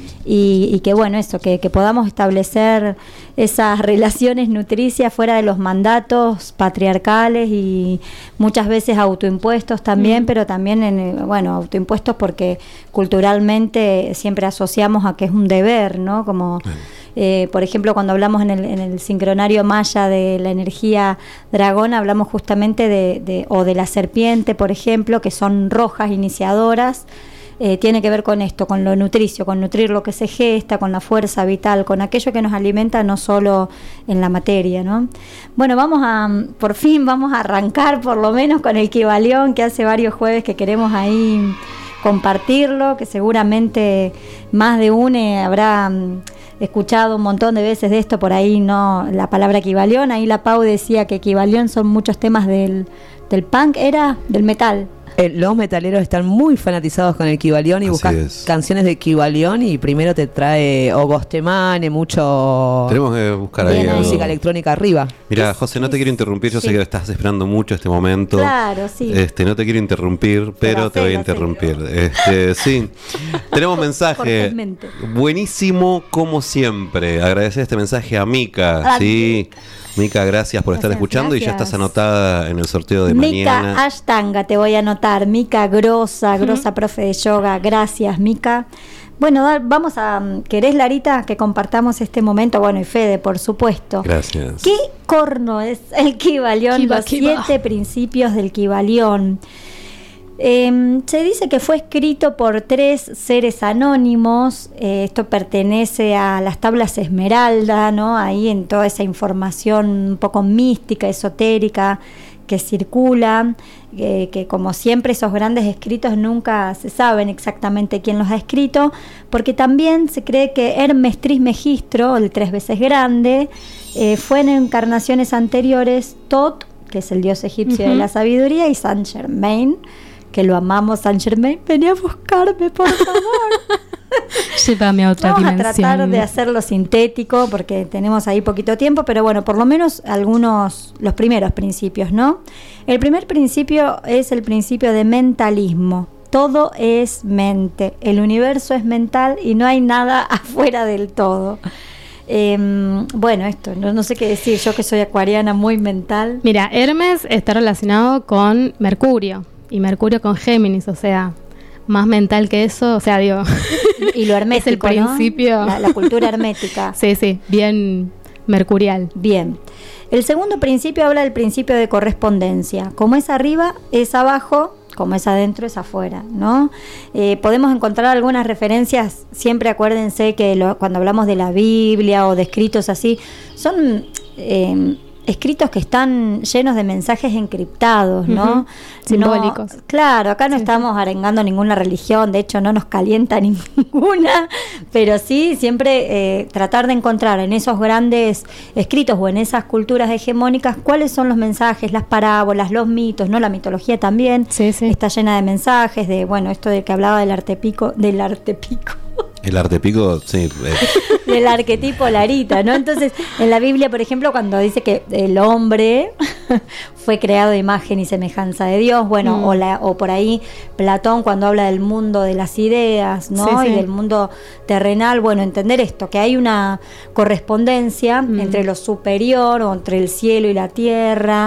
Y, y que bueno, eso, que, que podamos establecer esas relaciones nutricias fuera de los mandatos patriarcales y muchas veces autoimpuestos también, mm. pero también, en bueno, autoimpuestos porque culturalmente siempre asociamos a que es un deber, ¿no? Como, eh, por ejemplo, cuando hablamos en el, en el sincronario maya de la energía dragón, hablamos justamente de, de, o de la serpiente, por ejemplo, que son rojas iniciadoras. Eh, tiene que ver con esto, con lo nutricio, con nutrir lo que se gesta, con la fuerza vital, con aquello que nos alimenta, no solo en la materia, ¿no? Bueno, vamos a, por fin vamos a arrancar por lo menos con el Kybalión, que hace varios jueves que queremos ahí compartirlo, que seguramente más de uno habrá escuchado un montón de veces de esto, por ahí no, la palabra Kybalión. Ahí la Pau decía que Kybalión son muchos temas del, del punk, era del metal.
Eh, los metaleros están muy fanatizados con el Kybalión y buscas canciones de Kybalión y primero te trae o Gostemane, mucho.
Tenemos que buscar ahí algo.
Música electrónica arriba.
Mira, José, no te quiero interrumpir, yo
sí.
sé que estás esperando mucho este momento.
Claro, sí.
Este, no te quiero interrumpir, pero, pero te voy a interrumpir. Este, sí. Tenemos mensaje. Buenísimo como siempre. Agradecer este mensaje a Mica, sí. Mica, gracias por estar
gracias,
escuchando
gracias.
Y ya estás anotada en el sorteo de
Mica
mañana.
Ashtanga, te voy a anotar. Mica Grosa, Grosa uh-huh. profe de yoga. Gracias, Mica. Bueno, vamos a... ¿Querés, Larita, que compartamos este momento? Bueno, y Fede, por supuesto.
Gracias.
¿Qué corno es el Kybalión?
Kiba,
Los
Kiba.
siete principios del Kybalión. Eh, se dice que fue escrito por tres seres anónimos. Eh, esto pertenece a las tablas Esmeralda, ¿no? Ahí en toda esa información un poco mística, esotérica que circula, eh, que como siempre esos grandes escritos nunca se saben exactamente quién los ha escrito, porque también se cree que Hermes Trismegistro, el tres veces grande, eh, fue en encarnaciones anteriores Tot, que es el dios egipcio uh-huh. de la sabiduría, y Saint Germain, que lo amamos. Saint Germain, venía a buscarme, por favor.
Llévame a otra
Vamos
dimensión.
a tratar de hacerlo sintético porque tenemos ahí poquito tiempo, pero bueno, por lo menos algunos, los primeros principios, ¿no? El primer principio es el principio de mentalismo. Todo es mente, el universo es mental y no hay nada afuera del todo. Eh, bueno, esto, no, no sé qué decir, yo que soy acuariana muy mental.
Mira, Hermes está relacionado con Mercurio y Mercurio con Géminis, o sea, más mental que eso, o sea, digo,
y lo hermético,
es el principio,
¿no? la, la cultura hermética.
Sí, sí, bien mercurial.
Bien. El segundo principio habla del principio de correspondencia. Como es arriba, es abajo. Como es adentro, es afuera, ¿no? Eh, podemos encontrar algunas referencias, siempre acuérdense que lo, cuando hablamos de la Biblia o de escritos así, son eh, escritos que están llenos de mensajes encriptados, ¿no?
Uh-huh. Simbólicos.
No, claro, acá no sí, estamos sí. arengando ninguna religión, de hecho no nos calienta ninguna, pero sí siempre eh, tratar de encontrar en esos grandes escritos o en esas culturas hegemónicas cuáles son los mensajes, las parábolas, los mitos, ¿no? La mitología también
sí, sí.
está llena de mensajes, de bueno, esto de que hablaba del artepico, del artepico.
El artepico, sí. Eh.
Del arquetipo Larita, ¿no? Entonces, en la Biblia, por ejemplo, cuando dice que el hombre fue creado de imagen y semejanza de Dios, bueno, mm. o, la, o por ahí Platón cuando habla del mundo de las ideas, ¿no? Sí, sí. Y del mundo terrenal, bueno, entender esto, que hay una correspondencia mm. entre lo superior o entre el cielo y la tierra,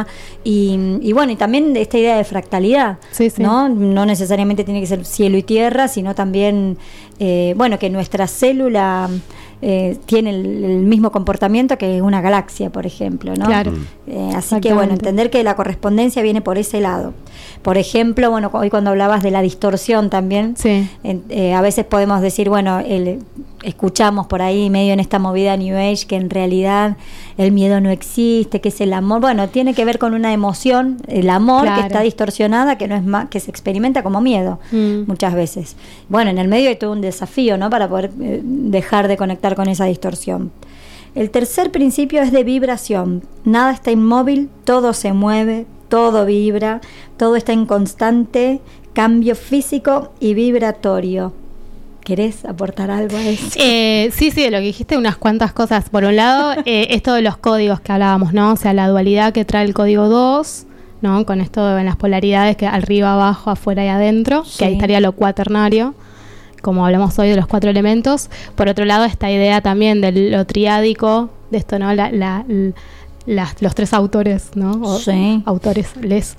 y, y bueno, y también esta idea de fractalidad,
sí, sí.
¿no? No necesariamente tiene que ser cielo y tierra, sino también, eh, bueno, que nuestra célula eh, tiene el, el mismo comportamiento que una galaxia, por ejemplo, ¿no?
Claro.
Eh, así que bueno, entender que la correspondencia viene por ese lado. Por ejemplo, bueno, hoy cuando hablabas de la distorsión también,
sí.
en, eh, a veces podemos decir, bueno, el, escuchamos por ahí medio en esta movida New Age que en realidad el miedo no existe, que es el amor. Bueno, tiene que ver con una emoción, el amor,
claro.
que está distorsionada, que no es más, que se experimenta como miedo
Mm.
muchas veces. Bueno, en el medio hay todo un desafío, ¿no? Para poder eh, dejar de conectar con esa distorsión. El tercer principio es de vibración. Nada está inmóvil, todo se mueve, todo vibra, todo está en constante cambio físico y vibratorio. ¿Querés aportar algo a eso?
Eh, sí, sí, de lo que dijiste, unas cuantas cosas. Por un lado, eh, esto de los códigos que hablábamos, ¿no? O sea, la dualidad que trae el código dos, ¿no? Con esto en las polaridades que arriba, abajo, afuera y adentro,
Sí.
que ahí estaría lo cuaternario, como hablamos hoy de los cuatro elementos. Por otro lado, esta idea también de lo triádico, de esto, ¿no? La, la, la, las, los tres autores, ¿no? O,
Sí.
Autores, les.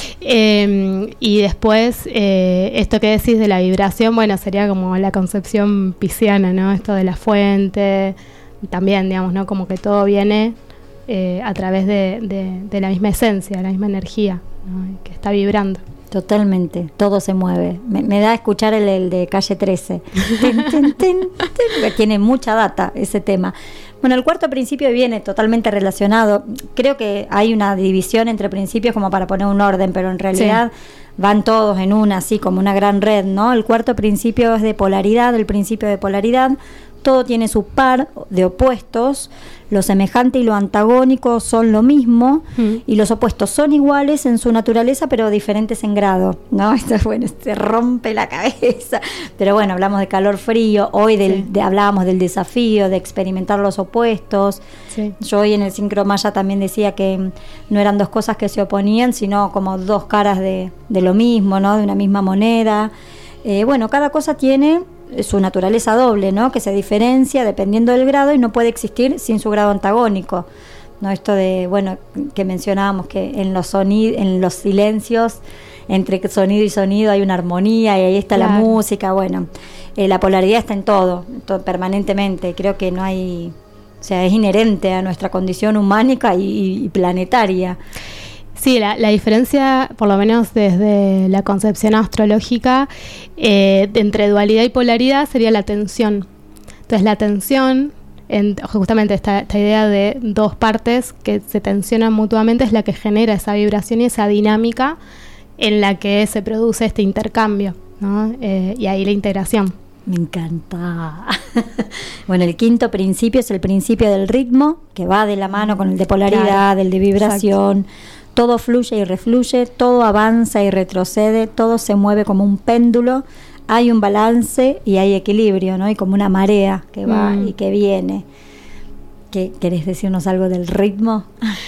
Eh, y después, eh, esto que decís de la vibración, bueno, sería como la concepción pisciana, ¿no? Esto de la fuente, también, digamos, ¿no? Como que todo viene eh, a través de, de, de la misma esencia, la misma energía, ¿no? Que está vibrando.
Totalmente, todo se mueve. Me, me da a escuchar el, el de Calle trece. Tin, tin, tin, tin, porque tiene mucha data ese tema. Bueno, el cuarto principio viene totalmente relacionado. Creo que hay una división entre principios como para poner un orden, pero en realidad sí. van todos en una, así como una gran red, ¿no? El cuarto principio es de polaridad, el principio de polaridad. Todo tiene su par de opuestos. Lo semejante y lo antagónico son lo mismo, mm. y los opuestos son iguales en su naturaleza, pero diferentes en grado, ¿no? Esto, bueno, se rompe la cabeza. Pero bueno, hablamos de calor-frío, hoy del, sí. de, hablábamos del desafío de experimentar los opuestos. Sí. Yo hoy en el Sincro Maya también decía que no eran dos cosas que se oponían, sino como dos caras de, de lo mismo, ¿no? De una misma moneda. Eh, bueno, cada cosa tiene su naturaleza doble, ¿no? Que se diferencia dependiendo del grado y no puede existir sin su grado antagónico, ¿no? Esto de, bueno, que mencionábamos que en los sonidos, en los silencios entre sonido y sonido hay una armonía y ahí está claro. la música. Bueno, eh, la polaridad está en todo, todo permanentemente. Creo que no hay, o sea, es inherente a nuestra condición humánica y, y planetaria.
Sí, la, la diferencia, por lo menos desde la concepción astrológica, eh, entre dualidad y polaridad sería la tensión. Entonces la tensión, en, justamente esta, esta idea de dos partes que se tensionan mutuamente, es la que genera esa vibración y esa dinámica en la que se produce este intercambio, ¿no? Eh, y ahí la integración.
Me encanta. Bueno, el quinto principio es el principio del ritmo, que va de la mano con el de polaridad, claro. el de vibración. Exacto. Todo fluye y refluye, todo avanza y retrocede, todo se mueve como un péndulo, hay un balance y hay equilibrio, ¿no? Y como una marea que va mm. y que viene. ¿Qué, ¿Querés decirnos algo del ritmo?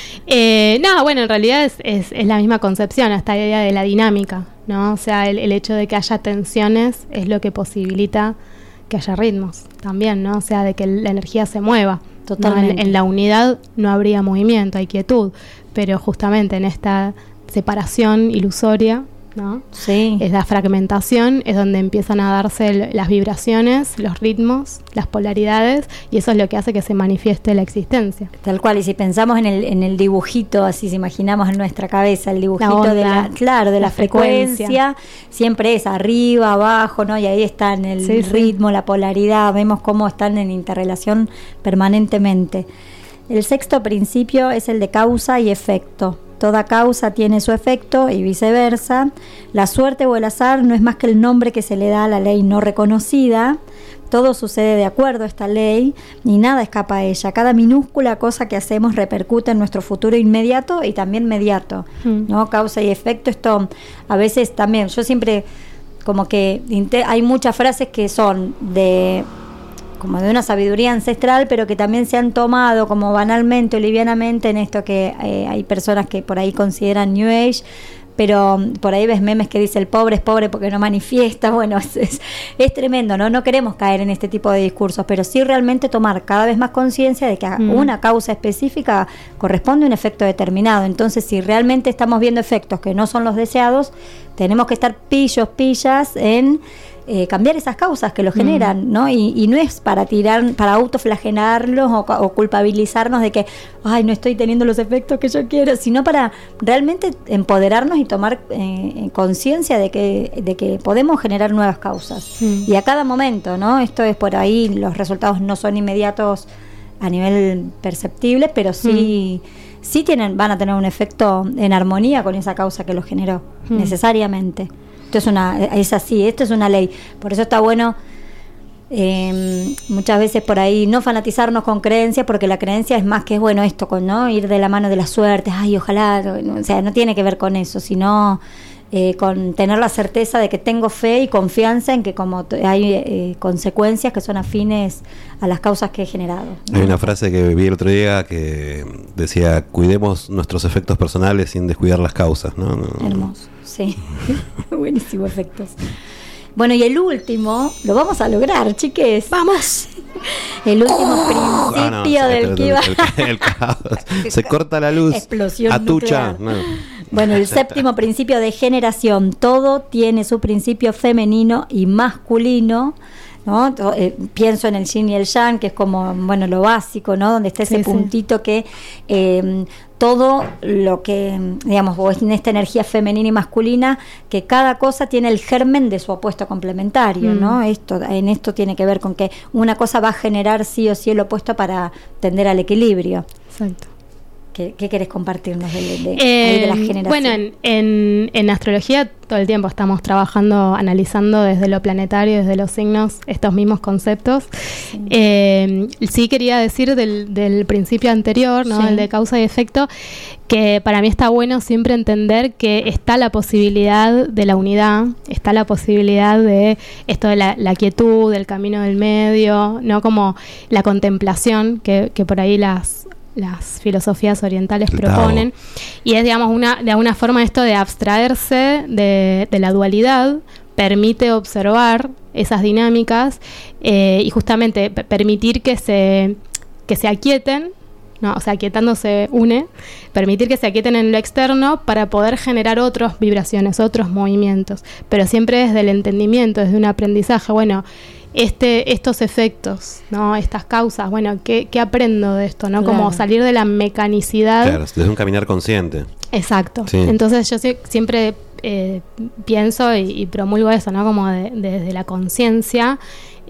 Eh, no, bueno, en realidad es, es, es la misma concepción, esta idea de la dinámica, ¿no? O sea, el, el hecho de que haya tensiones es lo que posibilita que haya ritmos también, ¿no? O sea, de que la energía se mueva. Totalmente. ¿No? En, en la unidad no habría movimiento, hay quietud, pero justamente en esta separación ilusoria, ¿no?
Sí.
Es la fragmentación, es donde empiezan a darse el, las vibraciones, los ritmos, las polaridades, y eso es lo que hace que se manifieste la existencia.
Tal cual, y si pensamos en el, en el dibujito, así si imaginamos en nuestra cabeza el dibujito la onda, de la, claro, de la, la frecuencia, frecuencia, siempre es arriba, abajo, ¿no? Y ahí está en el sí, ritmo, sí. la polaridad, vemos cómo están en interrelación permanentemente. El sexto principio es el de causa y efecto. Toda causa tiene su efecto y viceversa. La suerte o el azar no es más que el nombre que se le da a la ley no reconocida. Todo sucede de acuerdo a esta ley y nada escapa a ella. Cada minúscula cosa que hacemos repercute en nuestro futuro inmediato y también mediato, mm. ¿no? Causa y efecto, esto a veces también, yo siempre como que hay muchas frases que son de como de una sabiduría ancestral, pero que también se han tomado como banalmente o livianamente en esto que eh, hay personas que por ahí consideran New Age, pero por ahí ves memes que dice el pobre es pobre porque no manifiesta. Bueno, es, es, es tremendo, ¿no? No queremos caer en este tipo de discursos, pero sí realmente tomar cada vez más conciencia de que a mm. una causa específica corresponde a un efecto determinado. Entonces, si realmente estamos viendo efectos que no son los deseados, tenemos que estar pillos, pillas en eh, cambiar esas causas que lo generan, ¿no? Y, y no es para tirar, para autoflagelarlos o, o culpabilizarnos de que, ay, no estoy teniendo los efectos que yo quiero, sino para realmente empoderarnos y tomar eh, conciencia de que, de que podemos generar nuevas causas. Mm. Y a cada momento, ¿no? Esto es por ahí, los resultados no son inmediatos a nivel perceptible, pero sí, mm. sí tienen, van a tener un efecto en armonía con esa causa que lo generó, mm. necesariamente. Esto es una, es así, esto es una ley. Por eso está bueno eh, muchas veces por ahí no fanatizarnos con creencias, porque la creencia es más que bueno esto, con no ir de la mano de la suerte, ay, ojalá, o sea, no tiene que ver con eso, sino eh, con tener la certeza de que tengo fe y confianza en que como t- hay eh, consecuencias que son afines a las causas que he generado, ¿no?
Hay una frase que vi el otro día que decía, cuidemos nuestros efectos personales sin descuidar las causas, ¿no? no
Hermoso. Sí, buenísimo efectos. Bueno, y el último, lo vamos a lograr, chiques. ¡Vamos! El último oh, principio ah, no, del que iba.
El, el caos. Se corta la luz.
Explosión
Atucha.
nuclear. No. Bueno, el séptimo principio de generación. Todo tiene su principio femenino y masculino, ¿no? Eh, pienso en el yin y el yang, que es como, bueno, lo básico, ¿no? Donde está ese sí, puntito sí. que eh, todo lo que, digamos, en esta energía femenina y masculina, que cada cosa tiene el germen de su opuesto complementario, mm. ¿no? Esto, en esto tiene que ver con que una cosa va a generar sí o sí el opuesto para tender al equilibrio.
Exacto.
¿Qué, qué querés compartirnos de, de,
eh,
ahí de la generación?
Bueno, en, en, en astrología todo el tiempo estamos trabajando, analizando desde lo planetario, desde los signos, estos mismos conceptos. Sí, eh, sí quería decir del, del principio anterior, ¿no? Sí. El de causa y efecto, que para mí está bueno siempre entender que está la posibilidad de la unidad, está la posibilidad de esto de la, la quietud, del camino del medio, ¿no? Como la contemplación, que, que por ahí las las filosofías orientales el proponen, Tao. Y es, digamos, una de alguna forma esto de abstraerse de, de la dualidad, permite observar esas dinámicas eh, y justamente p- permitir que se, que se aquieten, ¿no? O sea, aquietándose une, permitir que se aquieten en lo externo para poder generar otras vibraciones, otros movimientos, pero siempre desde el entendimiento, desde un aprendizaje, bueno, Este, estos efectos, ¿no? Estas causas, bueno, ¿qué, qué aprendo de esto? ¿No?
Claro.
Como salir de la mecanicidad.
Claro, desde un caminar consciente.
Exacto.
Sí.
Entonces yo si, siempre eh, pienso y, y promulgo eso, ¿no? Como de, de, desde la conciencia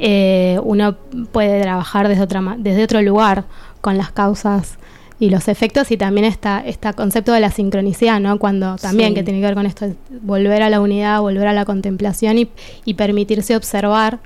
eh, uno puede trabajar desde, otra, desde otro lugar con las causas y los efectos, y también está este concepto de la sincronicidad, ¿no? Cuando también, sí. que tiene que ver con esto, volver a la unidad, volver a la contemplación y, y permitirse observar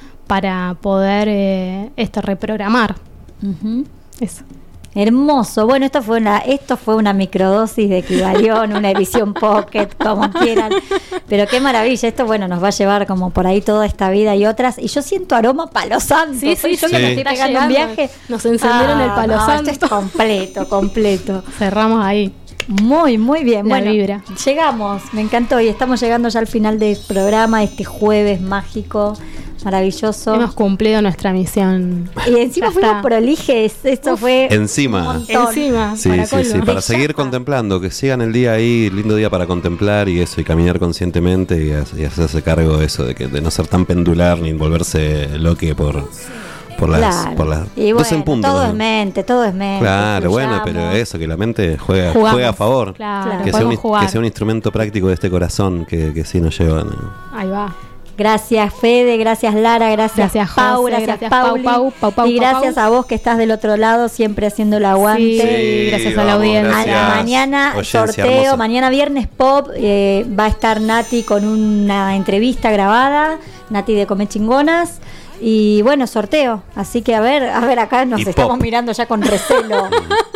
para poder eh, esto reprogramar.
Uh-huh.
Eso.
Hermoso. Bueno, esto fue una esto fue una microdosis de Equivalión, una edición pocket, como quieran. Pero qué maravilla. Esto, bueno, nos va a llevar como por ahí toda esta vida y otras. Y yo siento aroma palo santo.
Sí, sí,
yo
sí.
que me estoy pegando un viaje.
Nos encendieron ah, el palo
no,
santo.
Esto es completo, completo.
Cerramos ahí.
Muy, muy bien.
La
bueno,
vibra.
Llegamos. Me encantó. Y estamos llegando ya al final del programa, este jueves mágico. Maravilloso.
Hemos cumplido nuestra misión.
Y encima fuimos prolijes. Esto Uf, fue
encima.
Encima.
Sí, para, sí, sí, para seguir contemplando, que sigan el día ahí, lindo día para contemplar y eso, y caminar conscientemente y, y hacerse cargo de eso, de que de no ser tan pendular ni volverse loque por por las,
claro.
por las
y
dos
bueno,
en punto,
todo
¿no?
es mente, todo es mente.
Claro, bueno, pero eso, que la mente juega,
Jugamos,
juega a favor.
Claro,
que, sea un, que sea un instrumento práctico de este corazón que, que sí nos lleva, ¿no?
Ahí va.
Gracias Fede, gracias Lara, gracias,
gracias
Pau,
José,
gracias,
gracias
Pauli,
Pau, Pau, Pau,
y
Pau,
gracias
Pau.
a vos que estás del otro lado siempre haciendo el aguante.
Sí, gracias
vamos,
a la audiencia.
gracias.
Mañana
Oyencia
sorteo,
hermosa.
mañana viernes pop, eh, va a estar Nati con una entrevista grabada, Nati de Come Chingonas. Y bueno, sorteo, así que a ver, a ver, acá nos
Y
estamos
pop.
mirando ya con recelo.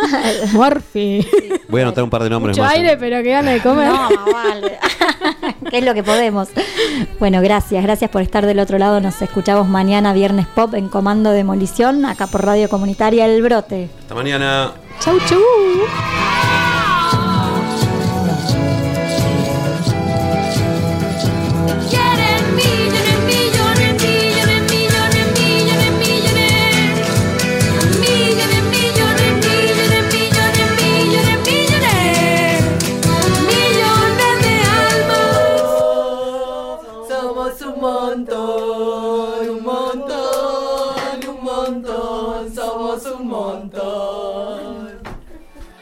Morphy.
Voy a anotar un par de nombres
Mucho
más.
aire, pero que gana de comer.
No, más vale. ¿Qué es lo que podemos? Bueno, gracias, gracias por estar del otro lado. Nos escuchamos mañana, viernes pop, en Comando Demolición, acá por Radio Comunitaria El Brote.
Hasta mañana.
Chau, chau.
Somos
Somos un montón, un montón.